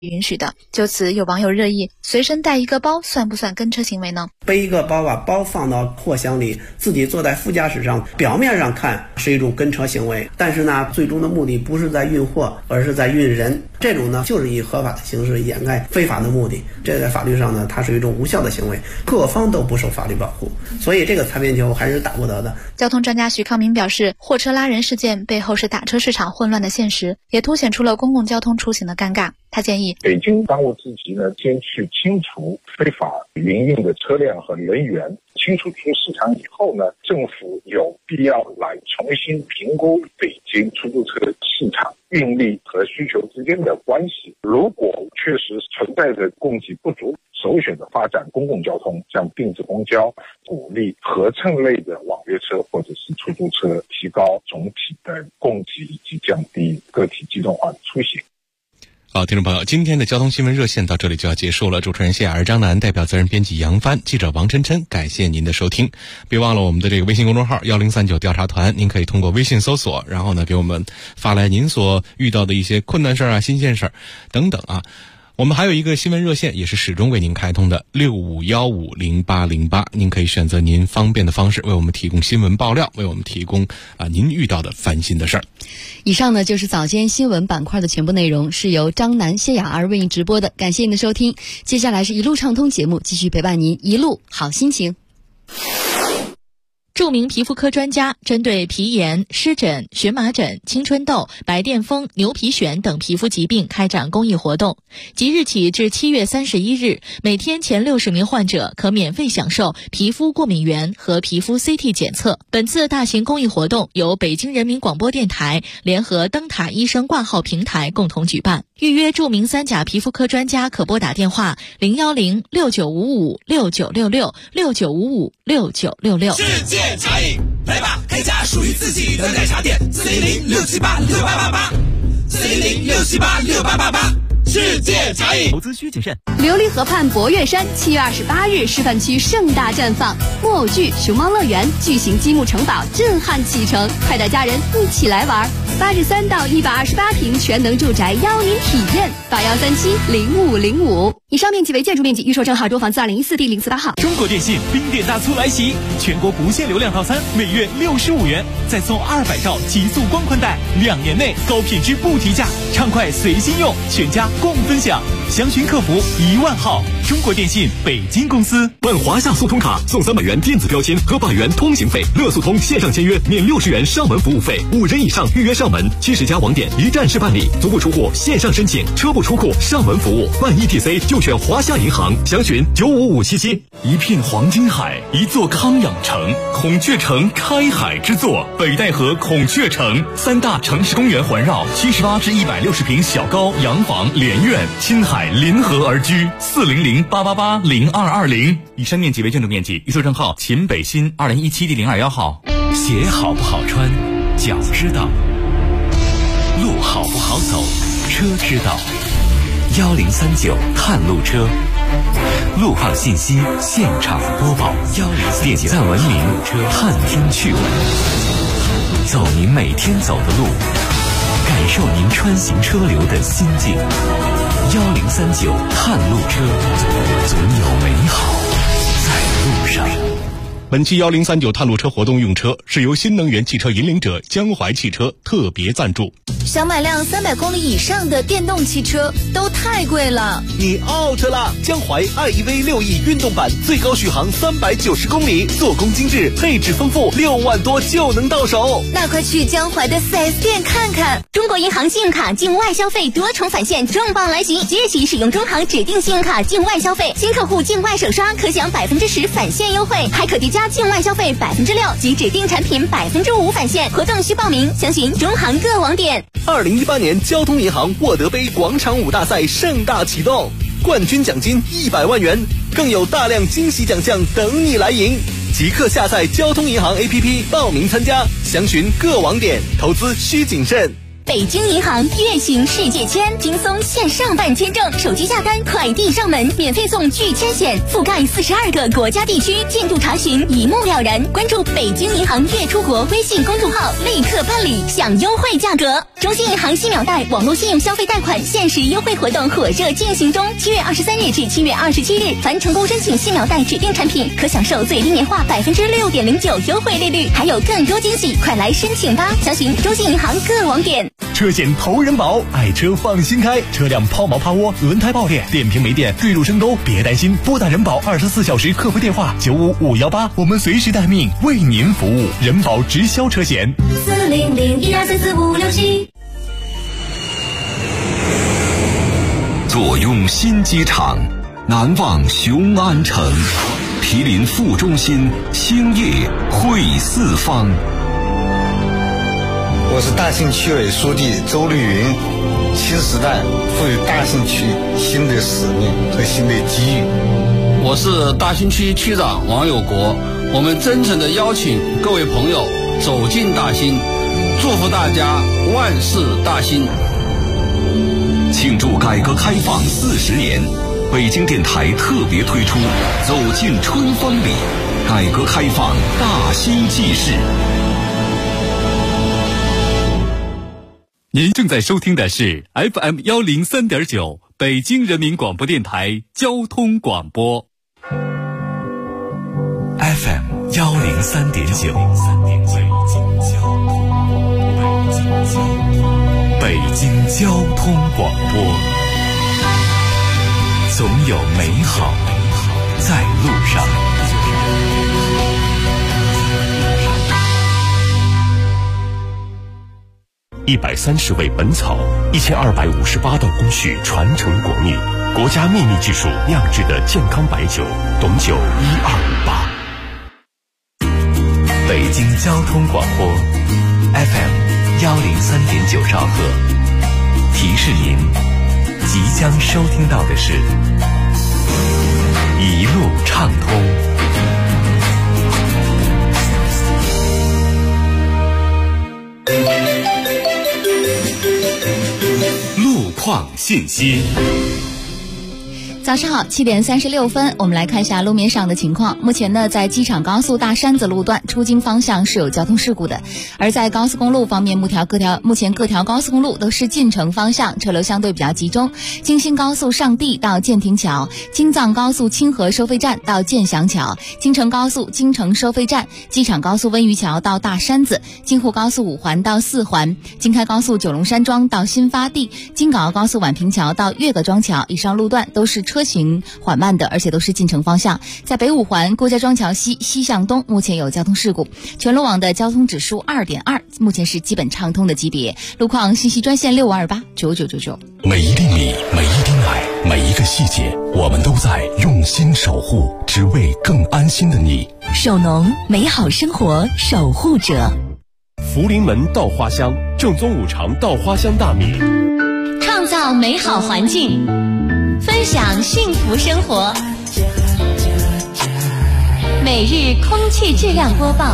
允许的。就此有网友热议，随身带一个包算不算跟车行为呢？ 背一个包，把包放到货箱里，自己坐在副驾驶上，表面上看是一种跟车行为，但是呢，最终的目的不是在运货，而是在运人。这种呢，就是以合法的形式掩盖非法的目的。这在法律上呢，它是一种无效的行为，各方都不受法律保护，所以这个擦边球还是打不得的。 交通专家徐康明表示，货车拉人事件背后是打车市场混乱的现实，也凸显出了公共交通出行的尴尬。他建议北京当务之急呢，先去清除非法营运的车辆和人员，清除出市场以后呢，政府有必要来重新评估北京出租车市场运力和需求之间的关系。如果确实存在着供给不足，首选的发展公共交通，像定制公交，鼓励合乘类的网约车或者是出租车，提高总体的供给以及降低个体机动化的出行。 好，听众朋友，今天的交通新闻热线到这里就要结束了。主持人谢雅儿、张楠，代表责任编辑杨帆，记者王琛琛，感谢您的收听。别忘了我们的这个微信公众号1039调查团，您可以通过微信搜索，然后呢给我们发来您所遇到的一些困难事儿啊、新鲜事儿等等啊。我们还有一个新闻热线，也是始终为您开通的65150808，您可以选择您方便的方式为我们提供新闻爆料，为我们提供您遇到的烦心的事儿。 以上呢就是早间新闻板块的全部内容，是由张楠、谢雅儿为您直播的，感谢您的收听。接下来是一路畅通节目，继续陪伴您一路好心情。 著名皮肤科专家针对皮炎、湿疹、荨麻疹、青春痘、白癜风、牛皮癣等皮肤疾病开展公益活动。即日起至7月31日，每天前60名患者可免费享受皮肤过敏原和皮肤 CT 检测。本次大型公益活动由北京人民广播电台联合灯塔医生挂号平台共同举办。预约著名3甲皮肤科专家可拨打电话010-6955-6966 世界茶饮，来吧，开家属于自己的奶茶店，410-678-6888，410-678-6888，世界茶饮。 投资需谨慎。 琉璃河畔博悦山7月28日示范区盛大绽放，木偶剧、熊猫乐园、巨型积木城堡震撼启程，快带家人一起来玩。8至3到128平全能住宅邀您体验，81370505。以上面积为建筑面积，预售证号中房4214第048号。 中国电信冰店大促来袭，全国不限流量套餐每月65元，再送200兆极速光宽带，2年内高品质不提价，畅快随心用，全家共分享。详询客服10000号。中国电信北京公司。 办华夏速通卡送300元电子标签和100元通行费，乐速通线上签约免60元上门服务费，5人以上预约上门，70家网点一站式办理，足不出户线上申请，车不出库上门服务，办 ETC 就选华夏银行，详询95577。 一片黄金海，一座康养城，孔雀城开海之作，北戴河孔雀城，3大城市公园环绕，78至160平小高洋房连院，亲海临河而居，400-888-0220。以上面积为建筑面积，预售证号秦北新2017第021号。 鞋好不好穿，脚知道；路好不好走，车知道。1039探路车，路况信息现场播报。点赞文明，探听趣闻，走您每天走的路，感受您穿行车流的心境。1039探路车，总有美好在路上。 本期1039探路车活动用车是由新能源汽车引领者江淮汽车特别赞助。 想买辆300公里以上的电动汽车都太贵了， 你 out 了！江淮 iEV 6E 运动版最高续航390公里，做工精致，配置丰富，6万多就能到手。 那快去江淮的 4S 店看看。中国银行信用卡境外消费多重返现重磅来袭，即日起使用中行指定信用卡境外消费，新客户境外首刷可享10%返现优惠，还可叠加境外消费6%及指定产品5%返现。活动需报名，详询中行各网点。 2018年交通银行沃德杯广场舞大赛盛大启动，冠军奖金100万元，更有大量惊喜奖项等你来赢。即刻下载交通银行 APP 报名参加，详询各网点，投资需谨慎。 北京银行月行世界签，轻松线上办签证，手机下单，快递上门，免费送拒签险，覆盖42个国家地区，进度查询一目了然。关注北京银行月出国微信公众号，立刻办理，享优惠价格。中信银行新秒贷网络信用消费贷款限时优惠活动火热进行中，7月23日至7月27日，凡成功申请新秒贷指定产品，可享受最低年化6.09%优惠利率，还有更多惊喜，快来申请吧！详询中信银行各网点。 车险投人保，爱车放心开，车辆抛锚趴窝、轮胎爆裂、电瓶没电、坠入深沟，别担心，拨打人保24小时客服电话95518，我们随时待命，为您服务。人保直销车险 40012344567。 坐拥新机场，难忘雄安城，毗邻副中心，兴业汇四方。 我是大兴区委书记周绿云，新时代赋予大兴区新的使命和新的机遇。 我是大兴区区长王有国，我们真诚地邀请各位朋友走进大兴，祝福大家万事大兴。 庆祝改革开放40年，北京电台特别推出走进春风里，改革开放大兴纪事。 您正在收听的是 FM 103.9北京人民广播电台交通广播。 FM 103.9，北京交通广播，总有美好在路上。 130味本草，1258道工序传承国秘，国家秘密技术酿制的健康白酒，董酒1258。 北京交通广播 FM 103.9兆赫，提示您即将收听到的是一路畅通。 路况信息。 早上好，7点36分，我们来看一下路面上的情况。目前呢，在机场高速大山子路段出京方向是有交通事故的，而在高速公路方面，目前各条高速公路都是进城方向，车流相对比较集中。京新高速上地到建亭桥，京藏高速清河收费站到建祥桥，京承高速京承收费站，机场高速温榆桥到大山子，京沪高速5环到4环，京开高速九龙山庄到新发地，京港澳高速宛平桥到岳各庄桥，以上路段都是车行缓慢的，而且都是进城方向。在北5环郭家庄桥西向东，目前有交通事故，全路网的交通指数2.2，目前是基本畅通的级别。路况信息专线65289999。 每一粒米，每一滴奶，每一个细节，我们都在用心守护，只为更安心的你。 首农，美好生活守护者。 福临门稻花香，正宗5常稻花香大米， 创造美好环境，分享幸福生活。每日空气质量播报。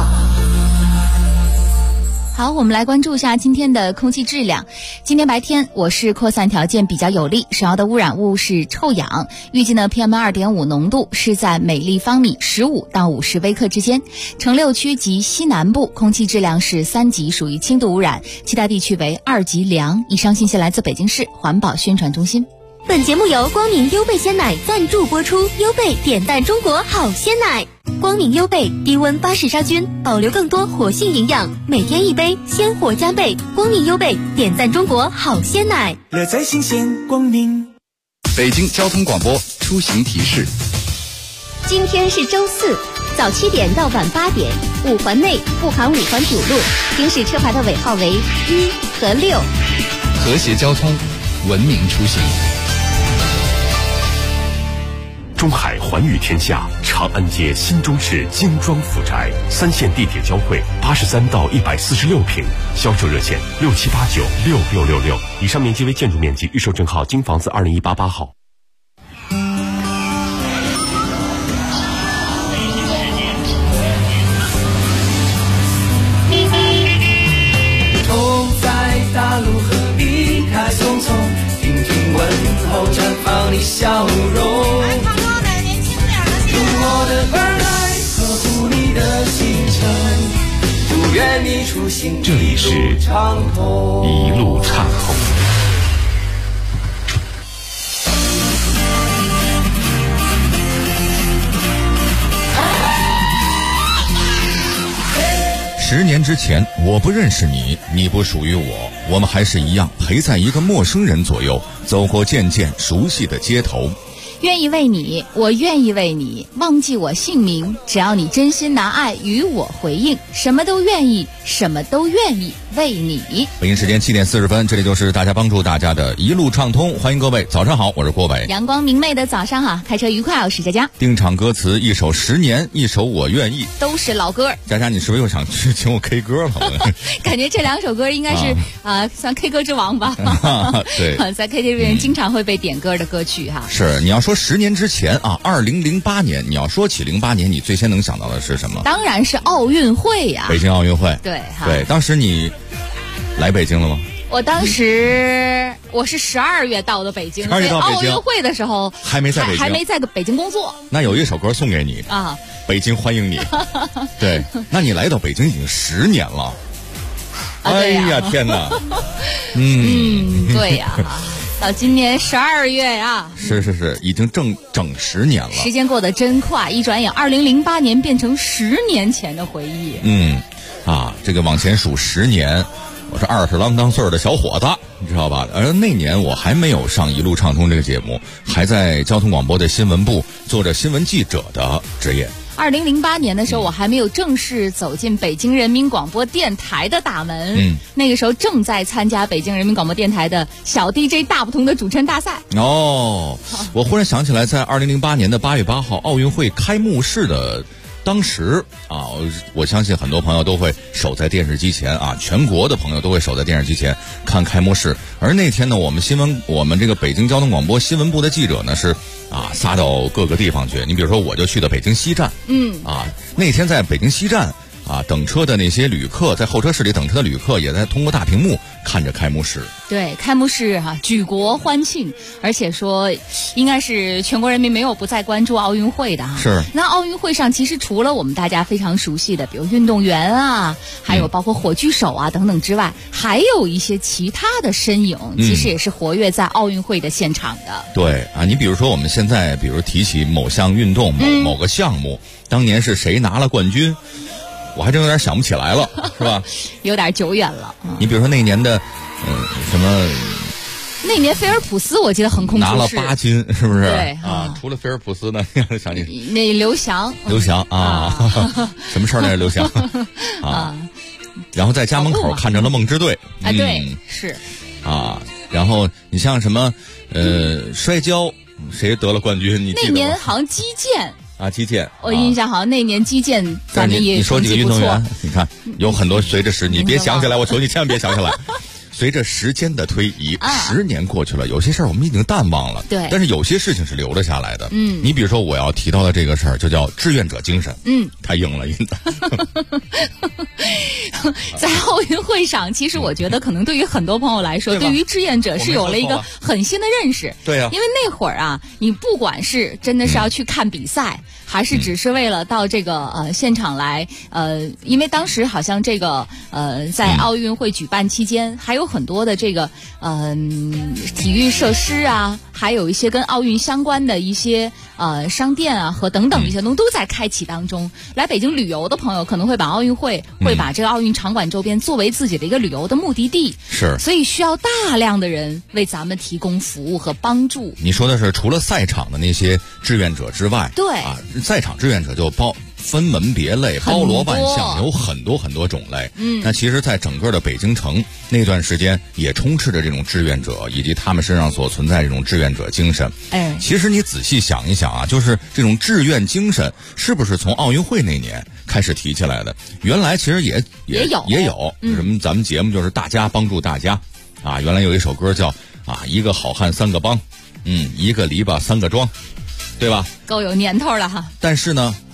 好，我们来关注一下今天的空气质量。今天白天我市扩散条件比较有利，首要的污染物是臭氧，预计呢 PM2.5 浓度是在每立方米15到50微克之间。城6区及西南部空气质量是3级，属于轻度污染，其他地区为2级良。以上信息来自北京市环保宣传中心。 本节目由光明优贝鲜奶赞助播出，优贝点赞中国好鲜奶。光明优贝低温巴氏杀菌，保留更多活性营养，每天1杯，鲜活加倍。光明优贝点赞中国好鲜奶， 乐在新鲜光明。 北京交通广播出行提示： 今天是周四，早7点到晚8点，5环内不含5环主路，行驶车牌的尾号为1和6。 和谐交通，文明出行。 中海环宇天下，长安街新中式精装府宅，3线地铁交汇，83到146平，销售热线67896666，以上面积为建筑面积，预售证号京房子20188号。 都在大路和离开匆匆，听听问候绽放你笑容，用我的耳来呵护你的行程，祝愿你出行这里是一路畅通。 10年之前，我不认识你，你不属于我，我们还是一样陪在一个陌生人左右，走过渐渐熟悉的街头。 愿意为你，我愿意为你，忘记我姓名，只要你真心拿爱与我回应，什么都愿意，什么都愿意为你。 北京时间7点40分，这里就是大家帮助大家的一路畅通，欢迎各位，早上好，我是郭伟。 阳光明媚的早上好，开车愉快，我是佳佳。 定场歌词，一首10年，一首我愿意， 都是老歌。 佳佳，你是不是又想去请我 K 歌了？ 感觉这2首歌应该是算 K 歌之王吧？ 对， 在 KTV 经常会被点歌的歌曲哈。 是，你要说10年之前啊，2008年，你要说起08年，你最先能想到的是什么？ 当然是奥运会呀， 北京奥运会。 对， 对，当时你来北京了吗？ 我当时我是12月到的北京， 到北京， 奥运会的时候还没在北京， 还没在北京工作。 那有一首歌送给你啊， 北京欢迎你。对，那你来到北京已经10年了。哎呀，天哪！ 对呀。到今年12月呀， 是，已经整10年了。 时间过得真快，一转眼2008年变成10年前的回忆。 这个往前数10年，我是20啷当岁的小伙子，你知道吧？而那年我还没有上一路畅通这个节目，还在交通广播的新闻部做着新闻记者的职业。 2008年的时候，我还没有正式走进北京人民广播电台的大门。那个时候正在参加北京人民广播电台的小 DJ 大不同的主持人大赛。 我忽然想起来，在2008年的8月8号奥运会开幕式的当时啊，我相信很多朋友都会守在电视机前啊，全国的朋友都会守在电视机前看开幕式。而那天呢，我们这个北京交通广播新闻部的记者呢是撒到各个地方去。你比如说，我就去的北京西站。那天在北京西站等车的那些旅客，在候车室里等车的旅客，也在通过大屏幕看着开幕式。 对，开幕式举国欢庆，而且说应该是全国人民没有不再关注奥运会的是。 那奥运会上其实除了我们大家非常熟悉的，比如运动员还有包括火炬手等等之外，还有一些其他的身影，其实也是活跃在奥运会的现场的。 对你比如说我们现在提起某项运动某个项目，当年是谁拿了冠军？我还真有点想不起来了，是吧？ 有点久远了。 你比如说那年的，什么？ 那年菲尔普斯我记得横空出世， 拿了8金，是不是？ 对除了菲尔普斯呢，想起那刘翔。 什么事儿来着？刘翔然后在家门口看着了梦之队。 对，是。 然后你像什么摔跤，谁得了冠军？你记得吗？ 那年好像击剑。 击剑， 我印象好像那年击剑咱们也你说几个运动员，你看有很多随着你别想起来，我求你千万别想起来。随着时间的推移，10年过去了，有些事儿我们已经淡忘了， 对， 但是有些事情是留了下来的。你比如说我要提到的这个事儿，就叫志愿者精神。太硬了， 在奥运会上，其实我觉得可能对于很多朋友来说，对于志愿者是有了一个很新的认识。 对呀， 因为那会儿你不管是真的是要去看比赛，还是只是为了到这个现场来因为当时好像这个在奥运会举办期间，还有很多的这个体育设施还有一些跟奥运相关的一些商店和等等一些东西都在开启当中。来北京旅游的朋友可能会把奥运会会把这个奥运场馆周边作为自己的一个旅游的目的地， 是， 所以需要大量的人为咱们提供服务和帮助。 你说的是除了赛场的那些志愿者之外， 对赛场志愿者就分门别类，包罗万象，有很多很多种类。那其实在整个的北京城那段时间也充斥着这种志愿者以及他们身上所存在这种志愿者精神。其实你仔细想一想就是这种志愿精神是不是从奥运会那年开始提起来的？原来其实也有什么咱们节目就是大家帮助大家原来有一首歌叫一个好汉3个帮，一个篱笆3个桩，对吧？ 够有年头了哈。 但是呢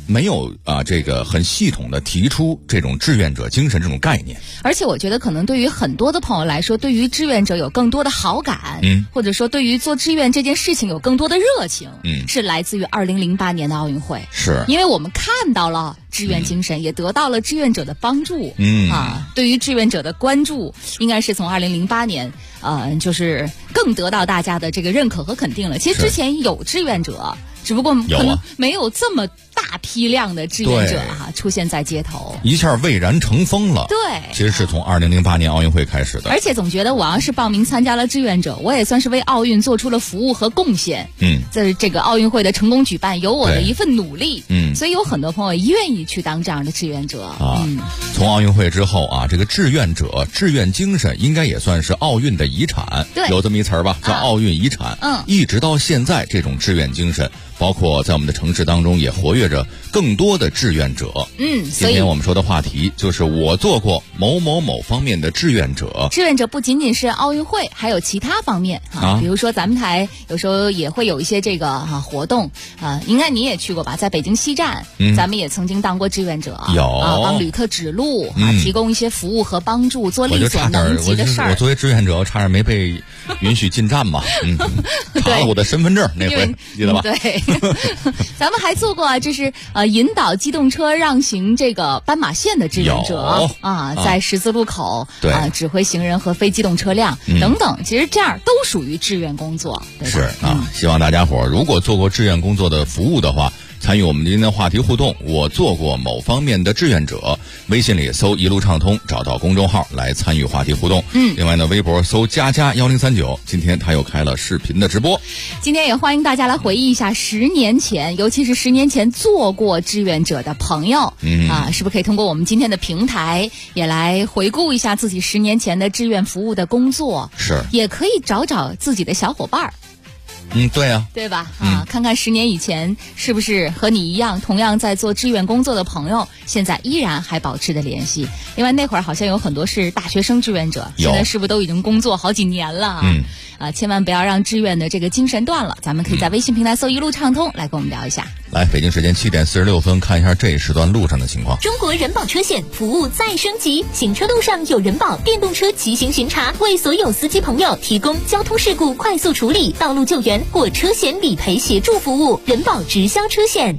没有这个很系统的提出这种志愿者精神这种概念。 而且我觉得可能对于很多的朋友来说，对于志愿者有更多的好感，或者说对于做志愿这件事情有更多的热情，是来自于2008年的奥运会。 是因为我们看到了志愿精神，也得到了志愿者的帮助。对于志愿者的关注，应该是从2008年，就是更得到大家的这个认可和肯定了。其实之前有志愿者，只不过可能没有这么大批量的志愿者出现在街头， 一下蔚然成风了。 对， 其实是从2008年奥运会开始的。 而且总觉得我要是报名参加了志愿者，我也算是为奥运做出了服务和贡献。在这个奥运会的成功举办有我的一份努力。所以有很多朋友愿意去当这样的志愿者。 从奥运会之后这个志愿者、志愿精神应该也算是奥运的遗产。 对， 有这么一词儿吧，叫奥运遗产。一直到现在，这种志愿精神，包括在我们的城市当中也活跃着更多的志愿者。今天我们说的话题就是我做过某某某方面的志愿者。 志愿者不仅仅是奥运会，还有其他方面比如说咱们台有时候也会有一些这个活动应该你也去过吧，在北京西站，咱们也曾经当过志愿者，帮旅客指路提供一些服务和帮助，做力所能及的事儿。 我作为志愿者差点没被允许进站嘛，查了我的身份证那回记得吧？ 对，咱们还做过就是引导机动车让行这个斑马线的志愿者在十字路口指挥行人和非机动车辆等等，其实这样都属于志愿工作。 是希望大家伙如果做过志愿工作的服务的话，参与我们今天的话题互动，我做过某方面的志愿者，微信里搜一路畅通，找到公众号来参与话题互动。另外呢，微博搜佳佳1039，今天他又开了视频的直播。 今天也欢迎大家来回忆一下10年前，尤其是10年前做过志愿者的朋友，是不是可以通过我们今天的平台也来回顾一下自己10年前的志愿服务的工作？ 是， 也可以找找自己的小伙伴儿。 对啊， 对吧？看看10年以前是不是和你一样，同样在做志愿工作的朋友，现在依然还保持着联系。另外那会儿好像有很多是大学生志愿者，现在是不是都已经工作好几年了千万不要让志愿的这个精神断了。咱们可以在微信平台搜一路畅通来跟我们聊一下。 来，北京时间7点46分，看一下这一时段路上的情况。 中国人保车险服务再升级，行车路上有人保电动车骑行巡查，为所有司机朋友提供交通事故快速处理、道路救援或车险理赔协助服务。人保直销车险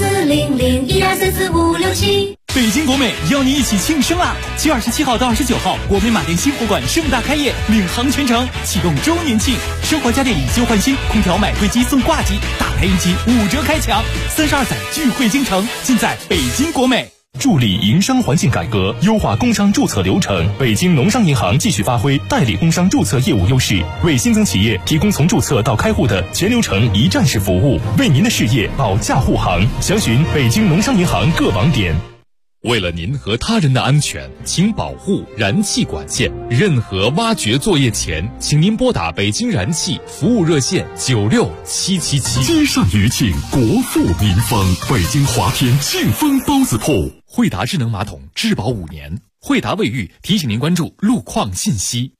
40012344567。 北京国美邀您一起庆生啊！7月27号到29号，国美马店新货馆盛大开业，领航全城，启动周年庆，生活家电以旧换新，空调买贵机送挂机，大牌云集5折开抢，32载聚会京城，尽在北京国美。 助力营商环境改革，优化工商注册流程。北京农商银行继续发挥代理工商注册业务优势，为新增企业提供从注册到开户的全流程一站式服务，为您的事业保驾护航。详询北京农商银行各网点。 为了您和他人的安全，请保护燃气管线。任何挖掘作业前，请您拨打北京燃气服务热线96777。 积善余庆，国富民丰。北京华天庆丰包子铺， 惠达智能马桶质保5年。惠达卫浴提醒您关注路况信息。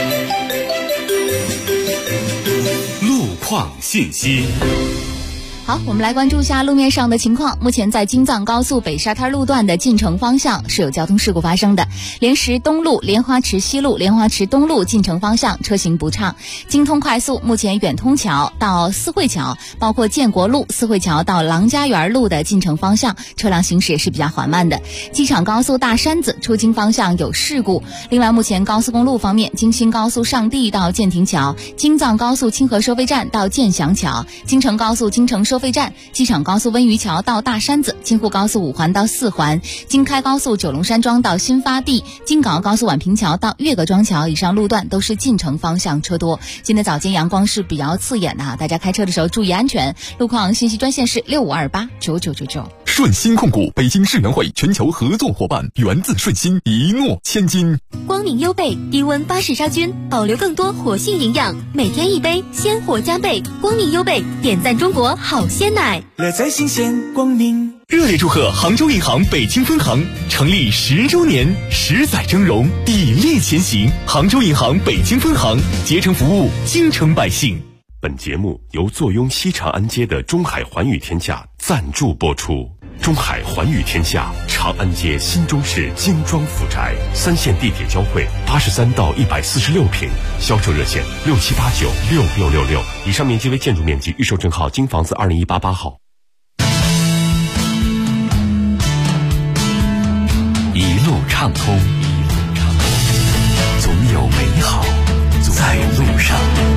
路况信息。 好，我们来关注一下路面上的情况。目前在京藏高速北沙滩路段的进城方向是有交通事故发生的，莲石东路、莲花池西路、莲花池东路进城方向车行不畅。京通快速目前远通桥到四惠桥，包括建国路、四惠桥到郎家园路的进城方向车辆行驶也是比较缓慢的。机场高速大山子出京方向有事故。另外目前高速公路方面，京新高速上地到建亭桥，京藏高速清河收费站到建祥桥，京承高速京承收费站，机场高速温榆桥到大山子，京沪高速五环到四环，京开高速九龙山庄到新发地，京港澳高速宛平桥到岳各庄桥，以上路段都是进城方向车多。今天早间阳光是比较刺眼的大家开车的时候注意安全。路况信息专线是65289999。 顺鑫控股北京世园会全球合作伙伴，源自顺鑫，一诺千金。 光明优贝低温巴氏杀菌，保留更多活性营养，每天一杯，鲜活加倍。光明优贝点赞中国好鲜奶， 乐在新鲜光明。 热烈祝贺杭州银行北京分行成立10周年，10载峥嵘，砥砺前行。杭州银行北京分行竭诚服务京城百姓。 本节目由坐拥西长安街的中海环宇天下再赞助播出。中海环宇天下长安街新中式精装府宅，3线地铁交汇，83到146平，销售热线67896666。以上面积为建筑面积，预售证号京房子20188号。 一路畅通，总有美好在路上。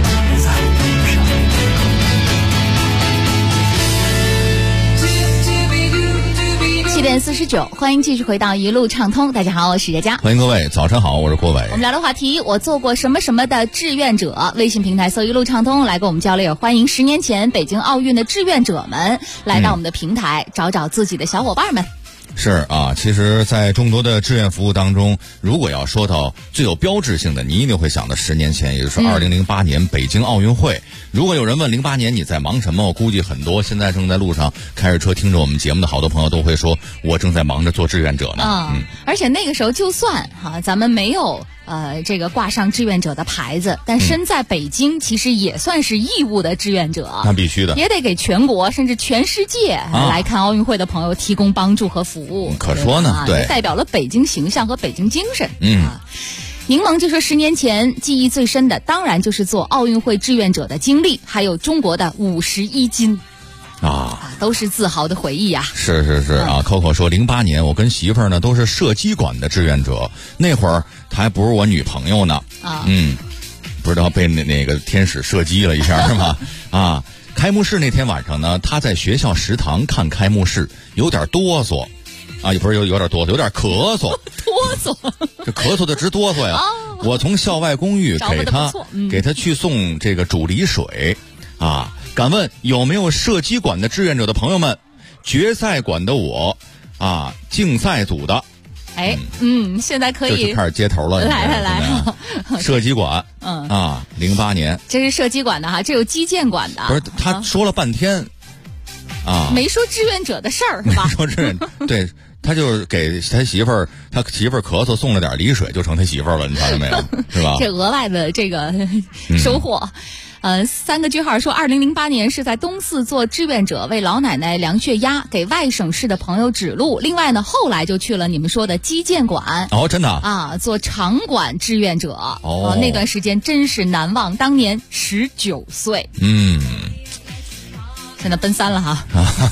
7点49，欢迎继续回到一路畅通。大家好，我是佳佳。 欢迎各位，早晨好，我是郭伟。 我们聊的话题，我做过什么什么的志愿者。微信平台搜一路畅通来跟我们交流，欢迎10年前北京奥运的志愿者们来到我们的平台，找找自己的小伙伴们。 是啊，其实在众多的志愿服务当中，如果要说到最有标志性的，你一定会想到10年前，也就是2008年北京奥运会。如果有人问08年你在忙什么，我估计很多现在正在路上开着车听着我们节目的好多朋友都会说，我正在忙着做志愿者呢。 而且那个时候就算咱们没有这个挂上志愿者的牌子，但身在北京其实也算是义务的志愿者。 那必须的， 也得给全国甚至全世界来看奥运会的朋友提供帮助和服务。 可说呢，对， 代表了北京形象和北京精神。柠檬就说10年前记忆最深的当然就是做奥运会志愿者的经历，还有中国的51金都是自豪的回忆啊。 是啊，Coco 说08年我跟媳妇儿呢都是射击馆的志愿者，那会儿她还不是我女朋友呢。不知道被那个天使射击了一下是吗？开幕式那天晚上呢，她在学校食堂看开幕式，有点哆嗦。也不是有点哆嗦，有点咳嗽，这咳嗽的直哆嗦呀！我从校外公寓给他去送这个煮梨水，敢问有没有射击馆的志愿者的朋友们？决赛馆的我，竞赛组的， 现在可以就开始接头了， 来， 射击馆，08年， 这是射击馆的哈，这有击剑馆的， 不是他说了半天， 没说志愿者的事儿是吧？ 没说志愿对。他就是给他媳妇儿咳嗽送了点梨水，就成他媳妇儿了，你发现没有？是吧？ 这额外的这个收获。3个句号说，2008年是在东四做志愿者，为老奶奶量血压，给外省市的朋友指路。另外呢，后来就去了你们说的击剑馆。 真的做场馆志愿者。那段时间真是难忘，当年19岁。现在奔3了哈。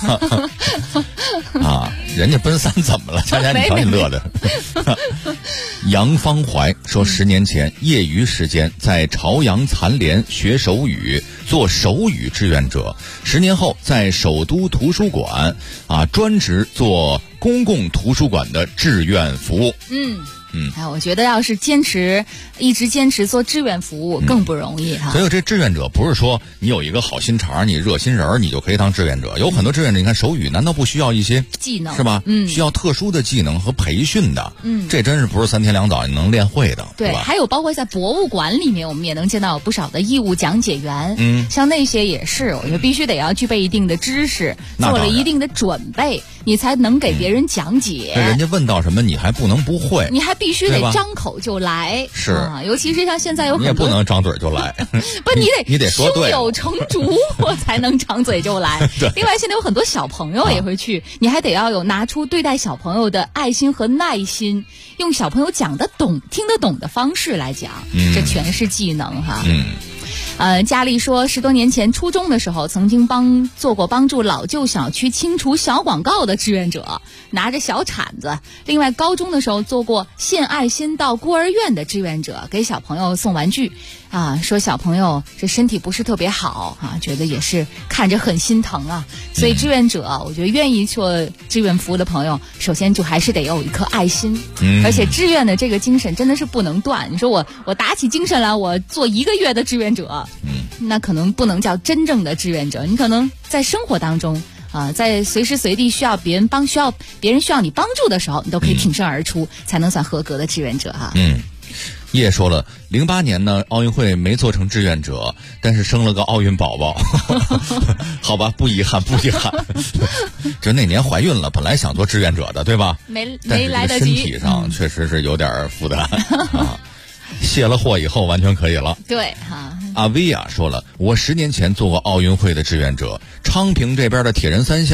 人家奔3怎么了？佳佳，你瞧你乐的。杨方怀说，10年前业余时间在朝阳残联学手语，做手语志愿者。10年后在首都图书馆专职做公共图书馆的志愿服务。 我觉得要是一直坚持做志愿服务更不容易哈。 所以这志愿者不是说你有一个好心肠，你热心人你就可以当志愿者。有很多志愿者，你看手语难道不需要一些技能是吧？需要特殊的技能和培训的。这真是不是3天2早你能练会的。 对，还有包括在博物馆里面，我们也能见到有不少的义务讲解员。像那些也是，我觉得必须得要具备一定的知识，做了一定的准备，你才能给别人讲解。 人家问到什么，你还不能不会， 你还必须得张口就来。 是尤其是像现在有很多， 你也不能张嘴就来。 不， 你得说对， 胸有成竹，我才能张嘴就来。另外，现在有很多小朋友也会去，你还得要有拿出对待小朋友的爱心和耐心，用小朋友讲得懂、听得懂的方式来讲，这全是技能哈。佳丽说，10多年前初中的时候，曾经做过帮助老旧小区清除小广告的志愿者，拿着小铲子。另外，高中的时候做过献爱心到孤儿院的志愿者，给小朋友送玩具。说小朋友这身体不是特别好觉得也是看着很心疼啊。所以志愿者，我觉得愿意做志愿服务的朋友，首先就还是得有一颗爱心，而且志愿的这个精神真的是不能断。你说我打起精神来，我做1个月的志愿者，那可能不能叫真正的志愿者。你可能在生活当中在随时随地需要别人需要你帮助的时候，你都可以挺身而出，才能算合格的志愿者哈。 叶说了，08年呢，奥运会没做成志愿者，但是生了个奥运宝宝。好吧，不遗憾。就那年怀孕了，本来想做志愿者的，对吧？ 没来得及。 身体上确实是有点负担卸了货以后完全可以了。 对阿薇说了，我10年前做过奥运会的志愿者，昌平这边的铁人3项，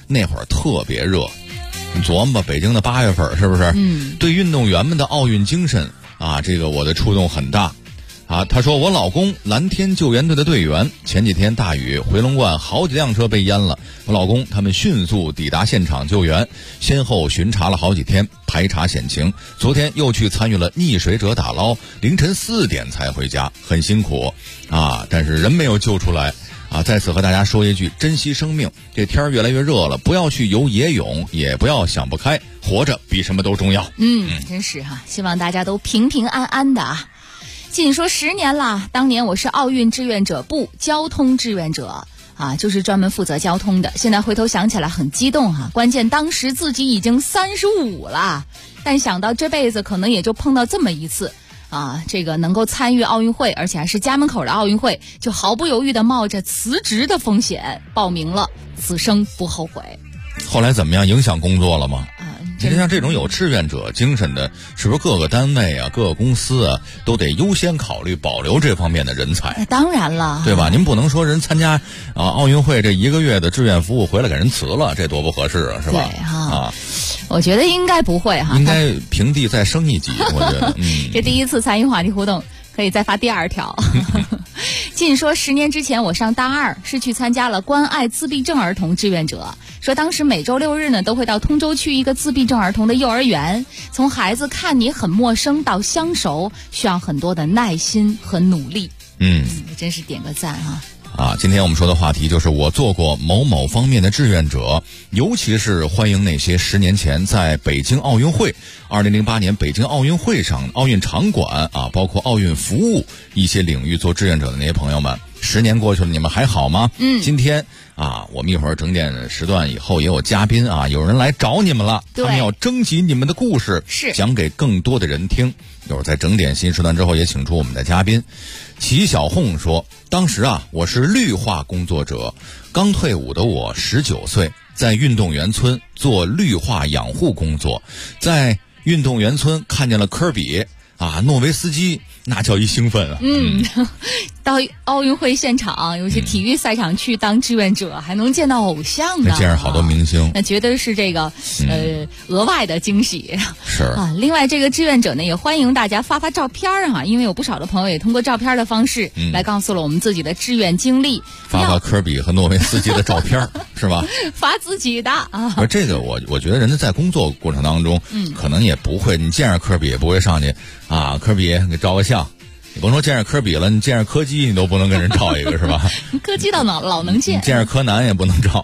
那会儿特别热。你琢磨吧，北京的8月份是不是？对运动员们的奥运精神啊，这个我的触动很大。啊，他说我老公蓝天救援队的队员，前几天大雨，回龙观好几辆车被淹了，我老公他们迅速抵达现场救援，先后巡查了好几天，排查险情，昨天又去参与了溺水者打捞，凌晨4点才回家，很辛苦啊，但是人没有救出来啊。在此和大家说一句，珍惜生命，这天儿越来越热了，不要去游野泳，也不要想不开，活着比什么都重要。 真是哈，希望大家都平平安安的啊。近说10年了，当年我是奥运志愿者部交通志愿者啊，就是专门负责交通的。现在回头想起来很激动啊，关键当时自己已经35了，但想到这辈子可能也就碰到这么一次啊，这个能够参与奥运会，而且还是家门口的奥运会，就毫不犹豫地冒着辞职的风险报名了，此生不后悔。 后来怎么样？影响工作了吗？其实像这种有志愿者精神的，是不是各个单位啊、各个公司啊，都得优先考虑保留这方面的人才？ 当然了， 对吧？您不能说人参加奥运会这1个月的志愿服务回来给人辞了，这多不合适啊，是吧？ 对哈，我觉得应该不会哈， 应该平地再升一级，我觉得。 这第一次参与话题互动，可以再发第2条。近说10年之前我上大2，是去参加了关爱自闭症儿童志愿者。说当时每周6日呢，都会到通州区一个自闭症儿童的幼儿园，从孩子看你很陌生到相熟，需要很多的耐心和努力。真是点个赞啊！ 今天我们说的话题就是我做过某某方面的志愿者，尤其是欢迎那些10年前在北京奥运会2008年北京奥运会上奥运场馆啊，包括奥运服务一些领域做志愿者的那些朋友们。10年过去了，你们还好吗？今天我们一会儿整点时段以后也有嘉宾啊，有人来找你们了，他们要征集你们的故事，讲给更多的人听。一会儿在整点新时段之后也请出我们的嘉宾。齐小红说，当时我是绿化工作者，刚退伍的我19岁，在运动员村做绿化养护工作，在运动员村看见了科比诺维斯基，那叫一兴奋啊！ 到奥运会现场，有些体育赛场去当志愿者，还能见到偶像呢， 见着好多明星， 那绝对是这个额外的惊喜。 是啊，另外这个志愿者呢，也欢迎大家发照片因为有不少的朋友也通过照片的方式来告诉了我们自己的志愿经历， 发科比和诺维斯基的照片是吧？ 发自己的啊。 而这个我觉得人家在工作过程当中，可能也不会，你见着科比也不会上去科比给照个相。你甭说见着科比了，你见着柯基你都不能跟人照一个是吧？ 柯基倒老能见， 见着柯南也不能照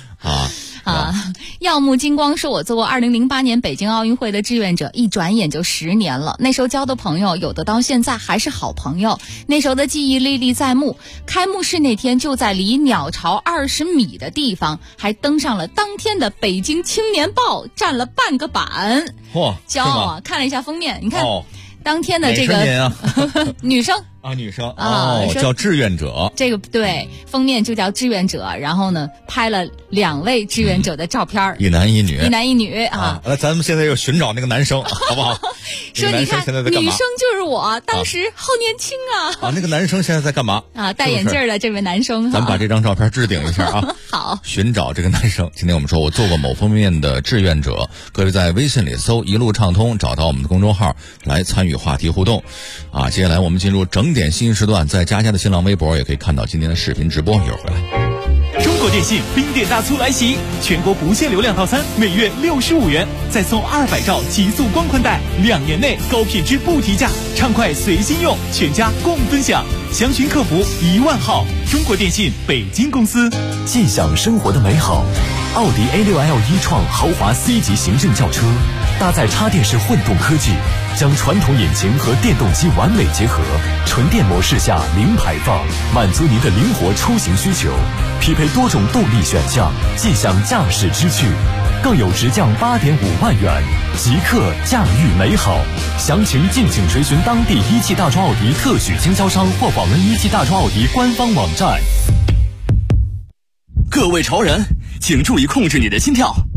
耀目金光说，我做过2008年北京奥运会的志愿者，一转眼就10年了。那时候交的朋友，有的到现在还是好朋友。那时候的记忆历历在目。开幕式那天就在离鸟巢20米的地方，还登上了当天的《北京青年报》，占了半个版。骄傲啊！看了一下封面，你看。当天的这个女生女生叫志愿者， 这个对封面就叫志愿者，然后呢拍了2位志愿者的照片， 一男一女来咱们现在又寻找那个男生好不好？ 说你看女生就是我，当时好年轻那个男生现在在干嘛戴眼镜的这位男生， 咱们把这张照片置顶一下好， 寻找这个男生。今天我们说我做过某方面的志愿者，各位在微信里搜一路畅通，找到我们的公众号来参与话题互动接下来我们进入整点新时段，在佳佳的新浪微博也可以看到今天的视频直播，一会儿回来。 中国电信冰点大促来袭，全国不限流量套餐每月65元，再送200兆极速光宽带，2年内高品质不提价，畅快随心用，全家共分享。详询客服10000号。中国电信北京公司。 尽享生活的美好。奥迪 A6L 一创豪华 C 级行政轿车，搭载插电式混动科技，将传统引擎和电动机完美结合，纯电模式下零排放，满足您的灵活出行需求。匹配多种动力选项，尽享驾驶之趣，更有直降8.5万元，即刻驾驭美好。详情敬请垂询当地一汽大众奥迪特许经销商或访问一汽大众奥迪官方网站。 各位潮人，请注意控制你的心跳。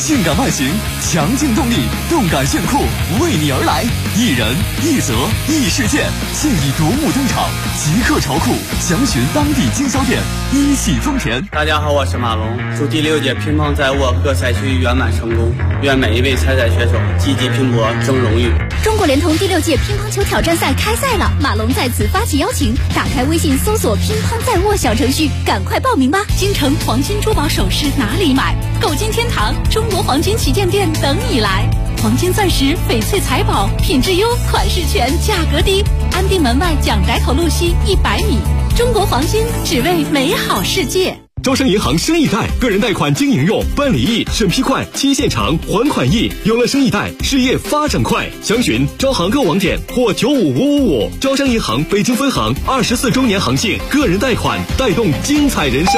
性感外形，强劲动力，动感炫酷，为你而来。一人一泽一世界，现已夺目登场，即刻潮酷，详询当地经销店。一汽丰田。 大家好，我是马龙，祝第6届乒乓在握各赛区圆满成功，愿每一位参赛选手积极拼搏，争荣誉。 中国联通第6届乒乓球挑战赛开赛了，马龙在此发起邀请，打开微信搜索乒乓在握小程序，赶快报名吧！京城黄金珠宝首饰哪里买？购金天堂中国黄金旗舰店等你来。黄金钻石、翡翠财宝，品质优，款式全，价格低。安定门外蒋宅口路西100米。中国黄金，只为美好世界。 招商银行生意贷，个人贷款经营用，办理易，审批快，期限长，还款易。有了生意贷，事业发展快。详询招行购网点或95555。招商银行北京分行24周年航庆，个人贷款带动精彩人生。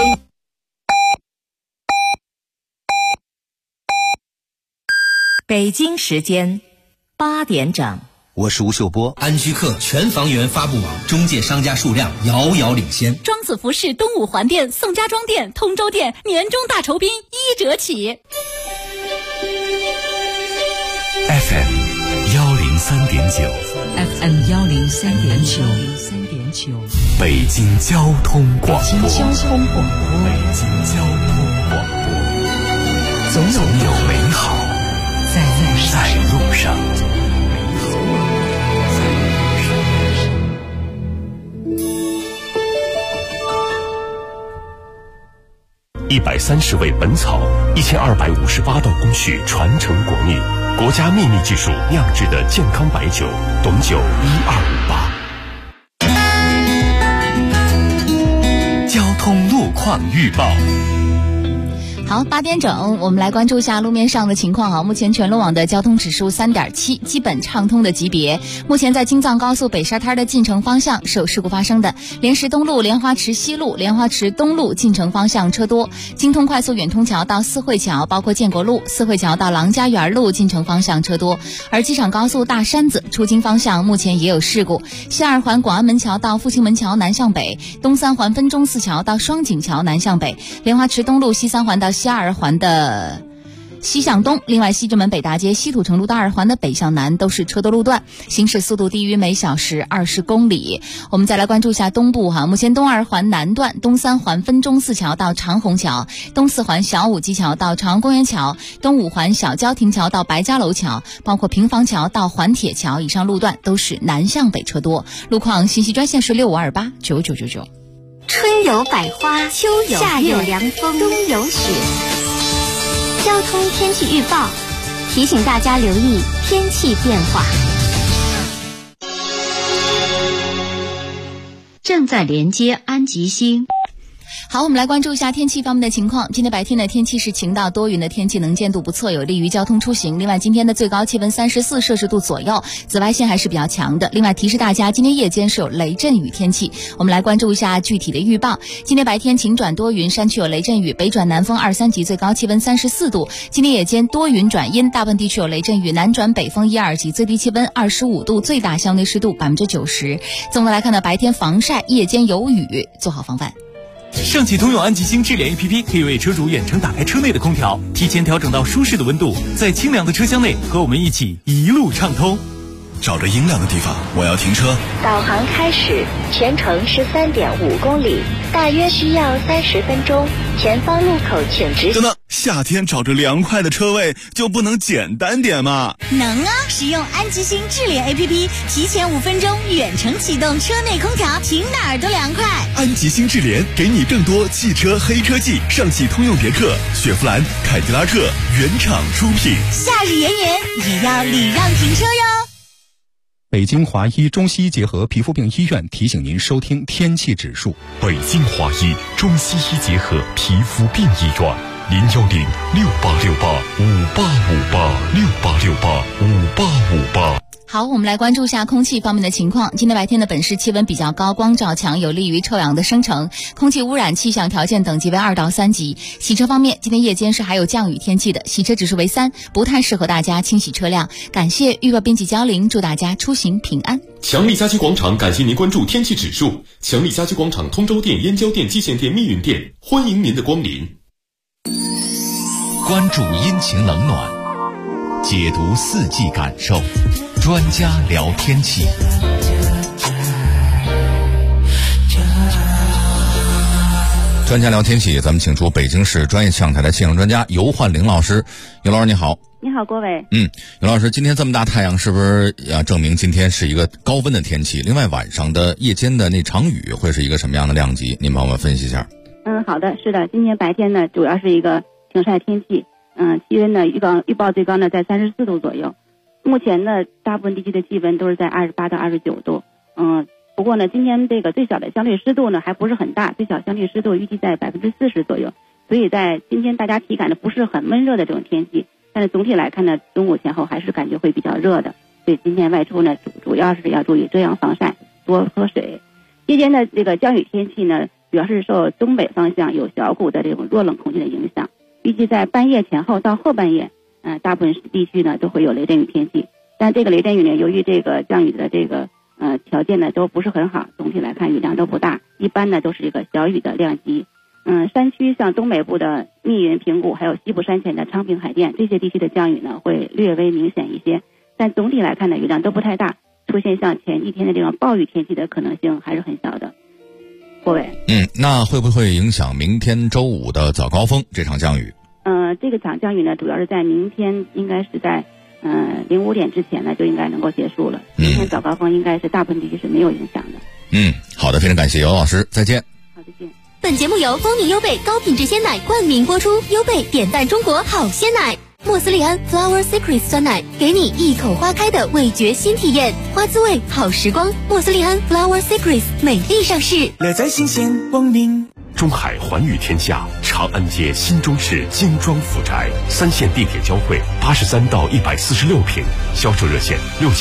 北京时间8点整。 我是吴秀波。安居客全房源发布网，中介商家数量遥遥领先。 庄子服饰东五环店、宋家庄店、通州店年终大酬宾1折起。 FM 103.9 FM 103.9 北京交通广播。 北京交通广播。 总有美好在路上。 130味本草，1258道工序传承国秘，国家秘密技术酿制的健康白酒，董酒1258。 交通路况预报。 好，8点整，我们来关注一下路面上的情况啊。目前全路网的交通指数3.7，基本畅通的级别。目前在京藏高速北沙滩的进城方向是有事故发生的，莲石东路、莲花池西路、莲花池东路进城方向车多。京通快速远通桥到四惠桥，包括建国路、四惠桥到郎家园路进城方向车多。而机场高速大山子出京方向目前也有事故，西2环广安门桥到复兴门桥南向北，东3环分钟寺桥到双井桥南向北，莲花池东路西3环到西2环的西向东，另外西直门北大街、西土城路到2环的北向南都是车多路段，行驶速度低于每小时20公里。我们再来关注一下东部目前东2环南段、东3环分钟寺桥到长虹桥、东4环小武基桥到长安公园桥、东5环小郊亭桥到白家楼桥，包括平房桥到环铁桥以上路段都是南向北车多。路况信息专线是6528999999。 春有百花，秋有夏有凉风，冬有雪。交通天气预报提醒大家留意天气变化。 正在连接安吉星。 好，我们来关注一下天气方面的情况。今天白天的天气是晴到多云的天气，能见度不错，有利于交通出行。另外，今天的最高气温34摄氏度左右，紫外线还是比较强的。另外，提示大家，今天夜间是有雷阵雨天气。我们来关注一下具体的预报。今天白天晴转多云，山区有雷阵雨，北转南风2、3级，最高气温34度。今天夜间多云转阴，大部分地区有雷阵雨，南转北风1、2级，最低气温25度，最大相对湿度90%。总的来看呢，白天防晒，夜间有雨，做好防范。 上汽通用安吉星智联 APP 可以为车主远程打开车内的空调，提前调整到舒适的温度，在清凉的车厢内和我们一起一路畅通。 找着阴凉的地方，我要停车。 导航开始，全程13.5公里，大约需要30分钟。前方路口请直行。 等等，夏天找着凉快的车位就不能简单点吗？ 能啊！使用安吉星智联 APP， 提前5分钟远程启动车内空调，停哪儿都凉快。 安吉星智联给你更多汽车黑科技，上汽通用别克、雪佛兰、凯迪拉克原厂出品。 夏日炎炎也要礼让停车哟。 北京华医中西医结合皮肤病医院提醒您收听天气指数。 北京华医中西医结合皮肤病医院，010-6868-5858，6868-5858。 好，我们来关注一下空气方面的情况。今天白天的本市气温比较高，光照强，有利于臭氧的生成，空气污染气象条件等级为2到3级。洗车方面，今天夜间是还有降雨天气的，洗车指数为3，不太适合大家清洗车辆。感谢预报编辑焦玲，祝大家出行平安。 强力家居广场感谢您关注天气指数。强力家居广场通州店、燕郊店、蓟县店、密云店，欢迎您的光临。 关注阴晴冷暖，解读四季感受，专家聊天气。专家聊天气，咱们请出北京市专业气象台的气象专家尤焕玲老师。尤老师你好。 你好，郭伟。 尤老师，今天这么大太阳，是不是证明今天是一个高温的天气？另外，晚上的夜间的那场雨会是一个什么样的量级？您帮我们分析一下。 好的，是的，今天白天呢，主要是一个晴晒天气。气温呢，预报最高呢在34度左右。目前呢，大部分地区的气温都是在28到29度。不过呢，今天这个最小的相对湿度呢还不是很大，最小相对湿度预计在40%左右。所以在今天大家体感的不是很闷热的这种天气，但是总体来看呢，中午前后还是感觉会比较热的。所以今天外出呢，主要是要注意遮阳防晒，多喝水。夜间的这个降雨天气呢，主要是受东北方向有小股的这种弱冷空气的影响。预计在半夜前后到后半夜，大部分地区呢都会有雷阵雨天气。但这个雷阵雨呢，由于这个降雨的这个条件呢都不是很好，总体来看雨量都不大，一般呢都是一个小雨的量级。山区像东北部的密云、平谷，还有西部山前的昌平、海淀这些地区的降雨呢会略微明显一些，但总体来看呢雨量都不太大，出现像前几天的这种暴雨天气的可能性还是很小的。郭伟。 那会不会影响明天周五的早高峰这场降雨？ 这个场降雨呢，主要是在明天，应该是在05点之前呢就应该能够结束了。明天早高峰应该是大部分地区是没有影响的。 好的，非常感谢尤老师，再见。 好，再见。 本节目由蜂蜜优贝高品质鲜奶冠名播出，优贝点赞中国好鲜奶。莫斯利安 Flower Secrets 酸奶，给你一口花开的味觉新体验，花滋味好时光。莫斯利安 Flower Secrets 美丽上市， 乐在新鲜，光明。 中海寰宇天下长安街新中式精装府宅，3线地铁交汇，83到146平，销售热线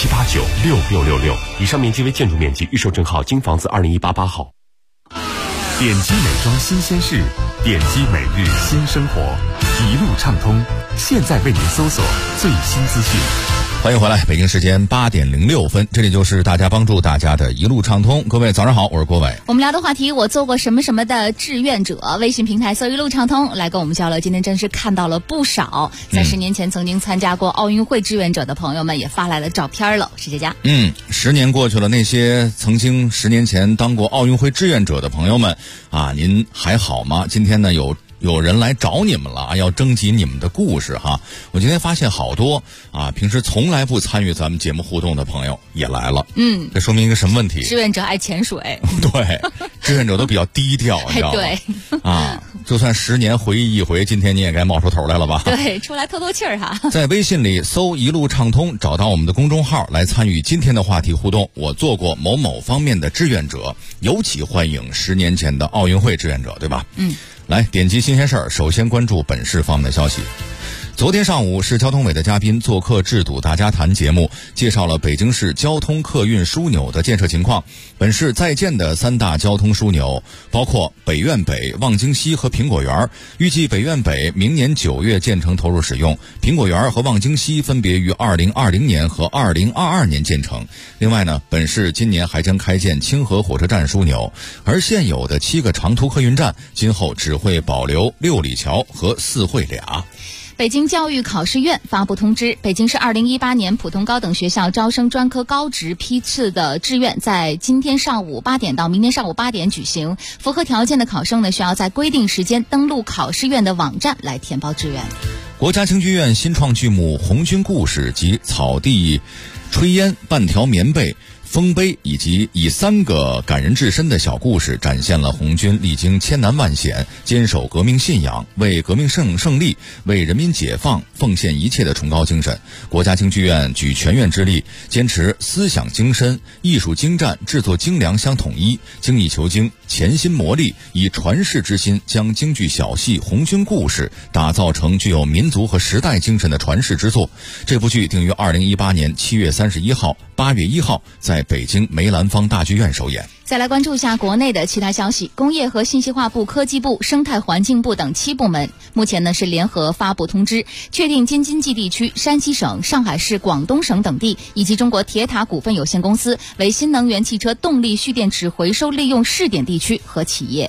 67896666。以上面积为建筑面积，预售证号京房子20188号。 点击美妆新鲜事，点击每日新生活，一路畅通。现在为您搜索最新资讯。 欢迎回来，北京时间8点06分，这里就是大家帮助大家的一路畅通。各位早上好，我是郭伟。 我们聊的话题，我做过什么什么的志愿者。微信平台搜一路畅通来跟我们交流。今天真是看到了不少在10年前曾经参加过奥运会志愿者的朋友们也发来了照片了。石佳佳 ，10年过去了，那些曾经10年前当过奥运会志愿者的朋友们啊，您还好吗？今天呢有人来找你们了，要征集你们的故事哈。我今天发现好多平时从来不参与咱们节目互动的朋友也来了。这说明一个什么问题？ 志愿者爱潜水。 对，志愿者都比较低调，你知道吗？ 对。 就算10年回忆一回，今天你也该冒出头来了吧？ 对，出来透透气儿哈。 在微信里搜一路畅通，找到我们的公众号来参与今天的话题互动。我做过某某方面的志愿者，尤其欢迎10年前的奥运会志愿者，对吧？来点击新鲜事儿，首先关注本市方面的消息。昨天上午，市交通委的嘉宾做客制堵大家谈节目，介绍了北京市交通客运枢纽的建设情况。本市在建的3大交通枢纽包括北苑北、望京西和苹果园，预计北苑北明年9月建成投入使用，苹果园和望京西分别于2020年和2022年建成。另外呢，本市今年还将开建清河火车站枢纽，而现有的7个长途客运站今后只会保留6里桥和4惠俩。 北京教育考试院发布通知，北京市2018年普通高等学校招生专科高职批次的志愿在今天上午8点到明天上午8点举行。符合条件的考生呢，需要在规定时间登录考试院的网站来填报志愿。 国家京剧院新创剧目《红军故事》及草地炊烟、半条棉被、丰碑以及以3个感人至深的小故事，展现了红军历经千难万险，坚守革命信仰，为革命胜利、为人民解放奉献一切的崇高精神。国家京剧院举全院之力，坚持思想精深、艺术精湛、制作精良相统一，精益求精，潜心磨砺，以传世之心，将京剧小戏《红军故事》打造成具有民族和时代精神的传世之作。这部剧定于2018年7月31号、8月1号在北京梅兰芳大剧院首演。 再来关注一下国内的其他消息。工业和信息化部、科技部、生态环境部等7部门目前呢是联合发布通知，确定京津冀地区、山西省、上海市、广东省等地以及中国铁塔股份有限公司为新能源汽车动力蓄电池回收利用试点地区和企业。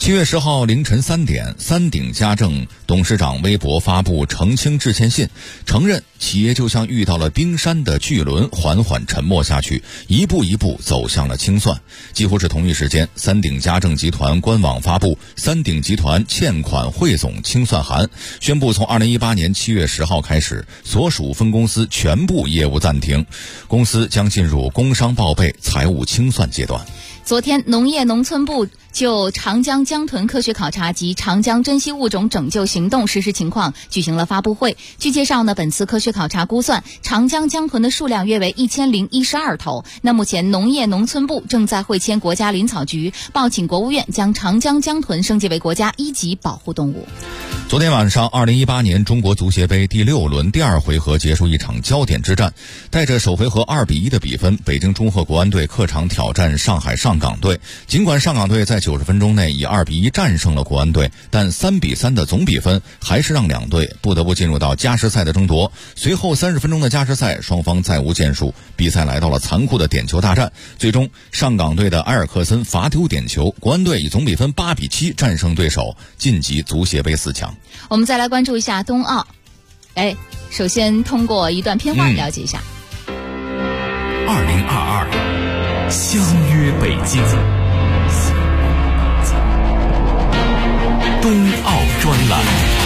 7月10号凌晨3点，三鼎家政董事长微博发布澄清致歉信，承认企业就像遇到了冰山的巨轮，缓缓沉没下去，一步一步走向了清算。几乎是同一时间，三鼎家政集团官网发布三鼎集团欠款汇总清算函，宣布从2018年7月10号开始，所属分公司全部业务暂停，公司将进入工商报备、财务清算阶段。 昨天，农业农村部就长江江豚科学考察及长江珍稀物种拯救行动实施情况举行了发布会。据介绍呢，本次科学考察估算，长江江豚的数量约为1012头。那目前，农业农村部正在会签国家林草局，报请国务院将长江江豚升级为国家1级保护动物。 昨天晚上，2018年中国足协杯第6轮第2回合结束一场焦点之战，带着首回合2-1的比分，北京中赫国安队客场挑战上海上港队。尽管上港队在90分钟内以2-1战胜了国安队，但3-3的总比分还是让两队不得不进入到加时赛的争夺。随后30分钟的加时赛，双方再无建树，比赛来到了残酷的点球大战。最终，上港队的埃尔克森罚丢点球，国安队以总比分8-7战胜对手，晋级足协杯4强。 我们再来关注一下冬奥。首先通过一段片花了解一下。 2022相约北京冬奥专栏。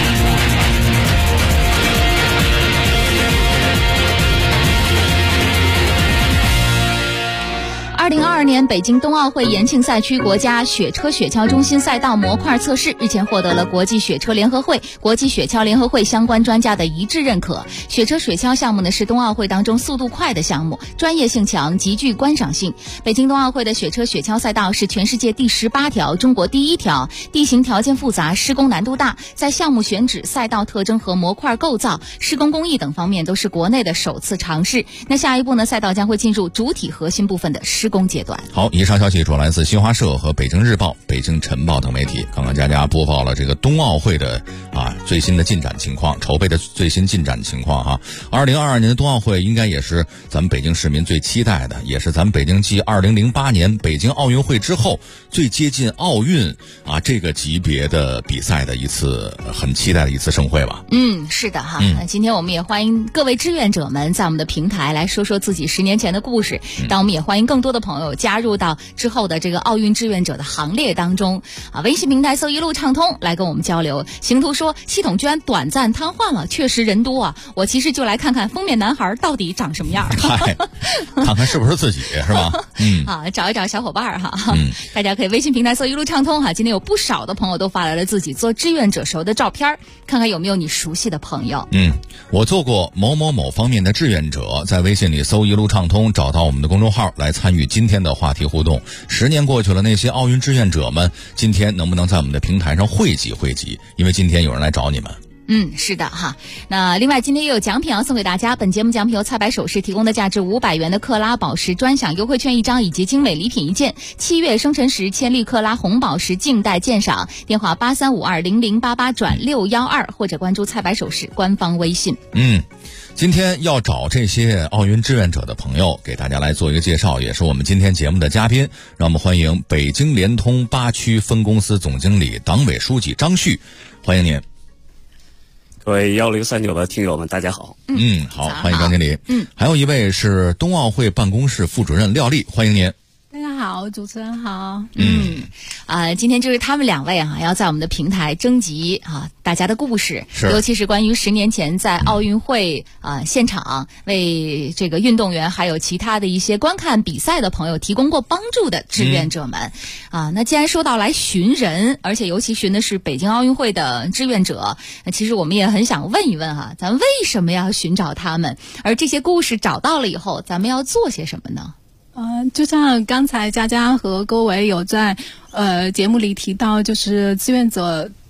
2022年北京冬奥会延庆赛区国家雪车雪橇中心赛道模块测试日前获得了国际雪车联合会、国际雪橇联合会相关专家的一致认可。雪车雪橇项目呢是冬奥会当中速度快的项目，专业性强，极具观赏性。北京冬奥会的雪车雪橇赛道是全世界第18条、中国第1条，地形条件复杂，施工难度大，在项目选址、赛道特征和模块构造、施工工艺等方面都是国内的首次尝试。那下一步呢，赛道将会进入主体核心部分的施工阶段。 好，以上消息主要来自新华社和北京日报、北京晨报等媒体。刚刚佳佳播报了这个冬奥会的最新的进展情况，筹备的最新进展情况哈。2022年的冬奥会应该也是咱们北京市民最期待的，也是咱们北京继2008年北京奥运会之后最接近奥运这个级别的比赛的一次很期待的一次盛会吧。 是的哈。今天我们也欢迎各位志愿者们在我们的平台来说说自己10年前的故事，但我们也欢迎更多的朋友加入到之后的这个奥运志愿者的行列当中微信平台搜一路畅通来跟我们交流。行图说系统居然短暂瘫痪了，确实人多我其实就来看看封面男孩到底长什么样看看是不是自己是吧找一找小伙伴大家可以微信平台搜一路畅通今天有不少的朋友都发来了自己做志愿者时候的照片，看看有没有你熟悉的朋友。 我做过某某某方面的志愿者，在微信里搜一路畅通，找到我们的公众号来参与今天的话题互动。10年过去了，那些奥运志愿者们今天能不能在我们的平台上汇集汇集，因为今天有人来找你们。 是的哈。那另外今天也有奖品要送给大家，本节目奖品由蔡白首饰提供的价值500元的克拉宝石专享优惠券1张以及精美礼品1件，7月生辰时千利克拉红宝石静待鉴赏，电话83520088转612或者关注蔡白首饰官方微信。 今天要找这些奥运志愿者的朋友给大家来做一个介绍，也是我们今天节目的嘉宾，让我们欢迎北京联通8区分公司总经理、党委书记张旭，欢迎您。 各位1039的听友们，大家好。 好，欢迎张经理。还有一位是冬奥会办公室副主任廖丽，欢迎您。 大家好，主持人好。 今天就是他们2位要在我们的平台征集大家的故事，尤其是关于10年前在奥运会现场为这个运动员还有其他的一些观看比赛的朋友提供过帮助的志愿者们。那既然说到来寻人，而且尤其寻的是北京奥运会的志愿者，其实我们也很想问一问咱为什么要寻找他们？而这些故事找到了以后，咱们要做些什么呢？ 就像刚才佳佳和各位有在节目里提到，就是志愿者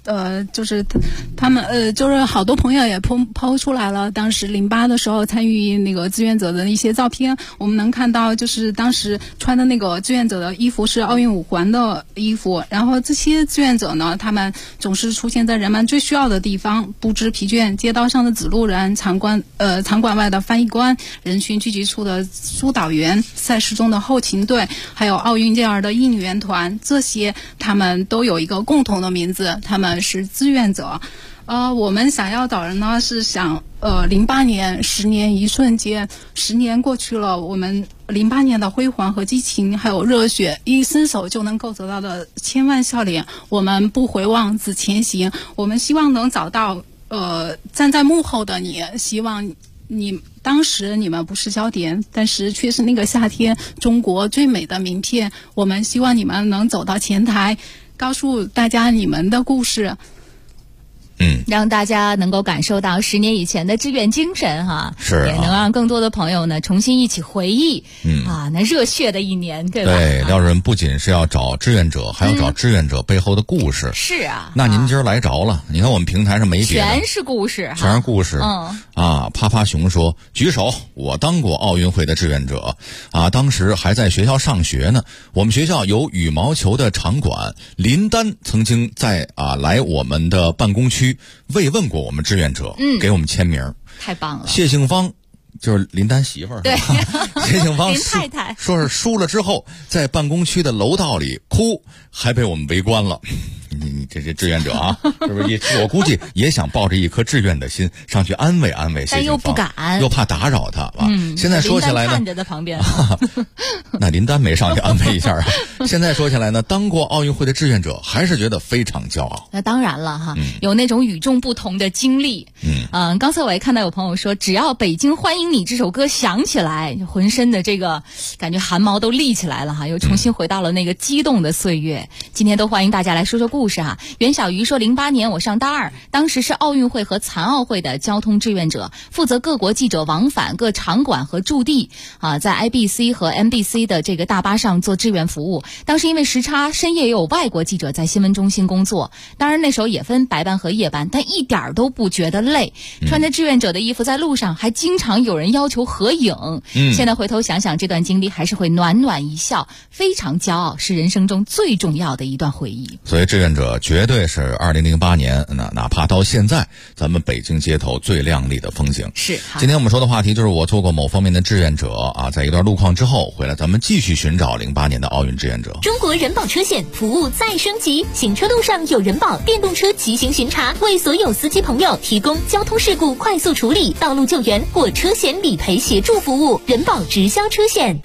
就是他们就是好多朋友也抛出来了，当时08的时候参与那个志愿者的一些照片，我们能看到就是当时穿的那个志愿者的衣服是奥运5环的衣服，然后这些志愿者呢，他们总是出现在人们最需要的地方，不知疲倦，街道上的指路人，场馆外的翻译官，人群聚集处的疏导员，赛事中的后勤队，还有奥运健儿的应援团，这些他们都有一个共同的名字，他们是志愿者。我们想要找人呢，是想08年10年一瞬间，10年过去了，我们08年的辉煌和激情还有热血，一伸手就能够得到的千万笑脸，我们不回望只前行。我们希望能找到站在幕后的你，希望当时你们不是焦点，但是却是那个夏天中国最美的名片。我们希望你们能走到前台，告诉大家你们的故事。 让大家能够感受到10年以前的志愿精神哈， 是也能让更多的朋友呢重新一起回忆那热血的一年，对吧？ 对，廖主任不仅是要找志愿者，还要找志愿者背后的故事。 是啊， 那您今儿来着了，你看我们平台上没别的， 全是故事， 全是故事。啪啪熊说举手，我当过奥运会的志愿者当时还在学校上学呢。我们学校有羽毛球的场馆，林丹曾经在来我们的办公区慰问过我们志愿者，给我们签名， 太棒了。 谢杏芳就是林丹媳妇儿， 对， 谢杏芳林太太说是输了之后在办公区的楼道里哭，还被我们围观了。你这些志愿者是不是我估计也想抱着一颗志愿的心上去安慰安慰谢杏芳， 但又不敢， 又怕打扰他现在说起来呢， 林丹看着在旁边那林丹没上去安慰一下现在说起来呢，当过奥运会的志愿者还是觉得非常骄傲。 那当然了有那种与众不同的经历。刚才我也看到有朋友说，只要北京欢迎你这首歌响起来，浑身的这个感觉汗毛都立起来了又重新回到了那个激动的岁月。今天都欢迎大家来说说故事袁小鱼说08年我上大2，当时是奥运会和残奥会的交通志愿者，负责各国记者往返各场馆和驻地在 IBC 和 MBC 的这个大巴上做志愿服务。当时因为时差，深夜也有外国记者在新闻中心工作，当然那时候也分白班和夜班，但一点都不觉得累。穿着志愿者的衣服在路上，还经常有人要求合影。现在回头想想，这段经历还是会暖暖一笑，非常骄傲，是人生中最重要的一段回忆。 所以志愿者绝对是2008年哪怕到现在咱们北京街头最亮丽的风景。 是。 今天我们说的话题就是我做过某方面的志愿者在一段路况之后回来，咱们继续寻找08年的奥运志愿者。 中国人保车险服务再升级，行车路上有人保电动车骑行巡查，为所有司机朋友提供交通事故快速处理、道路救援或车险理赔协助服务。人保直销车险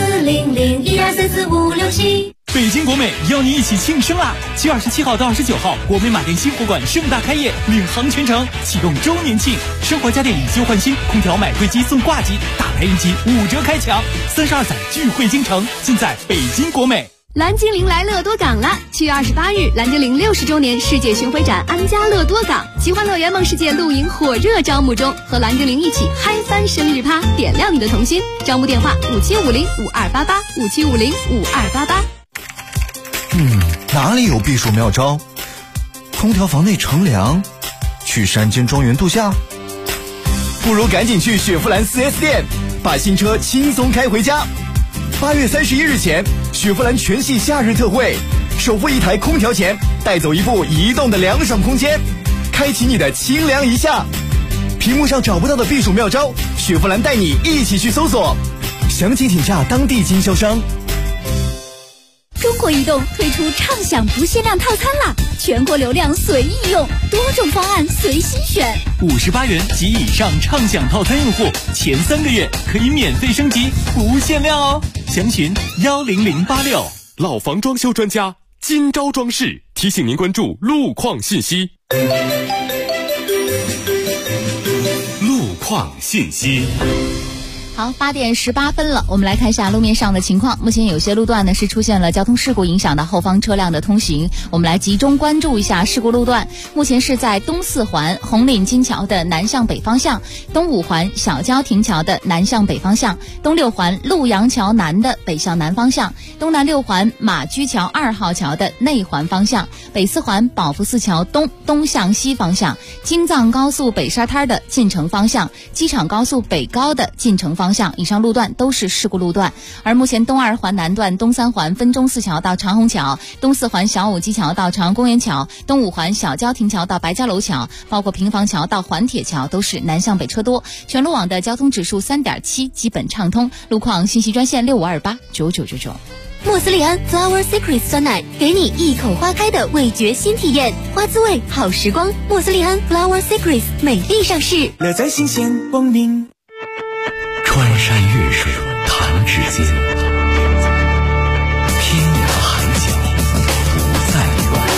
40012344567。 北京国美邀你一起庆生啦！7月27号到29号，国美马店新货馆盛大开业，领航全城，启动周年庆，生活家电以旧换新，空调买贵机送挂机，大排印机5折开抢，32载聚会京城，尽在北京国美。 蓝精灵来乐多港了！7月28日，蓝精灵60周年世界巡回展安家乐多港，奇幻乐园梦世界露营火热招募中，和蓝精灵一起嗨翻生日趴，点亮你的童心。招募电话57505288，57505288。 哪里有避暑妙招？空调房内乘凉，去山间庄园度假， 不如赶紧去雪佛兰 4S 店，把新车轻松开回家。8月31日前，雪佛兰全系夏日特惠，首付1台空调钱，带走一部移动的凉爽空间，开启你的清凉一夏。屏幕上找不到的避暑妙招，雪佛兰带你一起去搜索，详情请洽当地经销商。 中国移动推出畅享不限量套餐啦，全国流量随意用，多种方案随心选。 58元及以上畅享套餐用户，前3个月可以免费升级，不限量哦。详询10086。 老房装修专家金招装饰提醒您关注路况信息。 路况信息。 好，8点18分了，我们来看一下路面上的情况。目前有些路段呢是出现了交通事故，影响到后方车辆的通行。我们来集中关注一下事故路段。目前是在东4环红岭金桥的南向北方向，东5环小郊亭桥的南向北方向，东6环陆阳桥南的北向南方向，东南6环马驹桥2号桥的内环方向，北4环宝福寺桥东向西方向，京藏高速北沙滩的进城方向，机场高速北高的进城方向，以上路段都是事故路段。而目前东2环南段东3环分钟寺桥到长虹桥，东4环小武基桥到长安公园桥，东5环小郊亭桥到白家楼桥，包括平房桥到环铁桥都是南向北车多，全路网的交通指数3.7，基本畅通。路况信息专线65289999。 莫斯利安 Flower Secret 酸奶，给你一口花开的味觉新体验，花滋味好时光。莫斯利安 Flower Secret 美丽上市， 乐在新鲜光明。 穿山越水弹指间，天涯海角不再远。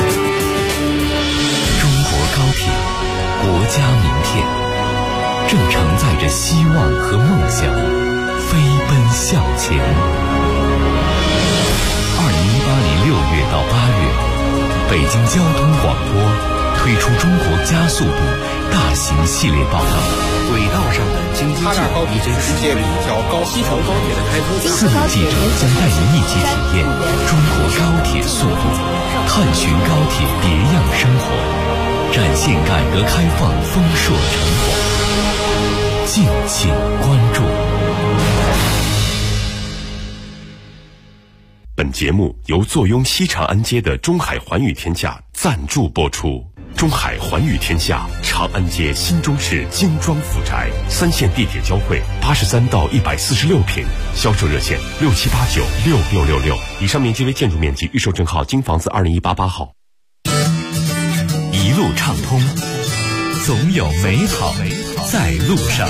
中国高铁，国家名片，正承载着希望和梦想，飞奔向前。2018年6月到8月，北京交通广播推出中国加速度大型系列报道，轨道上的经济计划一针世界比较高，西成高铁的开通，4位记者将带您一起体验中国高铁速度，探寻高铁别样生活，展现改革开放丰硕成果，敬请关注。 本节目由坐拥西长安街的中海环宇天下赞助播出。中海环宇天下长安街新中式精装府宅，3线地铁交汇，83到146平，销售热线67896666。以上面积为建筑面积，预售证号京房子20188号。 一路畅通，总有美好在路上。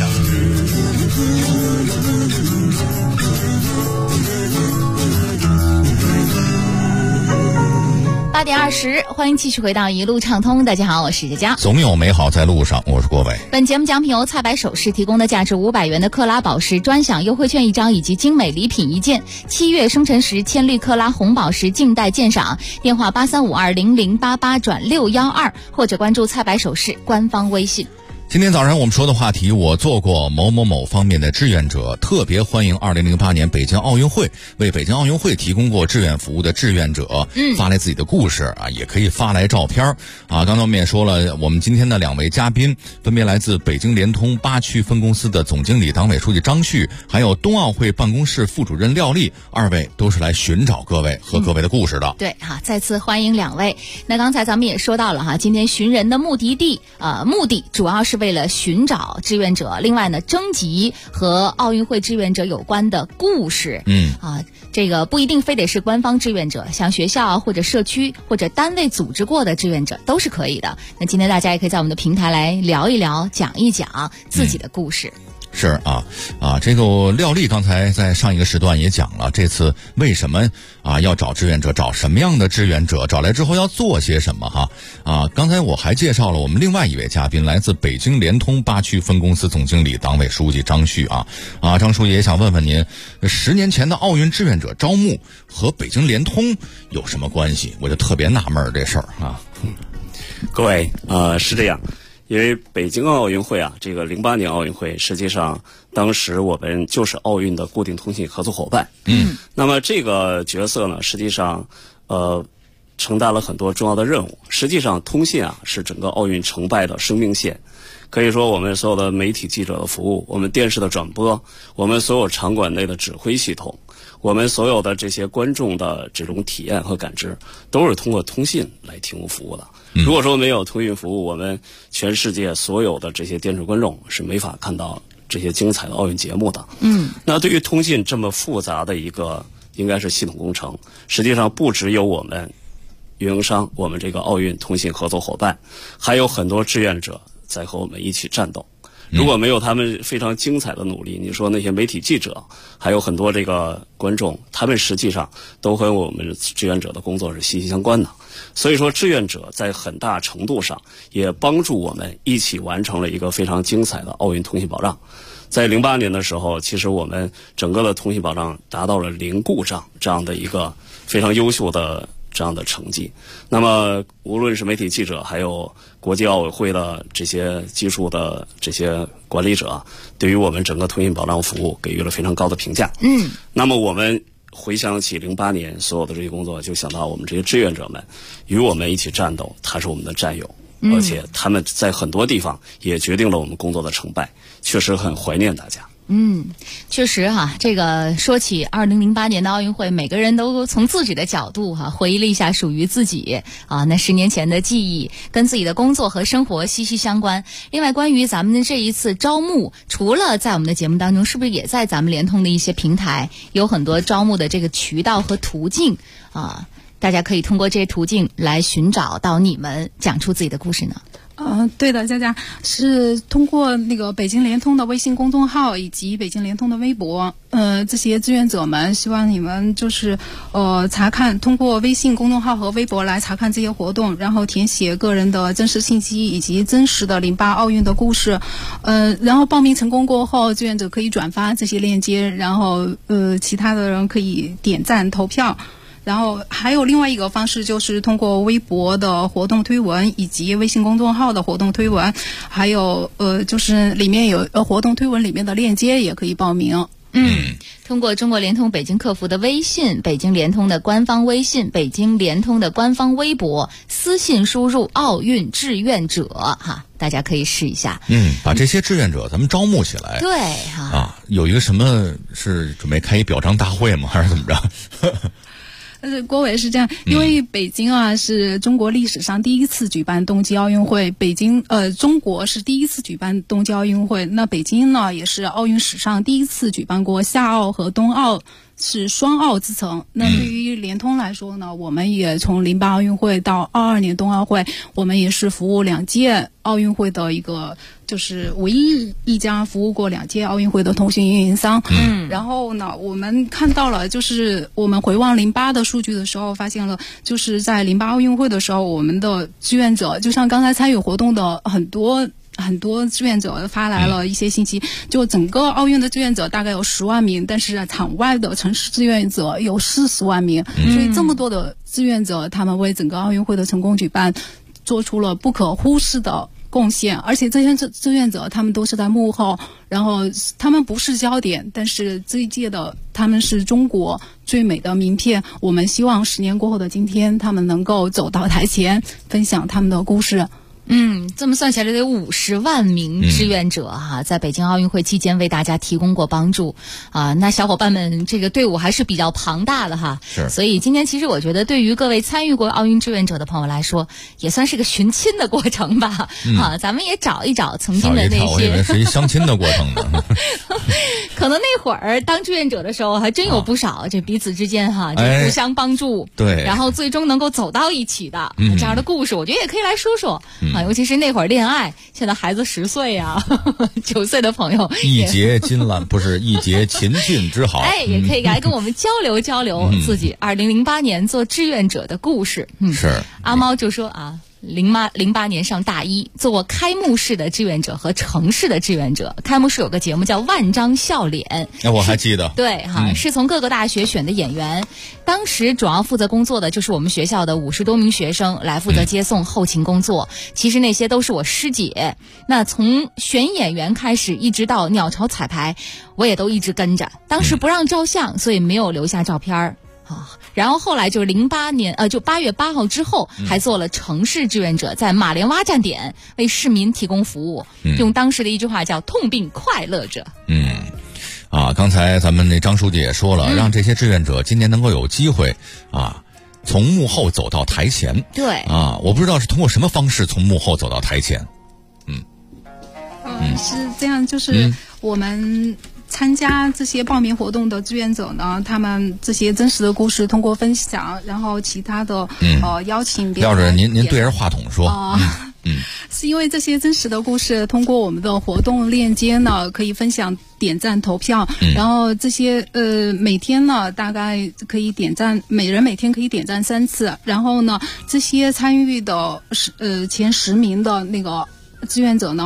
8点20，欢迎继续回到一路畅通。大家好，我是佳佳。 总有美好在路上，我是郭伟。 本节目奖品由菜百首饰提供的价值500元的克拉宝石专享优惠券1张，以及精美礼品1件。7月生辰时千绿克拉红宝石静待鉴赏，电话83520088转612，或者关注菜百首饰官方微信。 今天早上我们说的话题，我做过某某某方面的志愿者，特别欢迎2008年北京奥运会为北京奥运会提供过志愿服务的志愿者，发来自己的故事啊，也可以发来照片啊。刚才我们也说了，我们今天的2位嘉宾分别来自北京联通8区分公司的总经理、党委书记张旭，还有冬奥会办公室副主任廖丽，2位都是来寻找各位和各位的故事的。 对哈，再次欢迎2位。那刚才咱们也说到了哈，今天寻人的目的主要是为了寻找志愿者，另外呢，征集和奥运会志愿者有关的故事。这个不一定非得是官方志愿者，像学校或者社区或者单位组织过的志愿者都是可以的。那今天大家也可以在我们的平台来聊一聊，讲一讲自己的故事。 是这个廖丽刚才在上一个时段也讲了，这次为什么要找志愿者，找什么样的志愿者，找来之后要做些什么刚才我还介绍了我们另外一位嘉宾，来自北京联通8区分公司总经理、党委书记张旭张书记也想问问您，10年前的奥运志愿者招募和北京联通有什么关系？我就特别纳闷这事儿各位是这样。因为北京奥运会这个08年奥运会，实际上当时我们就是奥运的固定通信合作伙伴。那么这个角色呢，实际上承担了很多重要的任务。实际上通信是整个奥运成败的生命线。可以说我们所有的媒体记者的服务，我们电视的转播，我们所有场馆内的指挥系统，我们所有的这些观众的这种体验和感知，都是通过通信来提供服务的。如果说没有通讯服务，我们全世界所有的这些电视观众是没法看到这些精彩的奥运节目的。那对于通信这么复杂的一个应该是系统工程，实际上不只有我们运营商，我们这个奥运通信合作伙伴，还有很多志愿者在和我们一起战斗。如果没有他们非常精彩的努力，你说那些媒体记者，还有很多这个观众，他们实际上都和我们志愿者的工作是息息相关的。所以说志愿者在很大程度上也帮助我们一起完成了一个非常精彩的奥运通信保障。 在08年的时候，其实我们整个的通信保障达到了零故障这样的一个非常优秀的这样的成绩。那么无论是媒体记者还有国际奥委会的这些技术的这些管理者，对于我们整个通信保障服务给予了非常高的评价。那么我们回想起08年所有的这些工作，就想到我们这些志愿者们与我们一起战斗，他是我们的战友，而且他们在很多地方也决定了我们工作的成败，确实很怀念大家。 确实哈，这个说起2008年的奥运会，每个人都从自己的角度回忆了一下属于自己那10年前的记忆，跟自己的工作和生活息息相关。另外，关于咱们的这一次招募，除了在我们的节目当中，是不是也在咱们联通的一些平台有很多招募的这个渠道和途径大家可以通过这些途径来寻找到你们，讲出自己的故事呢？ 对的，佳佳是通过那个北京联通的微信公众号以及北京联通的微博，这些志愿者们希望你们就是查看，通过微信公众号和微博来查看这些活动，然后填写个人的真实信息以及真实的08奥运的故事，然后报名成功过后，志愿者可以转发这些链接，然后其他的人可以点赞投票。然后还有另外一个方式，就是通过微博的活动推文以及微信公众号的活动推文，还有就是里面有活动推文里面的链接也可以报名。 通过中国联通北京客服的微信、北京联通的官方微信、北京联通的官方微博，私信输入奥运志愿者大家可以试一下。 把这些志愿者咱们招募起来。 对有一个什么是准备开一表彰大会吗？还是怎么着？ 郭伟是这样，因为北京是中国历史上第一次举办冬季奥运会，中国是第一次举办冬季奥运会，那北京呢也是奥运史上第一次举办过夏奥和冬奥，是双奥之城。那对于联通来说呢，我们也从08奥运会到22年冬奥会，我们也是服务2届奥运会的一个，就是唯一一家服务过2届奥运会的通讯运营商。然后呢，我们看到了，就是我们回望08的数据的时候，发现了，就是在08奥运会的时候，我们的志愿者，就像刚才参与活动的很多志愿者发来了一些信息，就整个奥运的志愿者大概有10万名，但是场外的城市志愿者有40万名，所以这么多的志愿者，他们为整个奥运会的成功举办做出了不可忽视的贡献。而且这些志愿者他们都是在幕后，然后他们不是焦点，但是这一届的他们是中国最美的名片。我们希望10年过后的今天，他们能够走到台前，分享他们的故事。 这么算起来得有50万名志愿者在北京奥运会期间为大家提供过帮助那小伙伴们这个队伍还是比较庞大的是。 所以今天其实我觉得对于各位参与过奥运志愿者的朋友来说，也算是个寻亲的过程吧咱们也找一找曾经的那些， 我以为是一相亲的过程呢可能那会儿当志愿者的时候还真有不少这彼此之间这互相帮助， 对， 然后最终能够走到一起的这样的故事，我觉得也可以来说说尤其是那会儿恋爱，现在孩子10岁9岁的朋友， 一结金兰不是一结秦晋之好， 也可以来跟我们交流交流自己2008年做志愿者的故事。 是阿猫就说08年上大一，做过开幕式的志愿者和城市的志愿者。开幕式有个节目叫《万张笑脸》， 我还记得。 对是从各个大学选的演员，当时主要负责工作的就是我们学校的50多名学生来负责接送后勤工作。其实那些都是我师姐。那从选演员开始，一直到鸟巢彩排，我也都一直跟着。当时不让照相，所以没有留下照片然后后来就08年就8月8号之后，还做了城市志愿者，在马连洼站点为市民提供服务，用当时的一句话叫痛并快乐着。 刚才咱们那张书记也说了，让这些志愿者今年能够有机会从幕后走到台前。 对我不知道是通过什么方式从幕后走到台前。 是这样，就是我们参加这些报名活动的志愿者呢，他们这些真实的故事通过分享，然后其他的邀请别人。 要是您对着话筒说。 是因为这些真实的故事通过我们的活动链接呢，可以分享、点赞、投票，然后这些每天呢大概可以点赞，每人每天可以点赞3次，然后呢这些参与的前10名的那个志愿者呢，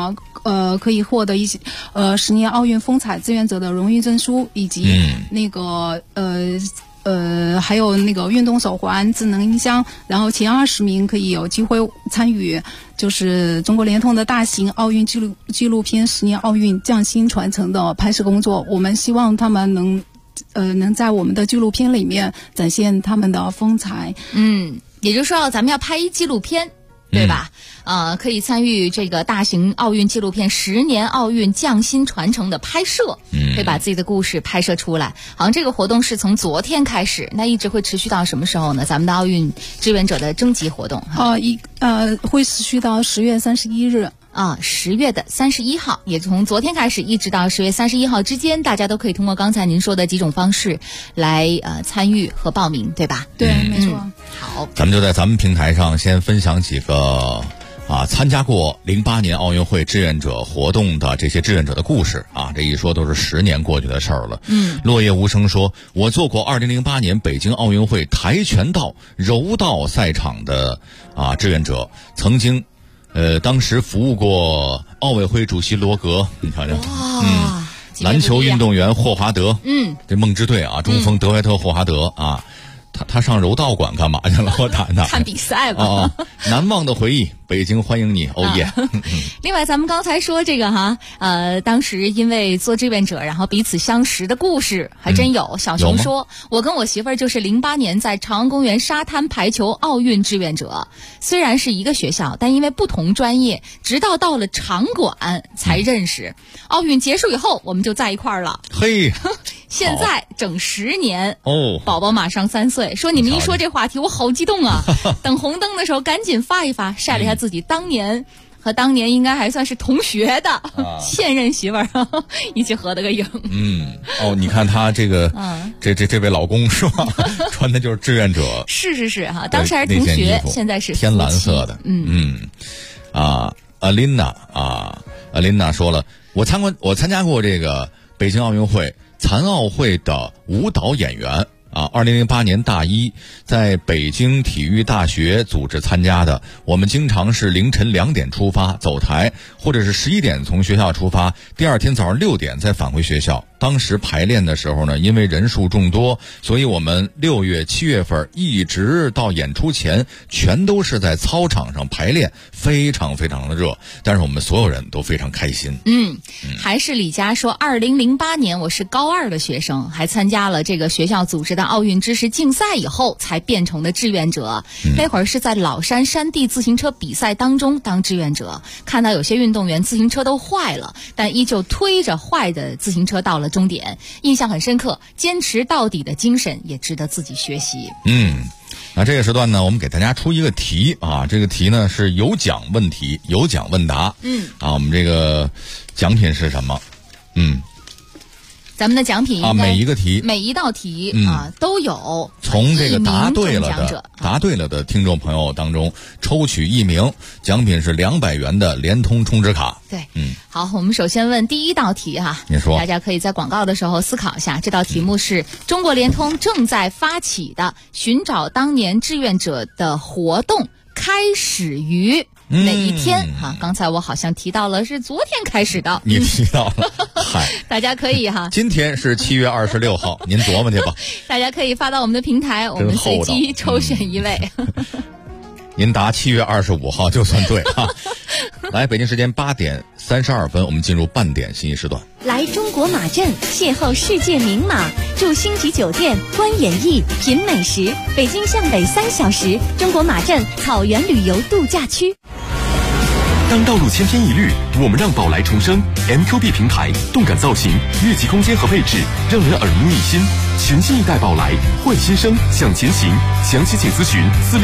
可以获得一些10年奥运风采志愿者的荣誉证书，以及那个还有那个运动手环、智能音箱，然后前20名可以有机会参与，就是中国联通的大型奥运纪录片10年奥运匠心传承的拍摄工作。我们希望他们能在我们的纪录片里面展现他们的风采。 也就是说咱们要拍一纪录片，对吧？可以参与这个大型奥运纪录片10年奥运匠心传承的拍摄，可以把自己的故事拍摄出来。好像这个活动是从昨天开始，那一直会持续到什么时候呢？咱们的奥运志愿者的征集活动会持续到10月31日。 10月的31号，也从昨天开始一直到10月31号之间，大家都可以通过刚才您说的几种方式来参与和报名，对吧？ 对，没错。 好， 咱们就在咱们平台上先分享几个参加过08年奥运会志愿者活动的这些志愿者的故事啊。这一说都是10年过去的事儿了。落叶无声说，我做过2008年北京奥运会跆拳道、柔道赛场的志愿者，曾经当时服务过奥委会主席罗格，你瞧瞧，篮球运动员霍华德，这梦之队中锋德怀特·霍华德他上柔道馆干嘛去了？我谈谈看比赛吧。 难忘的回忆，北京欢迎你，耶！ 另外，咱们刚才说这个当时因为做志愿者，然后彼此相识的故事还真有。小熊说，我跟我媳妇儿就是08年在朝阳公园沙滩排球奥运志愿者，虽然是一个学校，但因为不同专业，直到到了场馆才认识。奥运结束以后，我们就在一块儿了。 嘿。 现在整10年宝宝马上3岁。说你们一说这话题，我好激动啊！等红灯的时候赶紧发一发，晒了一下自己当年和当年应该还算是同学的现任媳妇儿一起合了个影。 你看他这个这位老公是吧？穿的就是志愿者。 是当时还是同学，现在是天蓝色的。阿琳娜说了，我参加过这个北京奥运会残奥会的舞蹈演员2008年大一在北京体育大学组织参加的。我们经常是凌晨2点出发走台，或者是11点从学校出发，第二天早上6点再返回学校。当时排练的时候呢，因为人数众多，所以我们6月、7月份一直到演出前全都是在操场上排练，非常非常的热，但是我们所有人都非常开心。 还是李佳说，2008年我是高2的学生，还参加了这个学校组织的奥运知识竞赛以后才变成的志愿者。那会儿是在老山山地自行车比赛当中当志愿者，看到有些运动员自行车都坏了，但依旧推着坏的自行车到了终点，印象很深刻，坚持到底的精神也值得自己学习。 那这个时段呢，我们给大家出一个题这个题呢是有奖问题，有奖问答。我们这个奖品是什么？ 咱们的奖品每一个题， 每一道题都有从这个答对了的听众朋友当中抽取1名，奖品是200元的联通充值卡。 对，好，我们首先问第一道题你说， 大家可以在广告的时候思考一下。这道题目是中国联通正在发起的寻找当年志愿者的活动开始于哪一天？刚才我好像提到了是昨天开始的。 你提到了， 大家可以今天是7月26号，您琢磨去吧。 大家可以发到我们的平台，我们随机抽选1位。 您答7月25号就算对来，北京时间8点32分，我们进入半点信息时段。 来中国马镇邂逅世界名马，住星级酒店，观演艺，品美食。北京向北3小时，中国马镇草原旅游度假区。 当道路千篇一律，我们让宝来重生。MQB 平台，动感造型，越级空间和配置，让人耳目一新。全新一代宝来，换新生，向前行。详情请咨询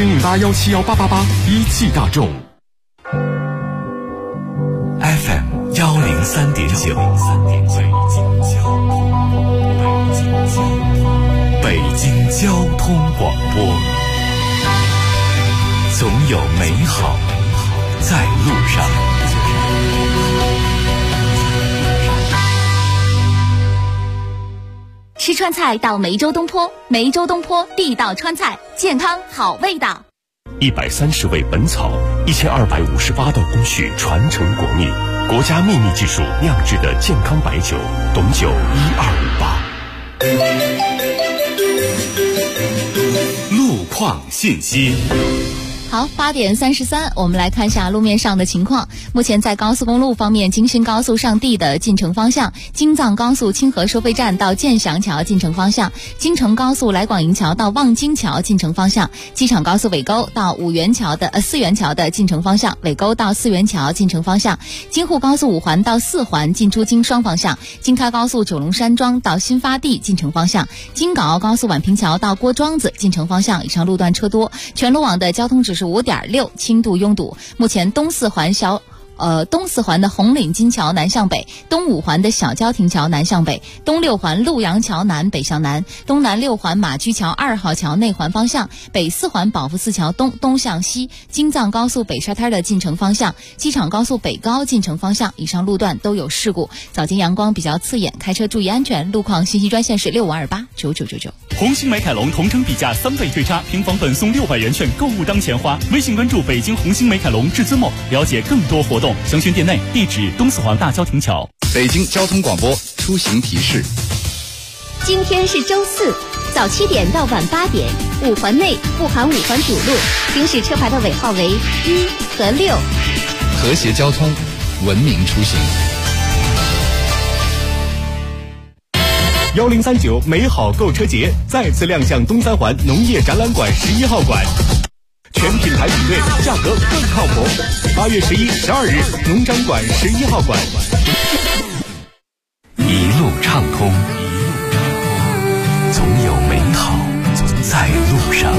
4008171888。一汽大众。 FM 103.9，北京交通广播，总有美好在路上。 吃川菜到梅州东坡，梅州东坡地道川菜，健康好味道。 130味本草，1258道工序传承国秘，国家秘密技术酿制的健康白酒，董酒1258。 路况信息。 好，8点33，我们来看一下路面上的情况。目前在高速公路方面，京新高速上地的进城方向，京藏高速清河收费站到建祥桥进城方向，京承高速来广营桥到望京桥进城方向，机场高速尾沟到四元桥的进城方向，尾沟到四元桥进城方向，京沪高速5环到4环进出京双方向，京开高速九龙山庄到新发地进城方向，京港澳高速宛平桥到郭庄子进城方向，以上路段车多，全路网的交通指数5.6，轻度拥堵。目前东四环的红岭金桥南向北，东5环的小郊亭桥南向北，东6环陆阳桥南北向南，东南6环马驹桥2号桥内环方向，北4环保福寺桥东向西，京藏高速北沙滩的进城方向，机场高速北高进城方向，以上路段都有事故。早间阳光比较刺眼，开车注意安全。路况信息专线是65289999。 红星美凯龙同城比价3倍对差，平房本送600元券，购物当钱花。微信关注北京红星美凯龙至尊梦，了解更多活动。详询店内，地址东四环大郊亭桥。 北京交通广播出行提示： 今天是周四，早7点到晚8点，5环内不含5环主路，行驶车牌的尾号为1和6。 和谐交通，文明出行。 1039美好购车节再次亮相东三环农业展览馆11号馆。全品牌比对，价格更靠谱。8月11、12日，农展馆11号馆。 一路畅通，总有美好在路上。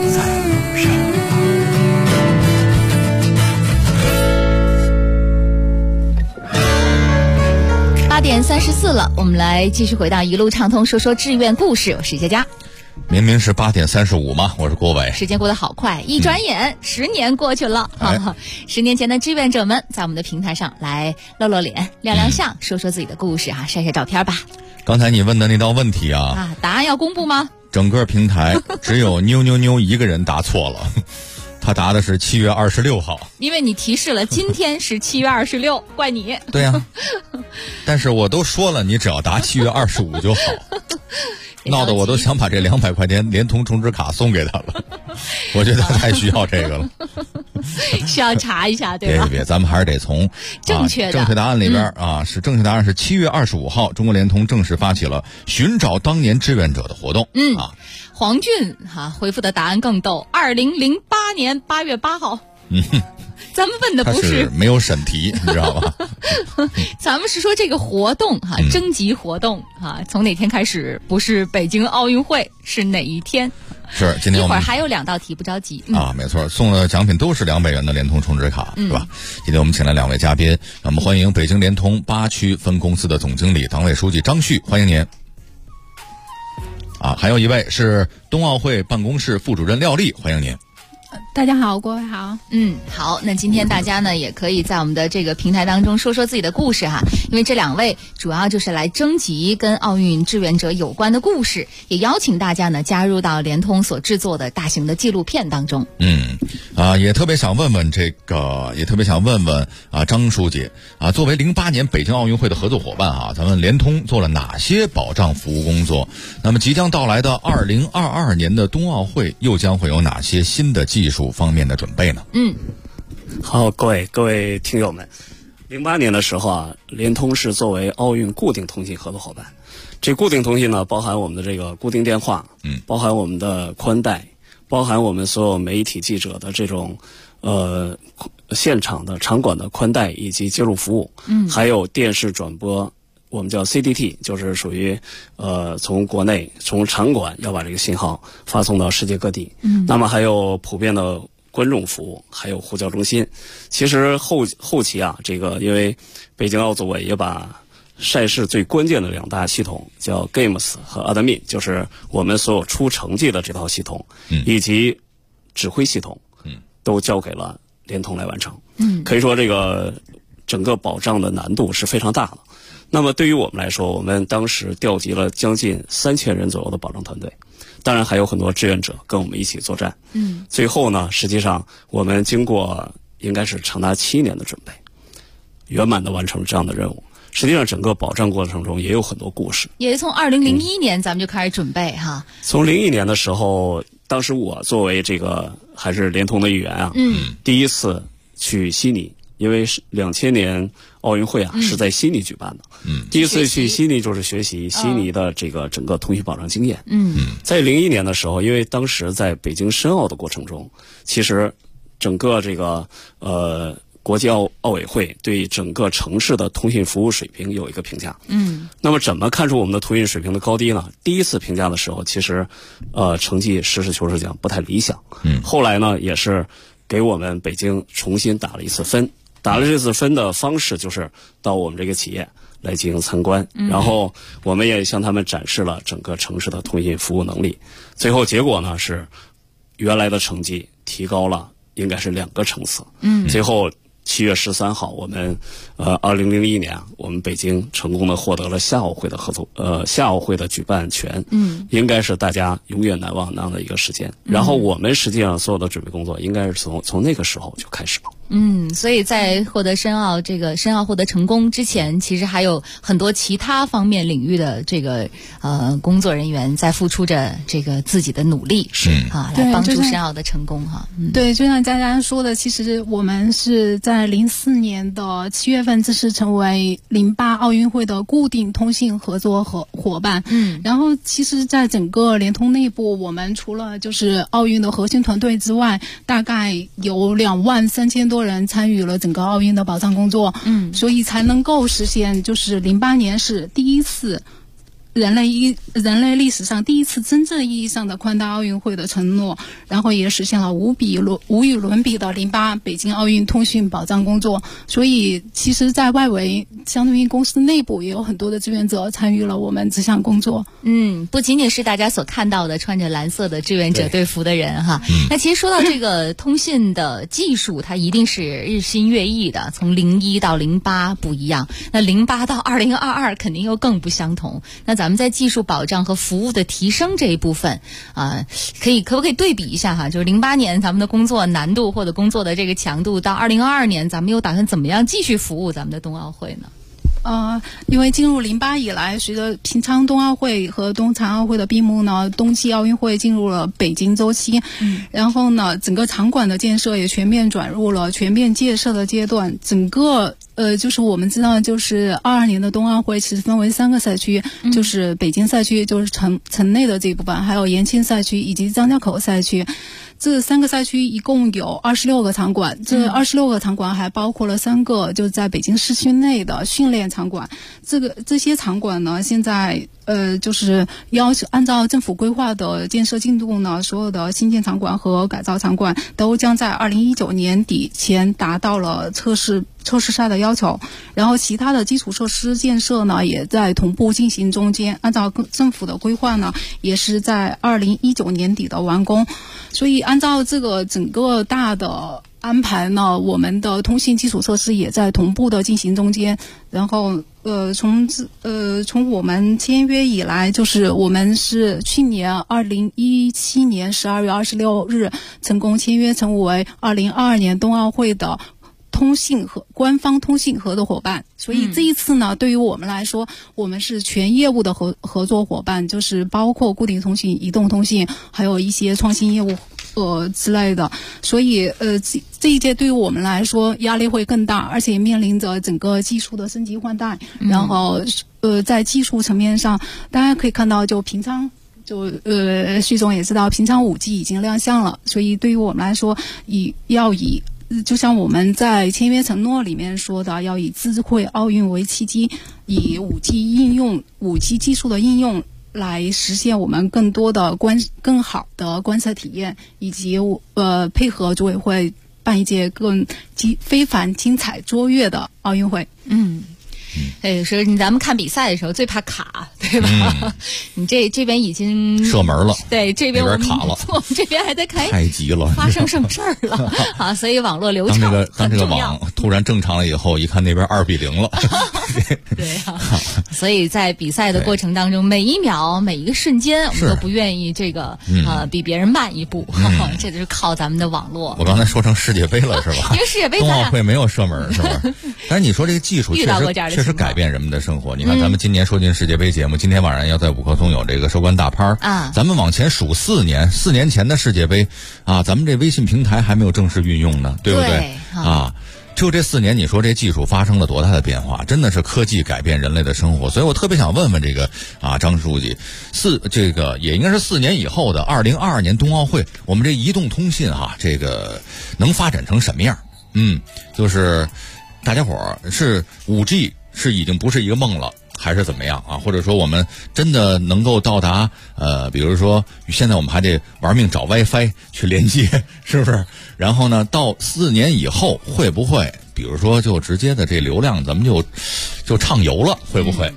8点34了，我们来继续回到一路畅通，说说志愿故事。我是佳佳。 明明是8点35嘛，我是郭伟。 时间过得好快，一转眼10年过去了。10年前的志愿者们在我们的平台上来露露脸、亮亮相，说说自己的故事啊，晒晒照片吧。 刚才你问的那道问题啊， 答案要公布吗？ 整个平台只有妞一个人答错了。他答的是7月26号， 因为你提示了今天是7月26，怪你。 对呀，但是我都说了，你只要答7月25就好。闹得我都想把这200块钱联通充值卡送给他了，我觉得他太需要这个了。 需要查一下，对吧？ 别，咱们还是得从正确答案里边是正确答案是7月25号，中国联通正式发起了寻找当年志愿者的活动。 黄俊回复的答案更逗，2008年8月8号。咱们问的不是没有审题，你知道吧？ 咱们是说这个活动征集活动从哪天开始？不是北京奥运会，是哪一天？ 是今天一会儿还有2道题，不着急没错，送的奖品都是200元的联通充值卡，是吧？今天我们请来2位嘉宾，让我们欢迎北京联通8区分公司的总经理、党委书记张旭，欢迎您。还有一位是冬奥会办公室副主任廖丽，欢迎您。 大家好，各位好。 好，那今天大家呢也可以在我们的这个平台当中说说自己的故事因为这2位主要就是来征集跟奥运志愿者有关的故事，也邀请大家呢加入到联通所制作的大型的纪录片当中。 也特别想问问张书记作为08年北京奥运会的合作伙伴咱们联通做了哪些保障服务工作？那么即将到来的2022年的冬奥会又将会有哪些新的技术方面的准备呢？ 好，各位听友们，08年的时候联通是作为奥运固定通信合作伙伴，这固定通信呢包含我们的这个固定电话，包含我们的宽带，包含我们所有媒体记者的这种现场的场馆的宽带以及接入服务，还有电视转播，我们叫 CDT， 就是属于从国内从场馆要把这个信号发送到世界各地。那么还有普遍的观众服务，还有呼叫中心。其实后期这个因为北京奥组委也把赛事最关键的2大系统叫 Games 和 Admin， 就是我们所有出成绩的这套系统，以及指挥系统，都交给了联通来完成。可以说这个整个保障的难度是非常大的。那么对于我们来说，我们当时调集了将近3000人左右的保障团队， 当然还有很多志愿者跟我们一起作战。最后呢，实际上我们经过应该是长达7年的准备，圆满的完成了这样的任务。实际上整个保障过程中也有很多故事， 也是从2001年咱们就开始准备哈。 从01年的时候，当时我作为这个还是联通的一员啊，第一次去悉尼，因为2000年奥运会啊是在悉尼举办的，第一次去悉尼就是学习悉尼的这个整个通讯保障经验。在01年的时候，因为当时在北京申奥的过程中，其实整个这个国际奥委会对整个城市的通信服务水平有一个评价。那么怎么看出我们的通信水平的高低呢？第一次评价的时候，其实成绩实事求是讲不太理想。后来呢，也是给我们北京重新打了一次分。打了这次分的方式就是到我们这个企业来进行参观，然后我们也向他们展示了整个城市的通信服务能力。最后结果呢是原来的成绩提高了，应该是2个层次。最后7月13号，我们2001年我们北京成功的获得了夏奥会的夏奥会的举办权。应该是大家永远难忘那样的一个时间。然后我们实际上所有的准备工作应该是从那个时候就开始了。 所以在获得申奥获得成功之前，其实还有很多其他方面领域的这个工作人员在付出着这个自己的努力，来帮助申奥的成功哈。 对，就像佳佳说的，其实我们是在04年的7月份正式成为08奥运会的固定通信合作伙伴。然后其实在整个联通内部，我们除了就是奥运的核心团队之外，大概有23000多人参与了整个奥运的保障工作。所以才能够实现就是08年是第一次人类历史上第一次真正意义上的宽大奥运会的承诺，然后也实现了无与伦比的08北京奥运通讯保障工作。所以其实在外围相当于公司内部也有很多的志愿者参与了我们这项工作。 不仅仅是大家所看到的穿着蓝色的志愿者队服的人哈。那其实说到这个通信的技术，它一定是日新月异的，从01到08不一样，那08到2022肯定又更不相同。那咱们在技术保障和服务的提升这一部分可不可以对比一下哈？就是08年咱们的工作难度或者工作的这个强度，到2022年咱们又打算怎么样继续服务咱们的冬奥会呢？ 因为进入08以来，随着平昌冬奥会和冬残奥会的闭幕呢，冬季奥运会进入了北京周期。然后呢，整个场馆的建设也全面转入了全面建设的阶段。整个就是我们知道，就是22年的冬奥会其实分为3个赛区，就是北京赛区，就是城内的这一部分，还有延庆赛区以及张家口赛区。这3个赛区一共有26个场馆，这26个场馆还包括了3个就是在北京市区内的训练场馆。这些场馆呢，现在就是要求按照政府规划的建设进度呢，所有的新建场馆和改造场馆都将在2019年底前达到了测试赛的要求。然后其他的基础设施建设呢，也在同步进行中间，按照政府的规划呢，也是在2019年底的完工。所以按照这个整个大的安排呢，我们的通信基础设施也在同步的进行中间。然后从我们签约以来，就是我们是去年2017年12月26日成功签约成为2022年冬奥会的官方通信合作伙伴。所以这一次呢，对于我们来说，我们是全业务的合作伙伴，就是包括固定通信、移动通信，还有一些创新业务之类的。所以这一届对于我们来说压力会更大，而且面临着整个技术的升级换代。然后在技术层面上，大家可以看到，就平昌徐总也知道，平昌5G 已经亮相了。所以对于我们来说，就像我们在签约承诺里面说的，要以智慧奥运为契机，以5G 技术的应用来实现我们更更好的观测体验，以及配合组委会办一届更非凡、精彩、卓越的奥运会。 说咱们看比赛的时候最怕卡，对吧？你这边已经射门了， 对，这边我们卡了， 我们这边还在看， 太急了， 发生什么事儿了啊？所以网络流畅当这个网突然正常了以后，一看那边2-0了， 对啊，所以在比赛的过程当中，每一秒每一个瞬间，我们都不愿意这个比别人慢一步，这就是靠咱们的网络。 我刚才说成世界杯了是吧？ 因为世界杯冬奥会没有射门是吧？但是你说这个技术确实改变人们的生活。你看咱们今年说进世界杯节目，今天晚上要在五棵松有这个收官大拍啊。 咱们往前数4年，4年前的世界杯啊，咱们这微信平台还没有正式运用呢，对不对？啊。就这4年，你说这技术发生了多大的变化？真的是科技改变人类的生活。所以我特别想问问这个张书记，这个也应该是4年以后的2022年冬奥会，我们这移动通信这个能发展成什么样？就是大家伙是5G 是已经不是一个梦了，还是怎么样啊？或者说我们真的能够到达比如说现在我们还得玩命找 WiFi 去连接，是不是？然后呢，到4年以后会不会，比如说就直接的这流量咱们就畅游了，会不会？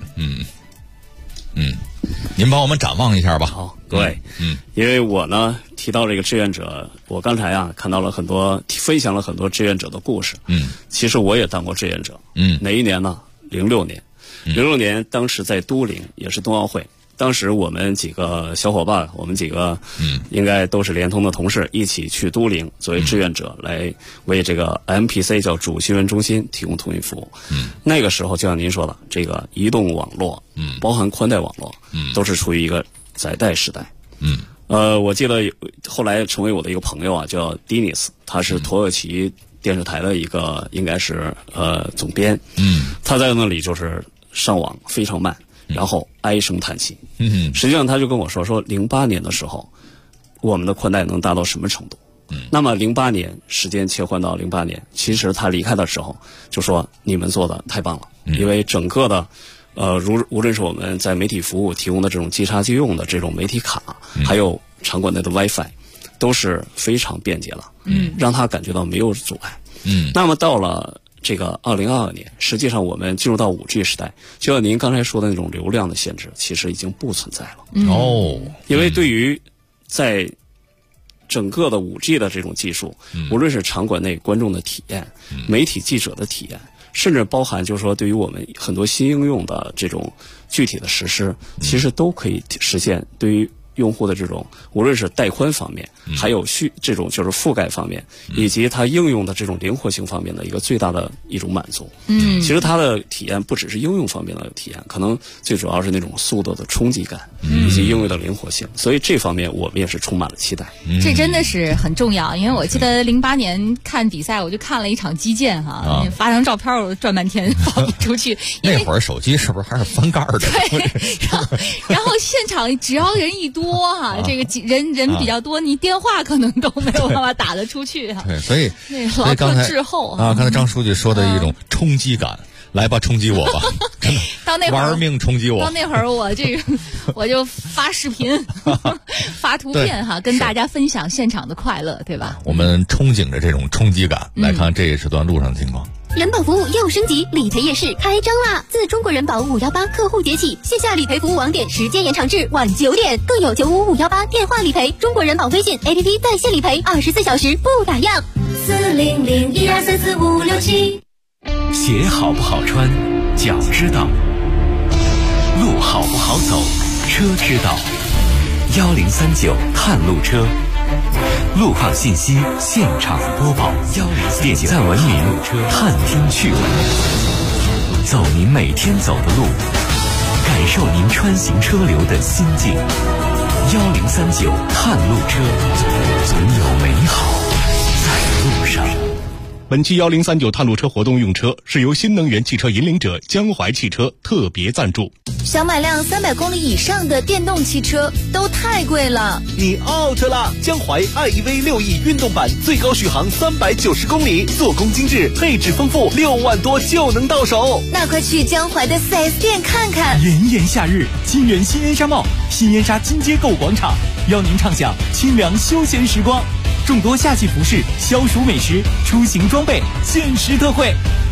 您帮我们展望一下吧。 好，各位，因为我呢提到这个志愿者，我刚才看到了分享了很多志愿者的故事。其实我也当过志愿者。哪一年呢？06年。06年，当时在都灵，也是冬奥会。当时我们几个小伙伴，我们几个应该都是联通的同事，一起去都灵作为志愿者来为这个 MPC 叫主新闻中心提供通讯服务。那个时候就像您说的，这个移动网络，包含宽带网络，都是处于一个载带时代。我记得后来成为我的一个朋友叫 Dennis， 他是土耳其电视台的一个应该是总编。他在那里就是上网非常慢，然后唉声叹气。实际上他就跟我说08年的时候我们的宽带能达到什么程度。那么08年时间切换到08年，其实他离开的时候就说你们做的太棒了，因为整个的无论是我们在媒体服务提供的这种即插即用的这种媒体卡，还有场馆内的 WiFi 都是非常便捷了，让他感觉到没有阻碍。那么到了这个2022年，实际上我们进入到5G 时代，就像您刚才说的那种流量的限制，其实已经不存在了。因为对于在整个的5G 的这种技术，无论是场馆内观众的体验，媒体记者的体验，甚至包含就是说对于我们很多新应用的这种具体的实施，其实都可以实现对于用户的这种无论是带宽方面，还有这种就是覆盖方面，以及它应用的这种灵活性方面的一个最大的一种满足。其实它的体验不只是应用方面的体验，可能最主要是那种速度的冲击感，以及应用的灵活性。所以这方面我们也是充满了期待。 这真的是很重要，因为我记得08年看比赛，我就看了一场击剑发张照片我转半天发不出去。 那会儿手机是不是还是翻盖的？ 对，然后现场只要人一多这个人比较多，你电话可能都没有办法打得出去对，所以老特滞后刚才张书记说的一种冲击感，来吧，冲击我吧，真的， 到那会儿玩命冲击我。 到那会儿我就发视频发图片跟大家分享现场的快乐，对吧？ 我们憧憬着这种冲击感，来看这一时段路上的情况。 人保服务又升级，理赔夜市开张啦！自中国人保518客户节起，线下理赔服务网点时间延长至晚9点，更有95518电话理赔，中国人保微信 APP 在线理赔，24小时不打烊。40012344567。 鞋好不好穿，脚知道；路好不好走，车知道。1039探路车，路况信息现场播报，点赞文明探听趣闻，走您每天走的路，感受您穿行车流的心境。1039探路车，总有美好在路上。 本期1039探路车活动用车是由新能源汽车引领者江淮汽车特别赞助。 想买辆300公里以上的电动汽车都太贵了， 你 out 了！江淮 iEV 6E 运动版最高续航390公里，做工精致，配置丰富，6万多就能到手。 那快去江淮的 4S 店看看。 炎炎夏日，金源新燕莎 mall 新燕莎金街购物广场邀您畅享清凉休闲时光。众多夏季服饰、消暑美食、出行装备限时特惠，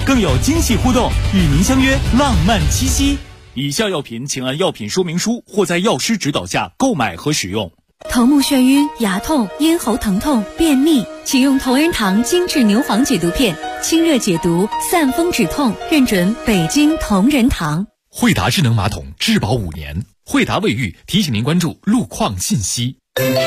更有惊喜互动，与您相约浪漫七夕。以下药品请按药品说明书或在药师指导下购买和使用。 头目眩晕、牙痛、咽喉疼痛、便秘，请用同仁堂精致牛黄解毒片，清热解毒，散风止痛，认准北京同仁堂。 惠达智能马桶质保5年，惠达卫浴提醒您关注路况信息。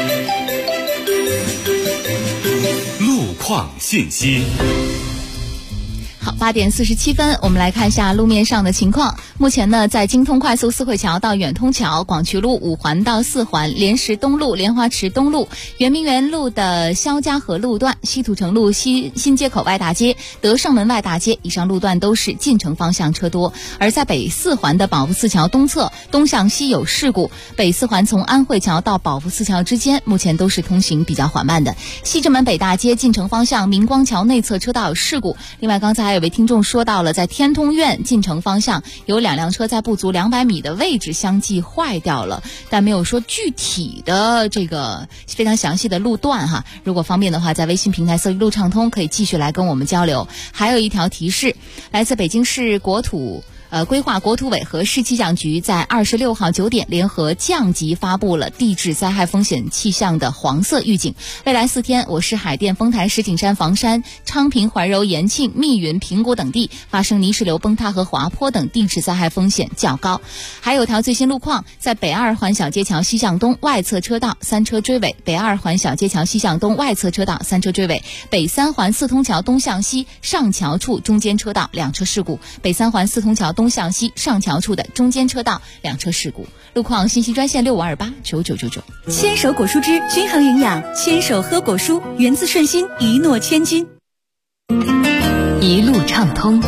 路况信息。 好，8点47分，我们来看一下路面上的情况。目前呢，在京通快速四惠桥到远通桥、广渠路5环到4环、莲石东路、莲花池东路、圆明园路的肖家河路段、西土城路新街口外大街、德胜门外大街以上路段都是进城方向车多。而在北4环的保福寺桥东侧东向西有事故，北4环从安慧桥到保福寺桥之间目前都是通行比较缓慢的。西直门北大街进城方向明光桥内侧车道有事故。另外，刚才还有位听众说到了，在天通苑进城方向有2辆车在不足200米的位置相继坏掉了，但没有说具体的这个非常详细的路段哈。如果方便的话，在微信平台搜一路畅通，可以继续来跟我们交流。还有一条提示，来自北京市规划国土委和市气象局在26号9点联合降级发布了地质灾害风险气象的黄色预警。未来4天，我市海淀、丰台、石景山、房山、昌平、怀柔、延庆、密云、平谷等地发生泥石流崩塌和滑坡等地质灾害风险较高。还有条最新路况，在北2环小街桥西向东外侧车道3车追尾，北2环小街桥西向东外侧车道3车追尾，北3环四通桥东向西上桥处中间车道2车事故，北3环四通桥东向西上桥处的中间车道2车事故。路况信息专线65289999。 牵手果蔬汁均衡营养，牵手喝果蔬，源自顺心，一诺千金。 一路畅通。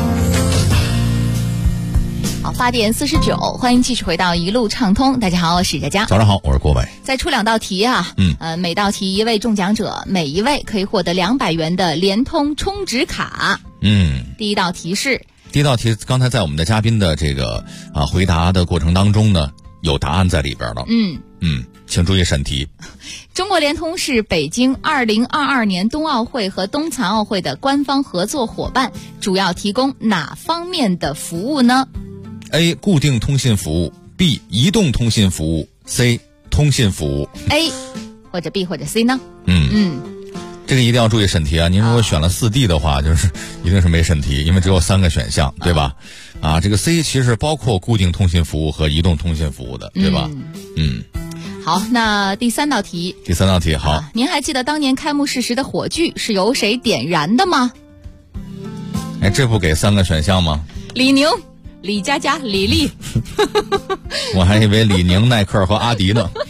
好，8点49，欢迎继续回到一路畅通。大家好，我是佳佳。 早上好，我是郭伟。 再出2道题啊，每道题1位中奖者，每一位可以获得200元的联通充值卡。第一道题是。 第一道题，刚才在我们的嘉宾的这个回答的过程当中呢，有答案在里边了。请注意审题。 中国联通是北京2022年冬奥会和冬残奥会的官方合作伙伴，主要提供哪方面的服务呢？ A. 固定通信服务， B. 移动通信服务， C. 通信服务。 A 或者 B 或者 C 呢？ 这个一定要注意审题啊！您如果选了4D 的话，就是一定是没审题，因为只有3个选项，对吧？这个 C 其实包括固定通信服务和移动通信服务的，对吧？ 好，那第3道题。 第3道题，好。 您还记得当年开幕式时的火炬是由谁点燃的吗？ 这不给3个选项吗？ 李宁、李佳佳、李丽。 我还以为李宁、耐克和阿迪呢。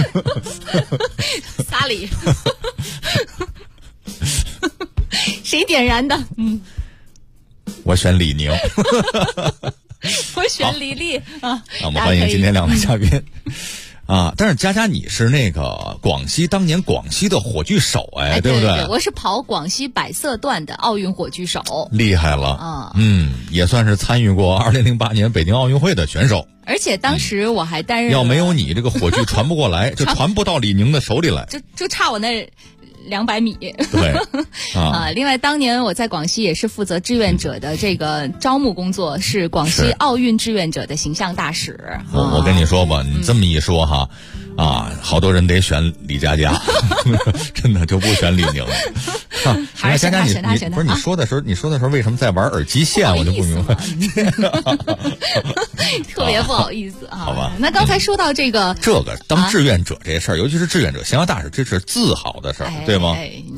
仨李。谁点燃的？ 我选李宁。 我选李丽啊！ 我们欢迎今天2位嘉宾但是佳佳，你是那个当年广西的火炬手，对不对？ 我是跑广西百色段的奥运火炬手， 厉害了也算是参与过2008年北京奥运会的选手。 而且当时我还担任要没有你，这个火炬传不过来，就传不到李宁的手里来， 就差我那200米。 对另外当年我在广西也是负责志愿者的这个招募工作，是广西奥运志愿者的形象大使。 我跟你说吧，你这么一说哈，好多人得选李佳佳，真的就不选李宁了。 还是佳佳，不是你说的时候为什么在玩耳机线？我就不明白。 特别不好意思啊。 好吧。 那刚才说到这个当志愿者这事儿，尤其是志愿者形象大使，这是自豪的事儿，对吗？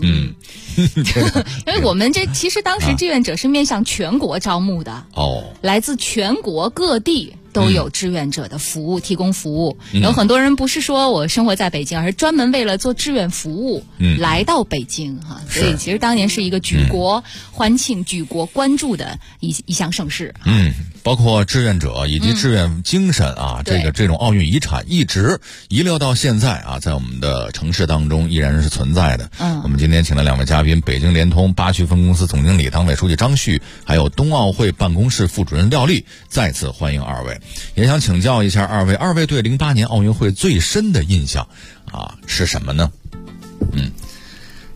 因为我们其实当时志愿者是面向全国招募的来自全国各地都有志愿者的服务，提供服务。有很多人不是说我生活在北京，而是专门为了做志愿服务来到北京哈。所以其实当年是一个举国欢庆、举国关注的一项盛事。 包括志愿者以及志愿精神这种奥运遗产一直遗留到现在在我们的城市当中依然是存在的。我们今天请了2位嘉宾，北京联通巴区分公司总经理、党委书记张旭，还有冬奥会办公室副主任廖丽，再次欢迎2位。也想请教一下2位对08年奥运会最深的印象是什么呢？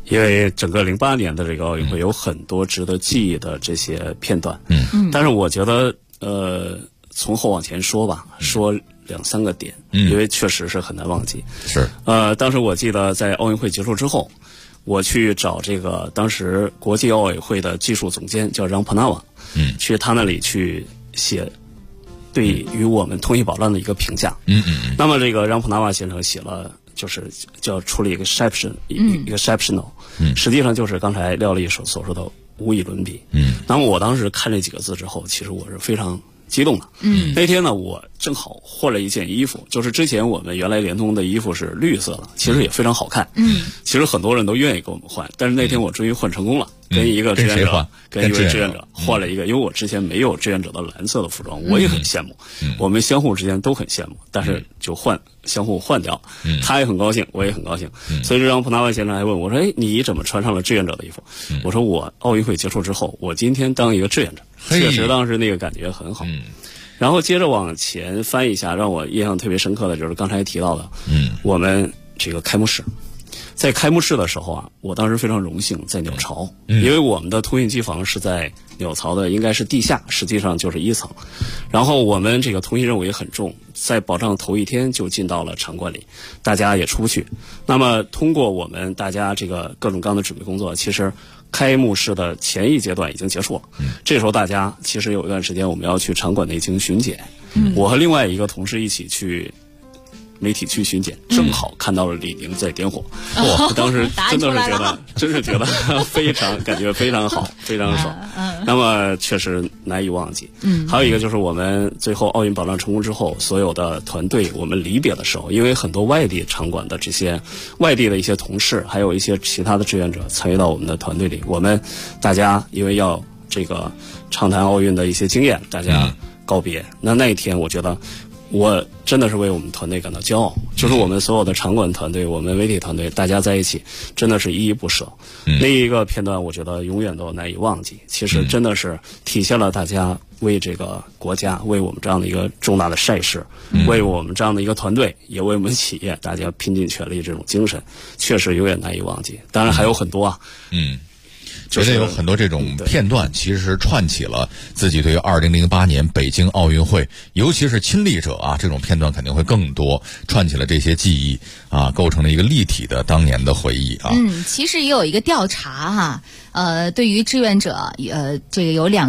因为整个08年的这个奥运会有很多值得记忆的这些片段。但是我觉得从后往前说吧，说2-3个点，因为确实是很难忘记。 是当时我记得在奥运会结束之后，我去找这个当时国际奥委会的技术总监叫让普纳瓦，去他那里去写对于我们通信保障的一个评价。那么这个让普纳瓦先生写了，就是叫出了一个 exceptional，实际上就是刚才廖丽所说的无以伦比。那么我当时看这几个字之后，其实我是非常激动的。那天呢，我正好换了一件衣服，就是之前我们原来联通的衣服是绿色的，其实也非常好看。其实很多人都愿意给我们换，但是那天我终于换成功了，跟一个志愿者，跟一位志愿者换了一个，因为我之前没有志愿者的蓝色的服装，我也很羡慕，我们相互之间都很羡慕，但是就相互换掉，他也很高兴，我也很高兴。所以让普纳万先生还问我说：“哎，你怎么穿上了志愿者的衣服？”我说：“我奥运会结束之后，我今天当一个志愿者。”确实当时那个感觉很好。然后接着往前翻一下，让我印象特别深刻的就是刚才提到的，我们这个开幕式。在开幕式的时候啊，我当时非常荣幸在鸟巢，因为我们的通信机房是在鸟巢的应该是地下，实际上就是1层。然后我们这个通信任务也很重，在保障头一天就进到了场馆里，大家也出不去。那么通过我们大家这个各种各样的准备工作，其实开幕式的前一阶段已经结束了。这时候大家其实有一段时间我们要去场馆内进行巡检，我和另外一个同事一起去媒体区巡检，正好看到了李宁在点火。当时真是觉得非常感觉非常好，非常爽。那么确实难以忘记。还有一个就是我们最后奥运保障成功之后，所有的团队我们离别的时候，因为很多外地场馆的这些外地的一些同事，还有一些其他的志愿者参与到我们的团队里，我们大家因为要这个畅谈奥运的一些经验，大家告别。那一天我觉得我真的是为我们团队感到骄傲，就是我们所有的场馆团队，我们媒体团队，大家在一起真的是依依不舍。那一个片段我觉得永远都难以忘记，其实真的是体现了大家为这个国家，为我们这样的一个重大的赛事，为我们这样的一个团队，也为我们企业，大家拼尽全力这种精神，确实永远难以忘记。当然还有很多啊。 觉得有很多这种片段，其实串起了自己对于2008年北京奥运会，尤其是亲历者啊，这种片段肯定会更多，串起了这些记忆啊，构成了一个立体的当年的回忆啊。 其实也有一个调查哈。对于志愿者，这个有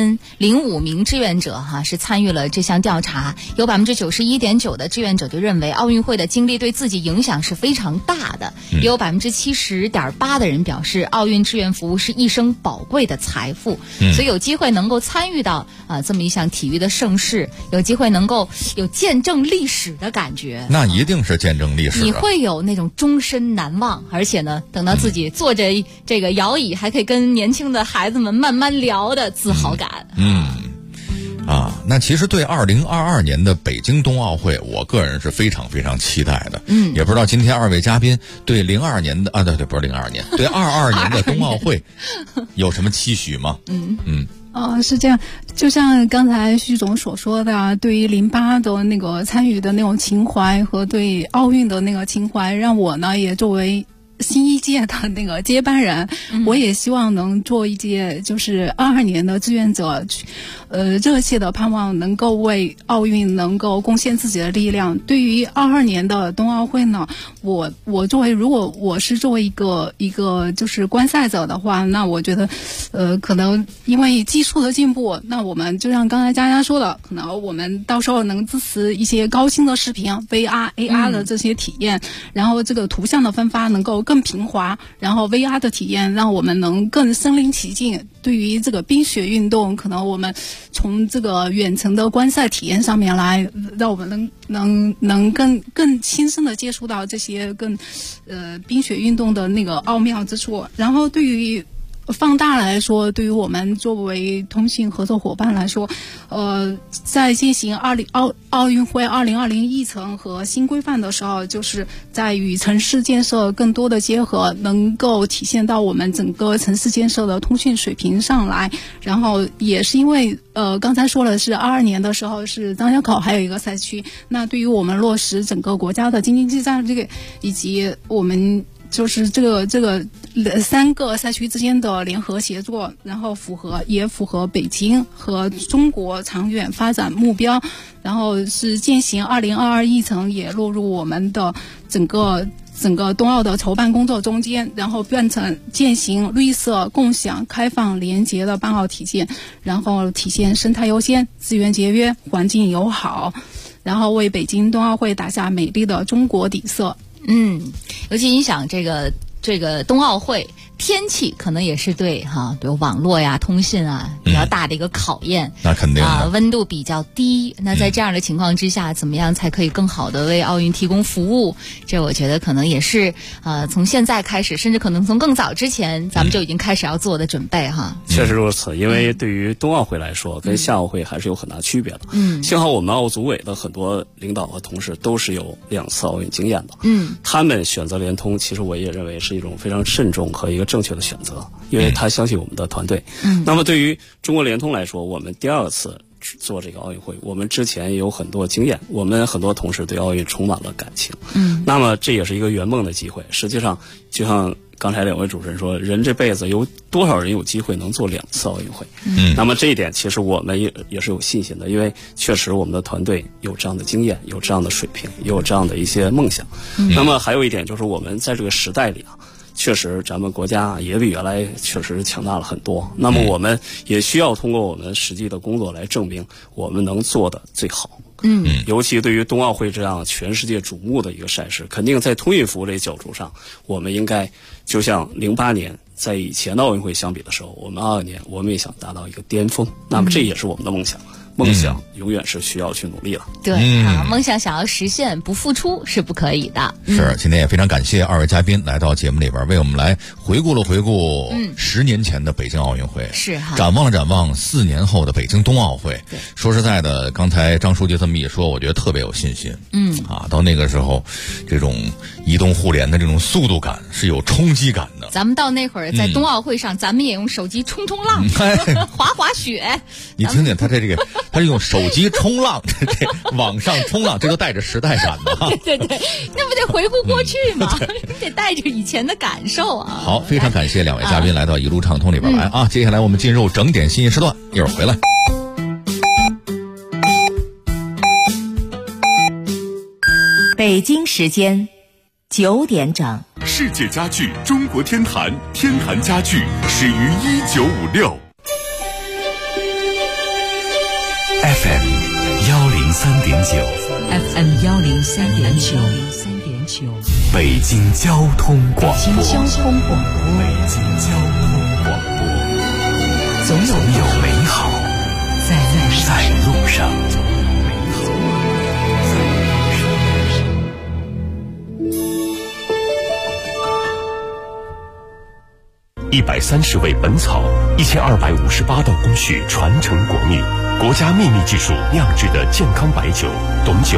2005名志愿者哈是参与了这项调查，有91.9%的志愿者就认为奥运会的经历对自己影响是非常大的，也有70.8%的人表示奥运志愿服务是一生宝贵的财富，所以有机会能够参与到这么一项体育的盛事，有机会能够有见证历史的感觉， 那一定是见证历史， 你会有那种终身难忘，而且呢，等到自己坐着这个摇椅还可以跟年轻的孩子们慢慢聊的自豪感。 那其实对2022年的北京冬奥会，我个人是非常非常期待的。也不知道今天二位嘉宾对02年的不是02年，对22年的冬奥会有什么期许吗？ 是这样，就像刚才徐总所说的，对于08的那个参与的那种情怀和对奥运的那个情怀，让我呢也作为新一届的那个接班人，我也希望能做一届就是22年的志愿者，热切的盼望能够为奥运能够贡献自己的力量。对于22年的冬奥会呢，我如果我是作为一个就是观赛者的话，那我觉得可能因为技术的进步，那我们就像刚才佳佳说的，可能我们到时候能支持一些高清的视频 VR、AR 的这些体验，然后这个图像的分发能够更平滑，然后 VR 的体验让我们能更身临其境。对于这个冰雪运动，可能我们从这个远程的观赛体验上面来，让我们能更亲身的接触到这些冰雪运动的那个奥妙之处。然后对于放大来说，对于我们作为通信合作伙伴来说，在进行奥运会2020议程和新规范的时候，就是在与城市建设更多的结合，能够体现到我们整个城市建设的通讯水平上来。然后也是因为刚才说了是22年的时候是张家口还有一个赛区，那对于我们落实整个国家的京津冀战略以及我们就是这个3个赛区之间的联合协作，然后符合北京和中国长远发展目标，然后是践行2022议程也落入我们的整个冬奥的筹办工作中间，然后变成践行绿色、共享、开放、廉洁的办奥体系，然后体现生态优先、资源节约、环境友好，然后为北京冬奥会打下美丽的中国底色。 尤其你想这个冬奥会天气可能也是对比如网络呀、通信啊比较大的一个考验。 那肯定温度比较低，那在这样的情况之下，怎么样才可以更好的为奥运提供服务？这我觉得可能也是从现在开始，甚至可能从更早之前，咱们就已经开始要做的准备哈。 确实如此，因为对于冬奥会来说，跟夏奥会还是有很大区别的。幸好我们奥组委的很多领导和同事都是有2次奥运经验的。他们选择联通，其实我也认为是一种非常慎重和一个正确的选择，因为他相信我们的团队。那么对于中国联通来说，我们第2次做这个奥运会，我们之前也有很多经验，我们很多同事对奥运充满了感情。那么这也是一个圆梦的机会。实际上，就像刚才2位主持人说，人这辈子有多少人有机会能做2次奥运会？那么这一点其实我们也是有信心的，因为确实我们的团队有这样的经验，有这样的水平，也有这样的一些梦想。那么还有一点就是我们在这个时代里确实咱们国家也比原来确实强大了很多。那么我们也需要通过我们实际的工作来证明我们能做的最好。尤其对于冬奥会这样全世界瞩目的一个赛事，肯定在通运服务这角度上，我们应该就像08年在以前的奥运会相比的时候，我们22年我们也想达到一个巅峰。那么这也是我们的梦想。梦想永远是需要去努力了。 对梦想想要实现，不付出是不可以的。 是，今天也非常感谢2位嘉宾来到节目里边，为我们来回顾10年前的北京奥运会， 是展望4年后的北京冬奥会。说实在的，刚才张书记这么一说，我觉得特别有信心。到那个时候，这种移动互联的这种速度感是有冲击感的。 咱们到那会儿在冬奥会上，咱们也用手机冲浪，滑雪。 你听听他这个。他是用手机冲浪，这网上冲浪，这都带着时代感的。 对，那不得回顾过去吗？得带着以前的感受啊。 好，非常感谢2位嘉宾来到一路畅通里边来接下来我们进入整点新闻时段，一会儿回来。 北京时间9点整。 世界家具中国天坛，天坛家具始于1956。 FM 103.9 FM 103.9 北京交通广播。 北京交通广播，总有美好在路上。 130味本草，1258道工序传承国秘，国家秘密技术酿制的健康白酒，董酒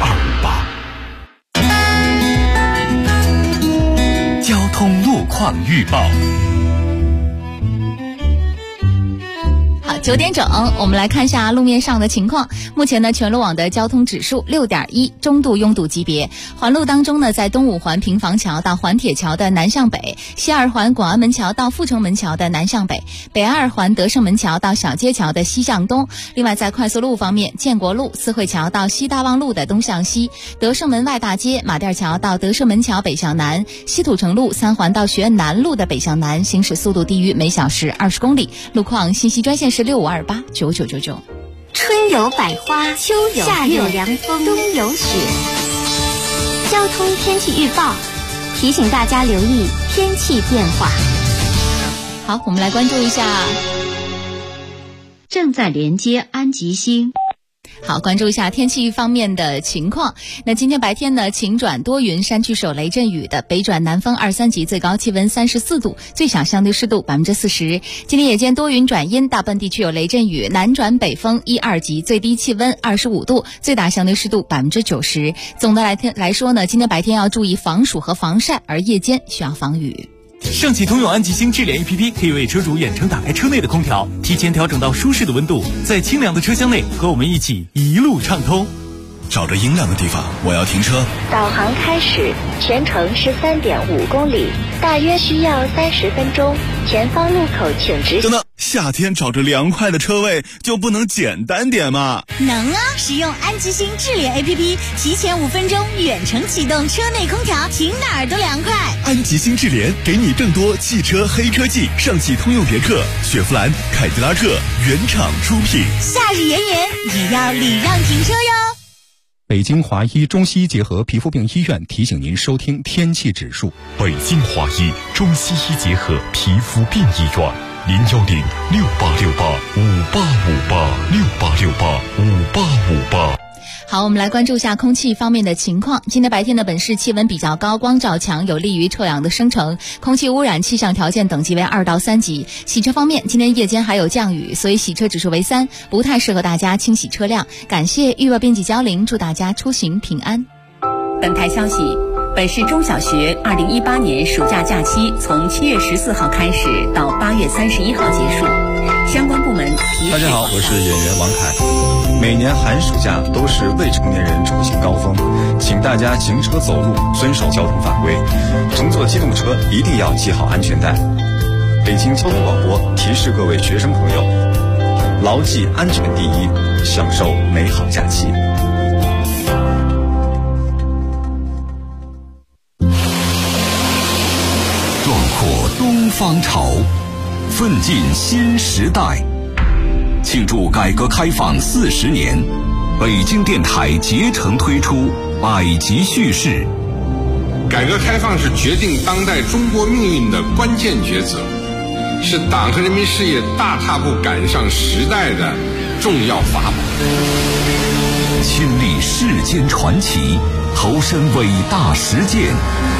1258。 交通路况预报。 9点整，我们来看一下路面上的情况。目前呢，全路网的交通指数6.1，中度拥堵级别。环路当中呢，在东五环平房桥到环铁桥的南向北，西二环广安门桥到阜成门桥的南向北，北二环德胜门桥到小街桥的西向东。另外，在快速路方面，建国路、四惠桥到西大望路的东向西，德胜门外大街、马甸桥到德胜门桥北向南，西土城路、三环到学院南路的北向南，行驶速度低于每小时20公里。路况信息专线是65289999。 春有百花，秋有夏有凉风，冬有雪。交通天气预报提醒大家留意天气变化。 好，我们来关注一下正在连接安吉星。 好，关注一下天气方面的情况。那今天白天呢，晴转多云，山区有雷阵雨的，北转南风2、3级，最高气温34度，最小相对湿度40%。今天夜间多云转阴，大部分地区有雷阵雨，南转北风1、2级，最低气温25度，最大相对湿度90%。总的来说呢，今天白天要注意防暑和防晒，而夜间需要防雨。 上汽通用安吉星智联 APP 可以为车主远程打开车内的空调，提前调整到舒适的温度，在清凉的车厢内和我们一起一路畅通。 找着阴凉的地方，我要停车。 导航开始，全程是3.5公里，大约需要30分钟。前方路口请直行。 等等，夏天找着凉快的车位就不能简单点吗？ 能啊！使用安吉星智联 APP， 提前5分钟远程启动车内空调，停哪儿都凉快。 安吉星智联给你更多汽车黑科技，上汽通用别克、雪佛兰、凯迪拉克原厂出品。 夏日炎炎也要礼让停车哟。 北京华医中西医结合皮肤病医院提醒您收听天气指数。 北京华医中西医结合皮肤病医院，0106868585858685858。 好，我们来关注一下空气方面的情况。今天白天的本市气温比较高，光照强，有利于臭氧的生成，空气污染气象条件等级为2到3级。洗车方面，今天夜间还有降雨，所以洗车指数为3，不太适合大家清洗车辆。感谢预报编辑焦玲，祝大家出行平安。 本台消息，本市中小学2018年暑假假期从7月14号开始到8月31号结束，相关部门提示。 大家好，我是演员王凯。每年寒暑假都是未成年人出行高峰，请大家行车走路遵守交通法规，乘坐机动车一定要系好安全带。北京交通广播提示各位学生朋友，牢记安全第一，享受美好假期。 壮阔东方潮，奋进新时代。庆祝改革开放40年，北京电台竭诚推出百集叙事。 改革开放是决定当代中国命运的关键抉择，是党和人民事业大踏步赶上时代的重要法宝。 亲历世间传奇，投身伟大实践，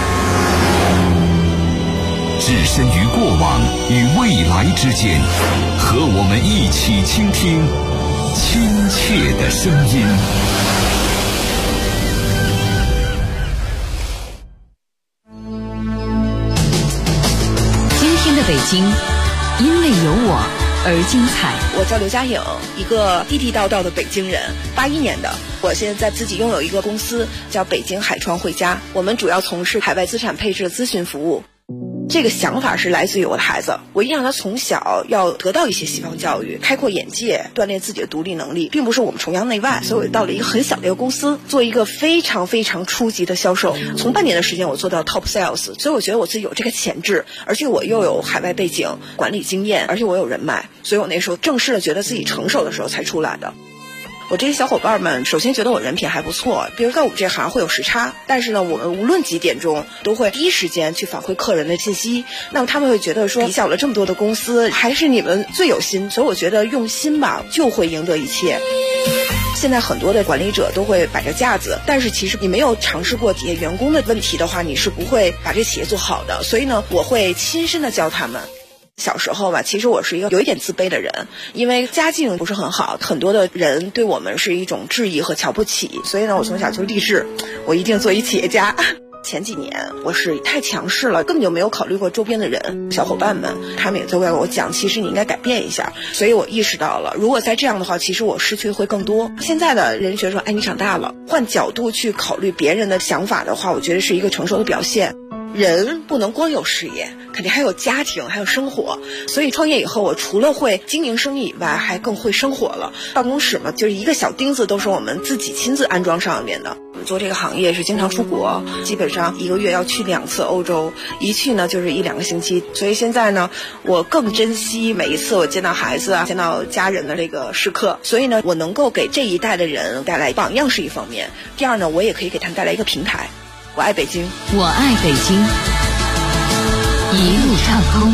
置身于过往与未来之间，和我们一起倾听亲切的声音。 今天的北京，因为有我而精彩。 我叫刘佳颖，一个地地道道的北京人，81年的。我现在自己拥有一个公司，叫北京海创汇佳，我们主要从事海外资产配置的咨询服务。这个想法是来自于我的孩子，我一定让他从小要得到一些西方教育，开阔眼界，锻炼自己的独立能力，并不是我们崇洋媚外，所以我到了一个很小的一个公司，做一个非常非常初级的销售，从半年的时间我做到 top sales， 所以我觉得我自己有这个潜质，而且我又有海外背景、管理经验，而且我有人脉，所以我那时候正式的觉得自己成熟的时候才出来的。我这些小伙伴们首先觉得我人品还不错，比如在我们这行会有时差，但是呢我们无论几点钟都会第一时间去反馈客人的信息，那么他们会觉得说比较了这么多的公司还是你们最有心，所以我觉得用心吧就会赢得一切。现在很多的管理者都会摆着架子，但是其实你没有尝试过底下员工的问题的话，你是不会把这企业做好的，所以呢我会亲身的教他们。小时候吧，其实我是一个有一点自卑的人，因为家境不是很好，很多的人对我们是一种质疑和瞧不起，所以呢我从小就立志我一定做一企业家。前几年我是太强势了，根本就没有考虑过周边的人，小伙伴们他们也都在跟我讲，其实你应该改变一下，所以我意识到了，如果再这样的话，其实我失去会更多。现在的人觉得说，哎，你长大了，换角度去考虑别人的想法的话，我觉得是一个成熟的表现。人不能光有事业，肯定还有家庭，还有生活。所以创业以后，我除了会经营生意以外，还更会生活了。办公室嘛，就是一个小钉子都是我们自己亲自安装上面的。做这个行业是经常出国，基本上1个月要去2次欧洲，一去呢就是1-2个星期。所以现在呢，我更珍惜每一次我见到孩子啊、见到家人的这个时刻。所以呢，我能够给这一代的人带来榜样是一方面，第二呢，我也可以给他们带来一个平台。我爱北京， 我爱北京，一路畅通。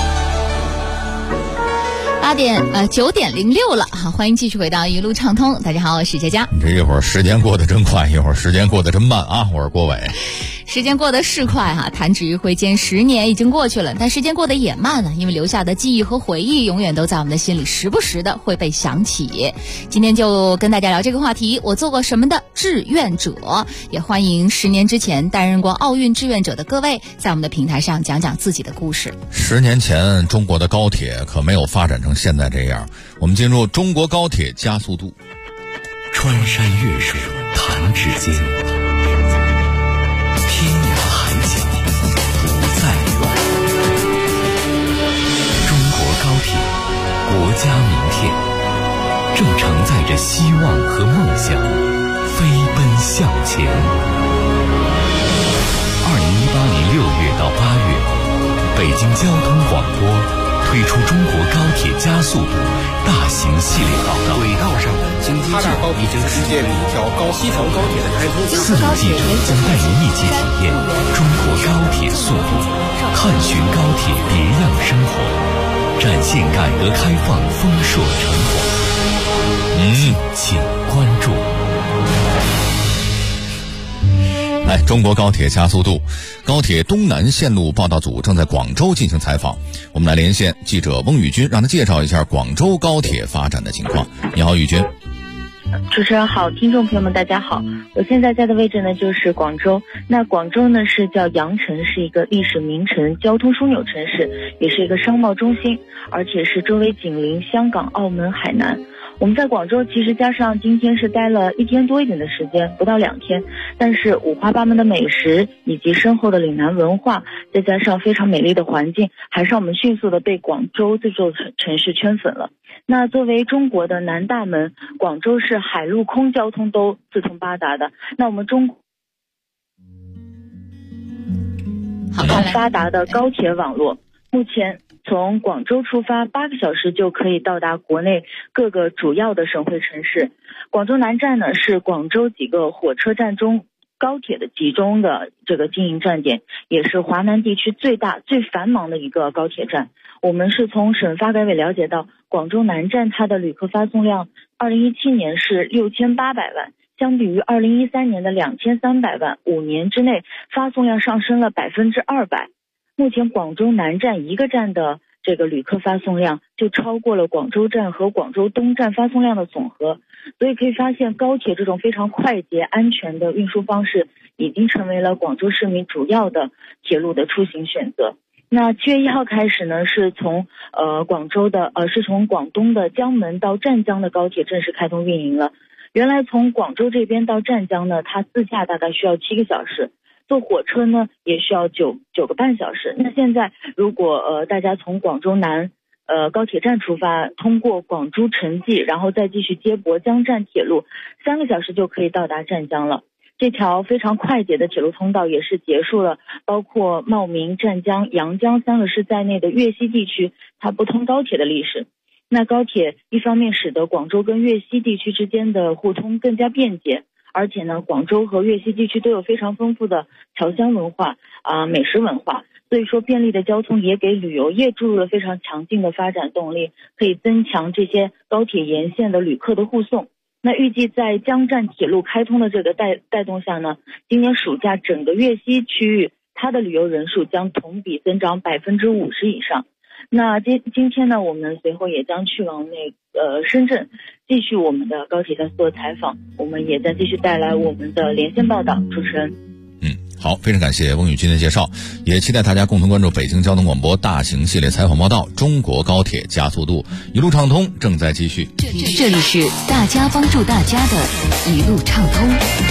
9点06了，好，欢迎继续回到一路畅通。大家好，我是佳佳。 这一会儿时间过得真快，一会儿时间过得真慢啊！我是郭伟。 时间过得是快哈，弹指一挥间10年已经过去了，但时间过得也慢了，因为留下的记忆和回忆永远都在我们的心里，时不时的会被想起。今天就跟大家聊这个话题，我做过什么的志愿者，也欢迎10年之前担任过奥运志愿者的各位在我们的平台上讲讲自己的故事。 10年前中国的高铁可没有发展成现在这样，我们进入中国高铁加速度。 穿山越水， 弹指间，天涯海角不再远。中国高铁，国家名片，正承载着希望和梦想，飞奔向前。2018年6月到8月，北京交通广播推出中国高铁加速度大型系列报道。 轨道上的京津冀已经实现了一条西条高铁的开通。 4路记者将带您一起体验中国高铁速度，探寻高铁别样生活，展现改革开放丰硕成果。请关注。 来，中国高铁加速度，高铁东南线路报道组正在广州进行采访，我们来连线记者翁宇军，让他介绍一下广州高铁发展的情况。你好，宇军。 主持人好，听众朋友们大家好，我现在在的位置呢就是广州。那广州呢是叫羊城，是一个历史名城，交通枢纽城市，也是一个商贸中心，而且是周围紧邻香港、澳门、海南。我们在广州其实加上今天是待了1天多一点的时间，不到2天，但是五花八门的美食以及深厚的岭南文化，再加上非常美丽的环境，还是让我们迅速的被广州这座城市圈粉了。那作为中国的南大门，广州是海陆空交通都四通八达的。那我们很发达的高铁网络，目前从广州出发8个小时就可以到达国内各个主要的省会城市。广州南站呢是广州几个火车站中高铁的集中的这个经营站点，也是华南地区最大最繁忙的一个高铁站。我们是从省发改委了解到，广州南站它的旅客发送量2017年是6800万，相比于2013年的2300万，5年之内发送量上升了200%。目前广州南站一个站的这个旅客发送量就超过了广州站和广州东站发送量的总和，所以可以发现高铁这种非常快捷安全的运输方式已经成为了广州市民主要的铁路的出行选择。那7月1号开始呢，是从广东的江门到湛江的高铁正式开通运营了。原来从广州这边到湛江呢，它自驾大概需要7个小时，坐火车呢也需要9个半小时。那现在如果大家从广州南高铁站出发，通过广珠城际，然后再继续接驳江湛铁路，3个小时就可以到达湛江了。这条非常快捷的铁路通道也是结束了包括茂名、湛江、阳江3个市在内的粤西地区它不通高铁的历史。那高铁一方面使得广州跟粤西地区之间的互通更加便捷，而且呢，广州和粤西地区都有非常丰富的侨乡文化美食文化，所以说便利的交通也给旅游业注入了非常强劲的发展动力，可以增强这些高铁沿线的旅客的护送。那预计在江湛铁路开通的这个带动下呢，今年暑假整个粤西区域它的旅游人数将同比增长50%以上。那今天呢，我们随后也将去往深圳继续我们的高铁加速度采访，我们也将继续带来我们的连线报道。主持人， 好，非常感谢翁宇军的介绍，也期待大家共同关注北京交通广播大型系列采访报道《中国高铁加速度》，一路畅通正在继续。 这里是大家帮助大家的一路畅通。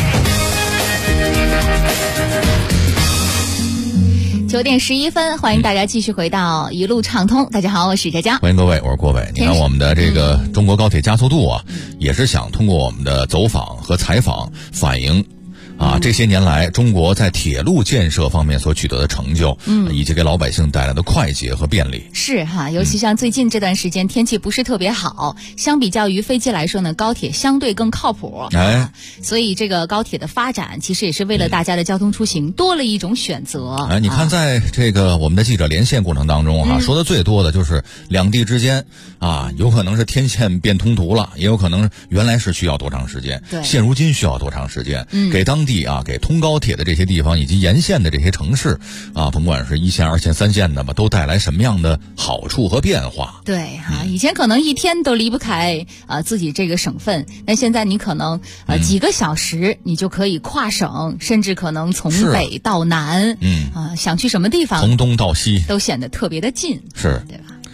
9点11分，欢迎大家继续回到一路畅通。大家好，我是佳佳， 欢迎各位，我是郭伟。你看我们的这个中国高铁加速度啊，也是想通过我们的走访和采访反映这些年来中国在铁路建设方面所取得的成就，以及给老百姓带来的快捷和便利。 是哈，尤其像最近这段时间天气不是特别好，相比较于飞机来说呢，高铁相对更靠谱。所以这个高铁的发展其实也是为了大家的交通出行多了一种选择。 你看在这个我们的记者连线过程当中说的最多的就是两地之间有可能是天线变通途了，也有可能原来是需要多长时间，现如今需要多长时间，给当地给通高铁的这些地方以及沿线的这些城市甭管是1线、2线、3线的吧，都带来什么样的好处和变化？ 对以前可能1天都离不开自己这个省份，那现在你可能几个小时你就可以跨省，甚至可能从北到南，想去什么地方， 从东到西都显得特别的近， 是， 对吧？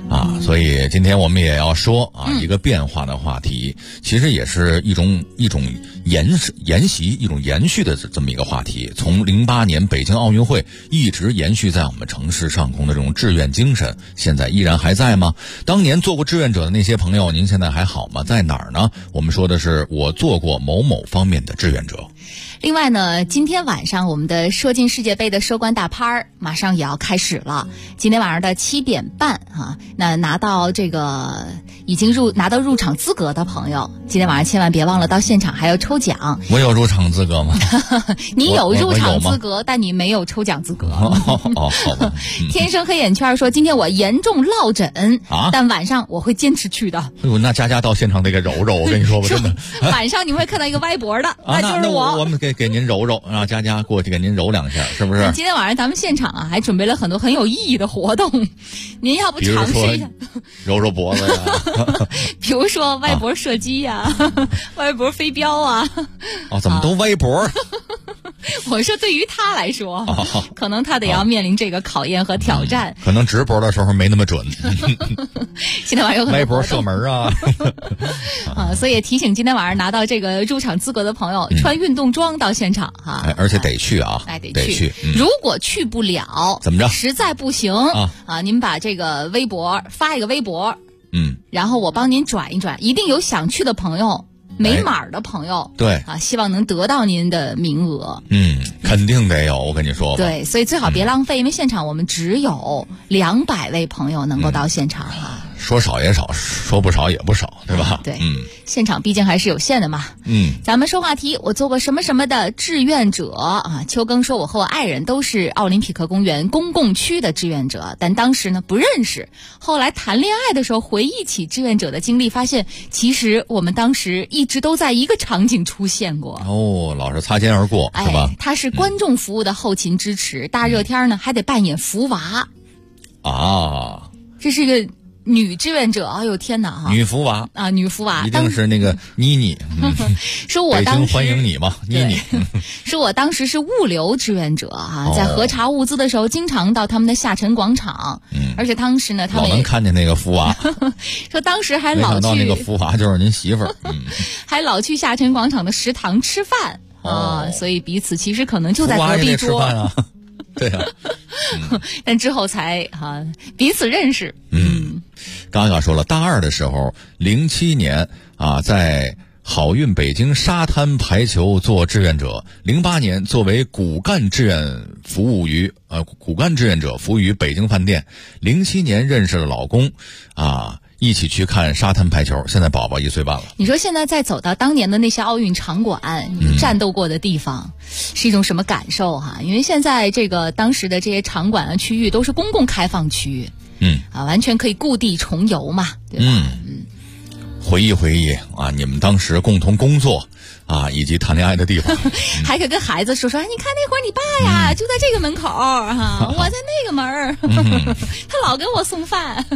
啊，所以今天我们也要说啊，一个变化的话题，其实也是一种沿袭、一种延续的这么一个话题。从08年北京奥运会一直延续在我们城市上空的这种志愿精神，现在依然还在吗？当年做过志愿者的那些朋友，您现在还好吗？在哪儿呢？我们说的是我做过某某方面的志愿者。 另外呢，今天晚上我们的射进世界杯的收官大拍马上也要开始了。今天晚上的7点半啊，那拿到这个已经拿到入场资格的朋友，今天晚上千万别忘了到现场还要抽奖。 我有入场资格吗？ 你有入场资格，但你没有抽奖资格。 好吧。 天生黑眼圈说，今天我严重落枕啊， 但晚上我会坚持去的。 哎呦，那佳佳到现场得给揉揉，我跟你说吧，真的。 晚上你会看到一个歪脖的， 那就是我们给您揉揉，让佳佳过去给您揉2下，是不是？ 今天晚上咱们现场啊，还准备了很多很有意义的活动，您要不尝试一下？ 揉揉脖子呀， 比如说歪脖射击呀，歪脖飞镖啊。 哦，怎么都歪脖？ 我说对于他来说，可能他得要面临这个考验和挑战。 可能直脖的时候没那么准。 今天晚上有很多歪脖射门啊。 所以提醒今天晚上拿到这个入场资格的朋友，穿运动装到现场哈。 而且得去啊，得去。 如果去不了， 怎么着？ 实在不行啊，您把这个微博发一个微博，然后我帮您转一转，一定有想去的朋友。没码的朋友， 对啊，希望能得到您的名额。 肯定得有，我跟你说。 对，所以最好别浪费，因为现场我们只有200位朋友能够到现场哈。 说少也少，说不少也不少，对吧？ 对，现场毕竟还是有限的嘛。咱们说话题，我做过什么什么的志愿者啊？秋庚说，我和我爱人都是奥林匹克公园公共区的志愿者，但当时呢不认识。后来谈恋爱的时候，回忆起志愿者的经历，发现其实我们当时一直都在一个场景出现过。 哦，老是擦肩而过，是吧？ 他是观众服务的后勤支持，大热天呢还得扮演福娃。 啊， 这是一个女志愿者，哎呦天哪哈！ 女福娃啊，女福娃一定是那个妮妮。 说我当时北京欢迎你嘛，妮妮。 说我当时是物流志愿者哈，在核查物资的时候，经常到他们的下沉广场。而且当时呢，他们老能看见那个福娃。 说当时还老去， 没想到那个福娃就是您媳妇儿。 还老去下沉广场的食堂吃饭啊，所以彼此其实可能就在隔壁桌。 福娃也得吃饭啊。对啊。 但之后才彼此认识。 刚刚说了，大2的时候，07年啊，在好运北京沙滩排球做志愿者，08年作为骨干志愿者服务于北京饭店，07年认识了老公啊，一起去看沙滩排球。现在宝宝1岁半了。你说现在再走到当年的那些奥运场馆，你战斗过的地方，是一种什么感受哈？因为现在这个当时的这些场馆啊区域都是公共开放区域。完全可以故地重游嘛，对吧？ 回忆啊，你们当时共同工作啊，以及谈恋爱的地方， 还可以跟孩子说，你看那会儿你爸呀，就在这个门口哈，我在那个门儿，他老给我送饭，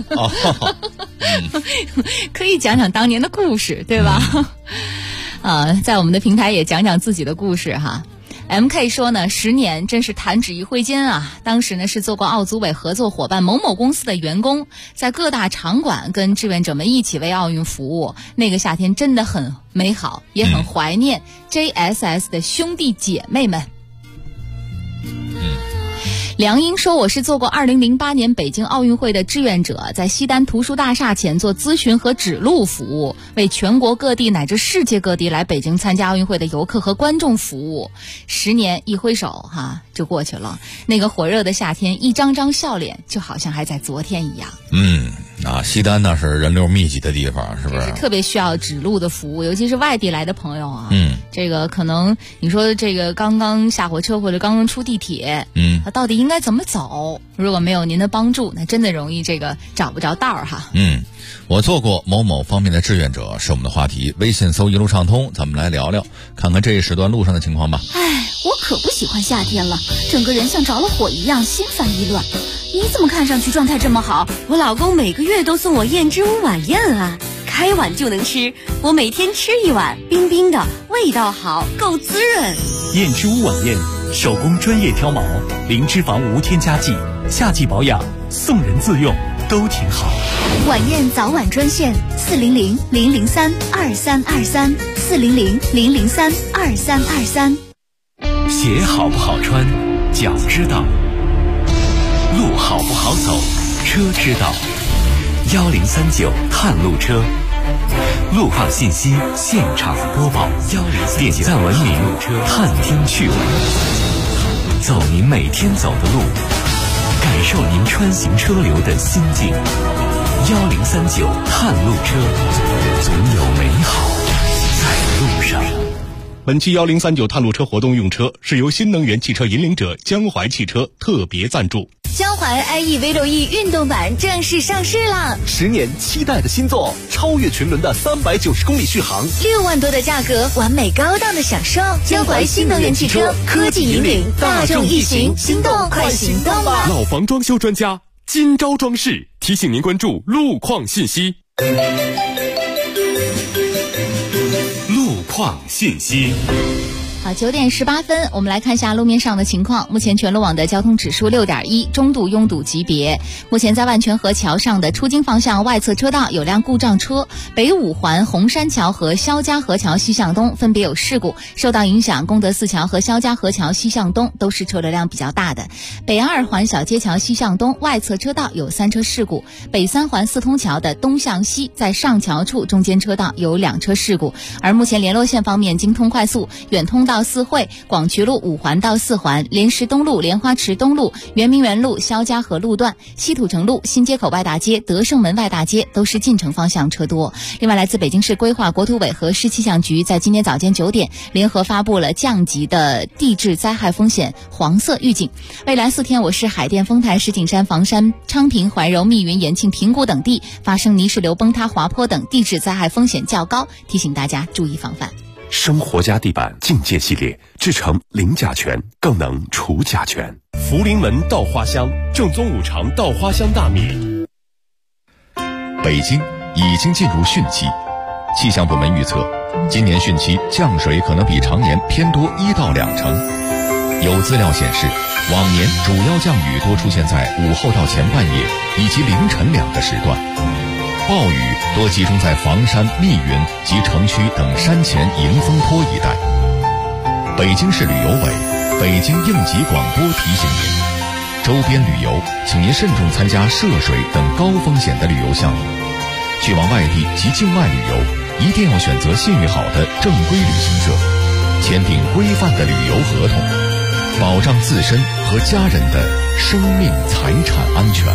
可以讲讲当年的故事，对吧？在我们的平台也讲讲自己的故事哈。MK 说呢，10年真是弹指一挥间啊！当时呢是做过奥组委合作伙伴某某公司的员工，在各大场馆跟志愿者们一起为奥运服务。那个夏天真的很美好，也很怀念 JSS 的兄弟姐妹们。梁英说，我是做过2008年北京奥运会的志愿者，在西单图书大厦前做咨询和指路服务，为全国各地乃至世界各地来北京参加奥运会的游客和观众服务。10年一挥手就过去了，那个火热的夏天，一张张笑脸就好像还在昨天一样。 西单那是人流密集的地方，是不是？ 特别需要指路的服务，尤其是外地来的朋友啊。这个可能你说这个刚刚下火车或者刚刚出地铁，他到底应该怎么走？如果没有您的帮助，那真的容易这个找不着道儿哈。 我做过某某方面的志愿者是我们的话题，微信搜一路畅通，咱们来聊聊，看看这一时段路上的情况吧。 我可不喜欢夏天了，整个人像着了火一样，心烦意乱。你怎么看上去状态这么好？我老公每个月都送我燕之屋晚宴啊，开碗就能吃，我每天吃一碗，冰冰的，味道好，够滋润。 燕之屋晚宴，手工专业挑毛，零脂肪无添加剂，夏季保养，送人自用。 都挺好。 晚宴早晚专线400-003-2323，400-003-2323。 鞋好不好穿，脚知道；路好不好走，车知道。1039探路车，路况信息现场播报，点赞文明，探听趣闻，走您每天走的路，感受您穿行车流的心境。1039探路车，总有美好在路上。 本期1039探路车活动用车是由新能源汽车引领者江淮汽车特别赞助。 江淮 iE V6E 运动版正式上市了 ，10年期待的新作，超越群伦的390公里续航 ，6万多的价格，完美高档的享受。江淮新能源汽车，科技引领大众一行，心动快行动吧！ 老房装修专家金招装饰提醒您关注路况信息。路况信息。 好，9点18分，我们来看一下路面上的情况。目前全路网的交通指数6.1，中度拥堵级别。目前在万泉河桥上的出京方向外侧车道有辆故障车，北五环红山桥和肖家河桥西向东分别有事故，受到影响，功德寺桥和肖家河桥西向东都是车流量比较大的。北2环小街桥西向东外侧车道有3车事故，北3环四通桥的东向西在上桥处中间车道有2车事故。而目前联络线方面，京通快速远通到四惠、广渠路5环到4环、莲石东路、莲花池东路、圆明园路、肖家河路段、西土城路、新街口外大街、德胜门外大街都是进城方向车多。另外，来自北京市规划国土委和市气象局在今天早间9点联合发布了降级的地质灾害风险黄色预警。未来4天，我市海淀、丰台、石景山、房山、昌平、怀柔、密云、延庆、平谷等地发生泥石流、崩塌、滑坡等地质灾害风险较高，提醒大家注意防范。 生活家地板境界系列制成零甲醛，更能除甲醛。 福临门稻花香，正宗五常稻花香大米。 北京已经进入汛期，气象部门预测，今年汛期降水可能比常年偏多1到2成。有资料显示，往年主要降雨多出现在午后到前半夜以及凌晨2个时段。暴雨多集中在房山、密云及城区等山前迎风坡一带。北京市旅游委、北京应急广播提醒您，周边旅游请您慎重参加涉水等高风险的旅游项目。去往外地及境外旅游，一定要选择信誉好的正规旅行社，签订规范的旅游合同，保障自身和家人的生命财产安全。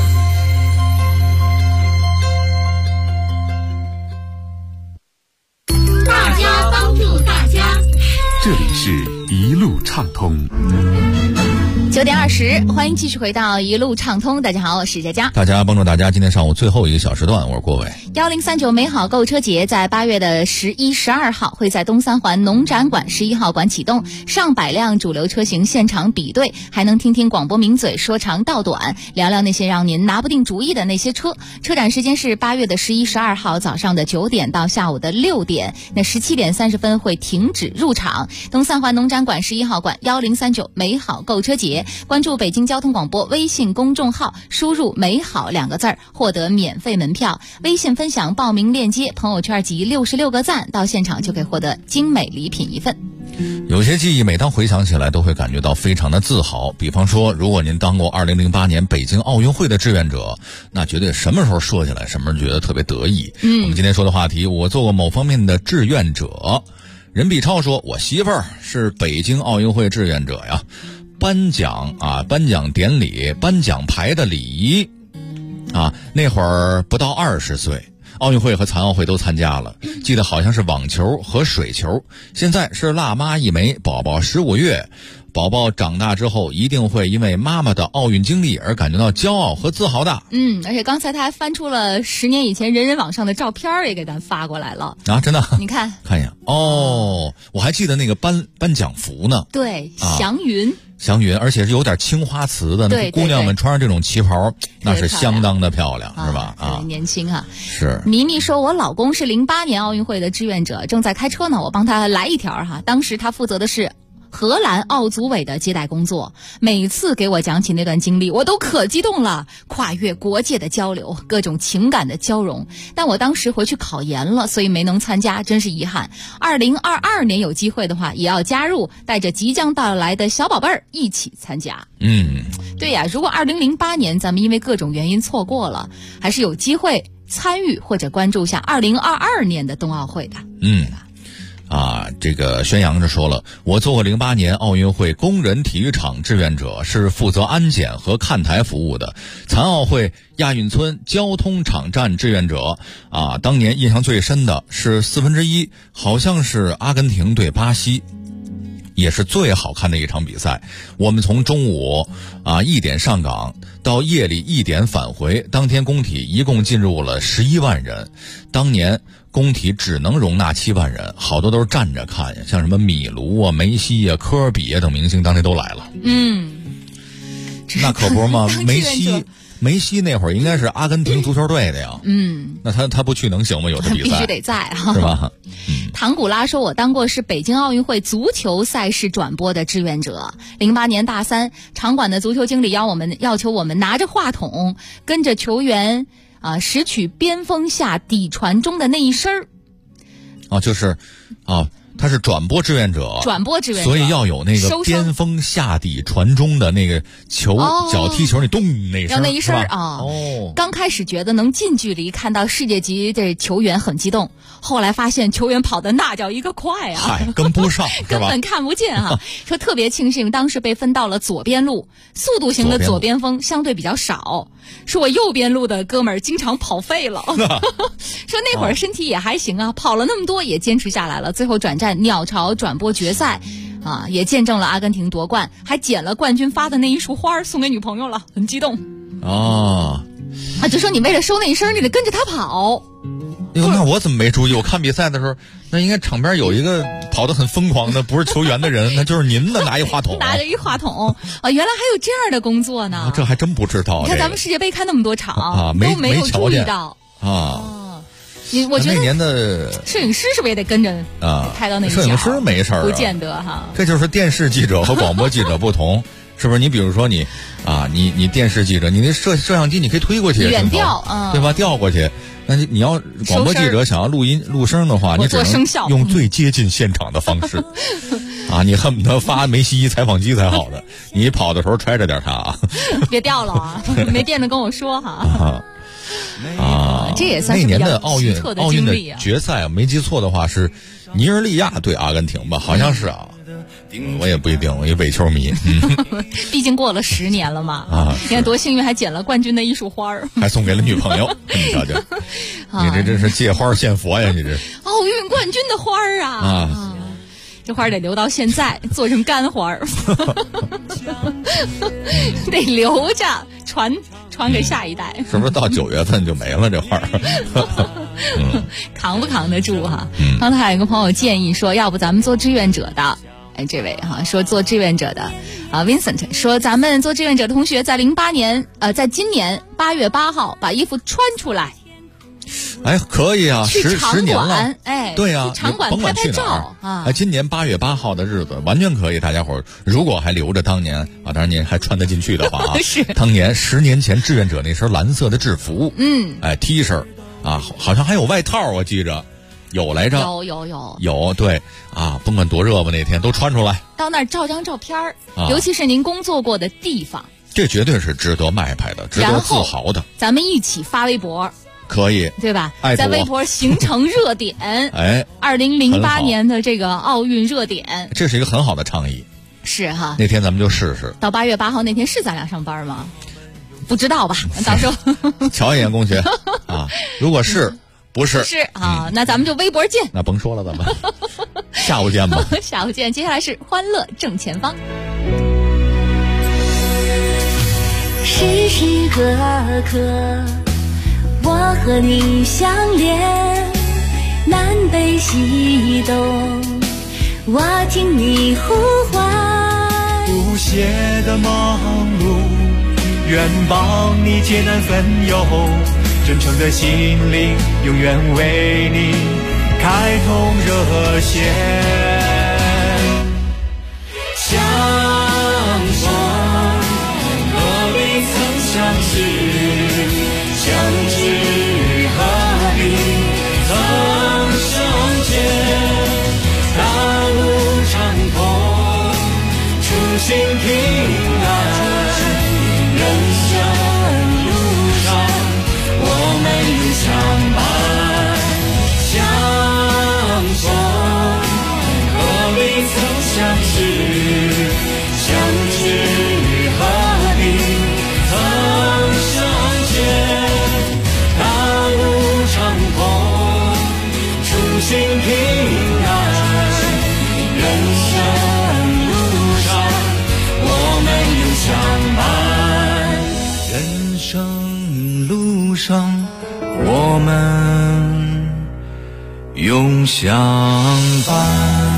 这里是一路畅通。 9点20，欢迎继续回到一路畅通。大家好，我是佳佳。 大家帮助大家，今天上午最后一个小时段，我是郭伟。 1039美好购车节在8月的11、12号会在东三环农展馆11号馆启动，上百辆主流车型现场比对，还能听听广播名嘴说长道短，聊聊那些让您拿不定主意的那些车。车展时间是8月的11、12号早上的9点到下午的6点，那17点30分会停止入场。东三环农展馆11号馆1039美好购车节，关注北京交通广播微信公众号，输入美好2个字获得免费门票，微信分享报名链接，朋友圈集66个赞，到现场就可以获得精美礼品1份。 有些记忆每当回想起来都会感觉到非常的自豪，比方说如果您当过2008年北京奥运会的志愿者，那绝对什么时候说起来什么时候觉得特别得意。我们今天说的话题，我做过某方面的志愿者。任必超说，我媳妇儿是北京奥运会志愿者呀，颁奖典礼颁奖牌的礼仪那会儿不到20岁，奥运会和残奥会都参加了，记得好像是网球和水球。现在是辣妈一枚，宝宝15月，宝宝长大之后一定会因为妈妈的奥运经历而感觉到骄傲和自豪的。 而且刚才他还翻出了10年以前人人网上的照片也给咱发过来了啊！真的？ 你看一眼哦，我还记得那个颁奖服呢。 对，祥云， 而且是有点青花瓷的，那姑娘们穿上这种旗袍，那是相当的漂亮，是吧？ 年轻啊！ 是。 咪咪说，我老公是08年奥运会的志愿者，正在开车呢，我帮他来一条当时他负责的是荷兰奥组委的接待工作。每次给我讲起那段经历，我都可激动了，跨越国界的交流，各种情感的交融。但我当时回去考研了，所以没能参加，真是遗憾。2022年有机会的话，也要加入，带着即将到来的小宝贝儿一起参加。对呀，如果2008年咱们因为各种原因错过了，还是有机会参与或者关注一下2022年的冬奥会的。 这个宣扬着说了，我做过08年奥运会工人体育场志愿者，是负责安检和看台服务的。残奥会亚运村交通场站志愿者当年印象最深的是1/4，好像是阿根廷对巴西，也是最好看的一场比赛。我们从中午1点上岗到夜里1点返回，当天工体一共进入了11万人。当年工体只能容纳7万人，好多都是站着看呀，像什么米卢梅西科比等明星当天都来了。那可不是吗？梅西那会儿应该是阿根廷足球队的呀。那他不去能行吗？有这比赛必须得在是吧？ 唐古拉说，我当过是北京奥运会足球赛事转播的志愿者。08年大3，场馆的足球经理要求我们拿着话筒，跟着球员拾取边锋下底传中的那一声儿。 就是他是转播志愿者，所以要有那个边锋下底传中的那个球，脚踢球那咚那声， 要那一声刚开始觉得能近距离看到世界级的球员很激动，后来发现球员跑的那叫一个快跟不上根本看不见说特别庆幸当时被分到了左边路，速度型的左边锋相对比较少，说我右边路的哥们儿经常跑废了说那会儿身体也还行跑了那么多也坚持下来了，最后转战鸟巢转播决赛也见证了阿根廷夺冠，还捡了冠军发的那一束花送给女朋友了，很激动就说你为了收那一声你得跟着他跑。 那我怎么没注意？我看比赛的时候，那应该场边有一个跑得很疯狂的，不是球员的人，那就是您的拿一话筒拿着一话筒原来还有这样的工作呢这还真不知道。 你看咱们世界杯看那么多场都没有注意到我觉得那年的摄影师是不是也得跟着开到那个摄影师没事不见得这就是电视记者和广播记者不同是不是？你比如说你电视记者，你那摄像机你可以推过去远调对吧？调过去。那你要广播记者想要录声的话，你只能用最接近现场的方式你恨不得发梅西采访机才好的你跑的时候揣着点它别掉了没电了跟我说这也算是那年的奥运的经决赛没记错的话是尼日利亚对阿根廷吧，好像是我也不一定，我一伪球迷毕竟过了10年了嘛你看多幸运，还捡了冠军的一束花还送给了女朋友你瞧瞧你这真是借花献佛呀，你这奥运冠军的花这花得留到现在做成干花得留着传给下一代， 是不是到9月份就没了这花扛不扛得住刚才有一个朋友建议说，要不咱们做志愿者的这位说做志愿者的Vincent 说，咱们做志愿者的同学在08年在今年8月8号把衣服穿出来可以10年了对去场馆拍照今年8月8号的日子完全可以，大家伙如果还留着当年当然您还穿得进去的话是当年10年前志愿者那身蓝色的制服T 恤好像还有外套我记着有来着有对甭管多热吧那天都穿出来到那儿照张照片尤其是您工作过的地方， 这绝对是值得迈拍的，值得自豪的。 咱们一起发微博可以对吧？在微博形成热点2008年的这个奥运热点， 这是一个很好的倡议。 是那天咱们就试试。 到8月8号那天是咱俩上班吗？不知道吧，到时候瞧一眼公学如果是不是那咱们就微博见。 那甭说了，咱们下午见吧下午见。接下来是欢乐正前方。 时时刻刻我和你相连，南北西东我听你呼唤， 不懈的忙碌愿帮你解难分忧，真诚的心灵永远为你开通热线。 相知何必曾相见，大路长空，初心平安。人生路上，我们永相伴。人生路上，我们永相伴。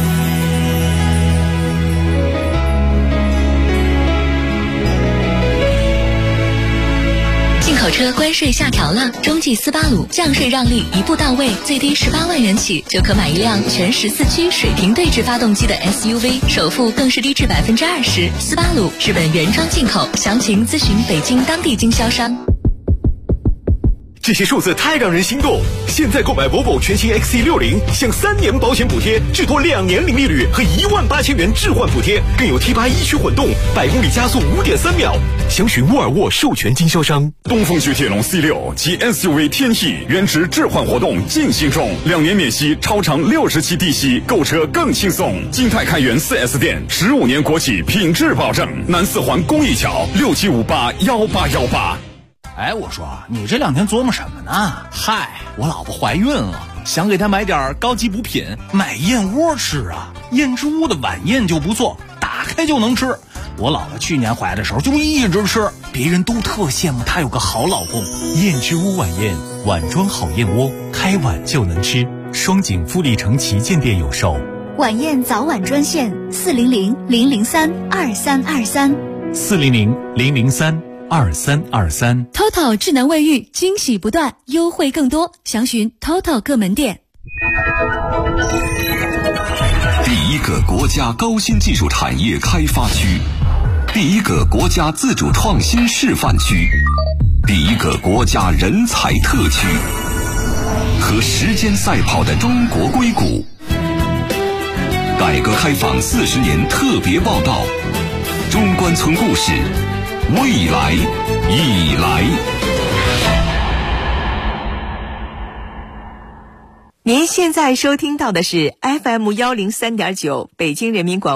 进口车关税下调了，中际斯巴鲁降税让利一步到位，最低18万元起就可买一辆全14驱水平对置发动机的 SUV， 首付更是低至20%。斯巴鲁日本原装进口，详情咨询北京当地经销商。 这些数字太让人心动！现在购买 Volvo 全新 XC60，享3年保险补贴，至多2年零利率和18000元置换补贴，更有 T8 1驱混动，100公里加速5.3秒。详询沃尔沃授权经销商。 东风雪铁龙 C6 及 SUV 天翼原值置换活动进行中，2年免息，超长60期低息，购车更轻松。金泰开元 4S 店，15年国企品质保证。南四环公益桥67581818。 哎，我说你这2天琢磨什么呢？嗨，我老婆怀孕了，想给她买点高级补品，买燕窝吃啊。燕之屋的晚宴就不错，打开就能吃。我老婆去年怀的时候就一直吃，别人都特羡慕她有个好老公。 燕之屋晚宴，碗装好燕窝，开碗就能吃。双井富力城旗舰店有售。 晚宴早晚专线 400-003-2323，400-003-2323。 TOTO 智能卫浴，惊喜不断，优惠更多，详询 TOTO 各门店。 第一个国家高新技术产业开发区，第一个国家自主创新示范区，第一个国家人才特区，和时间赛跑的中国硅谷。改革开放40年特别报道，中关村故事，未来已来。 您现在收听到的是 FM103.9 北京人民广播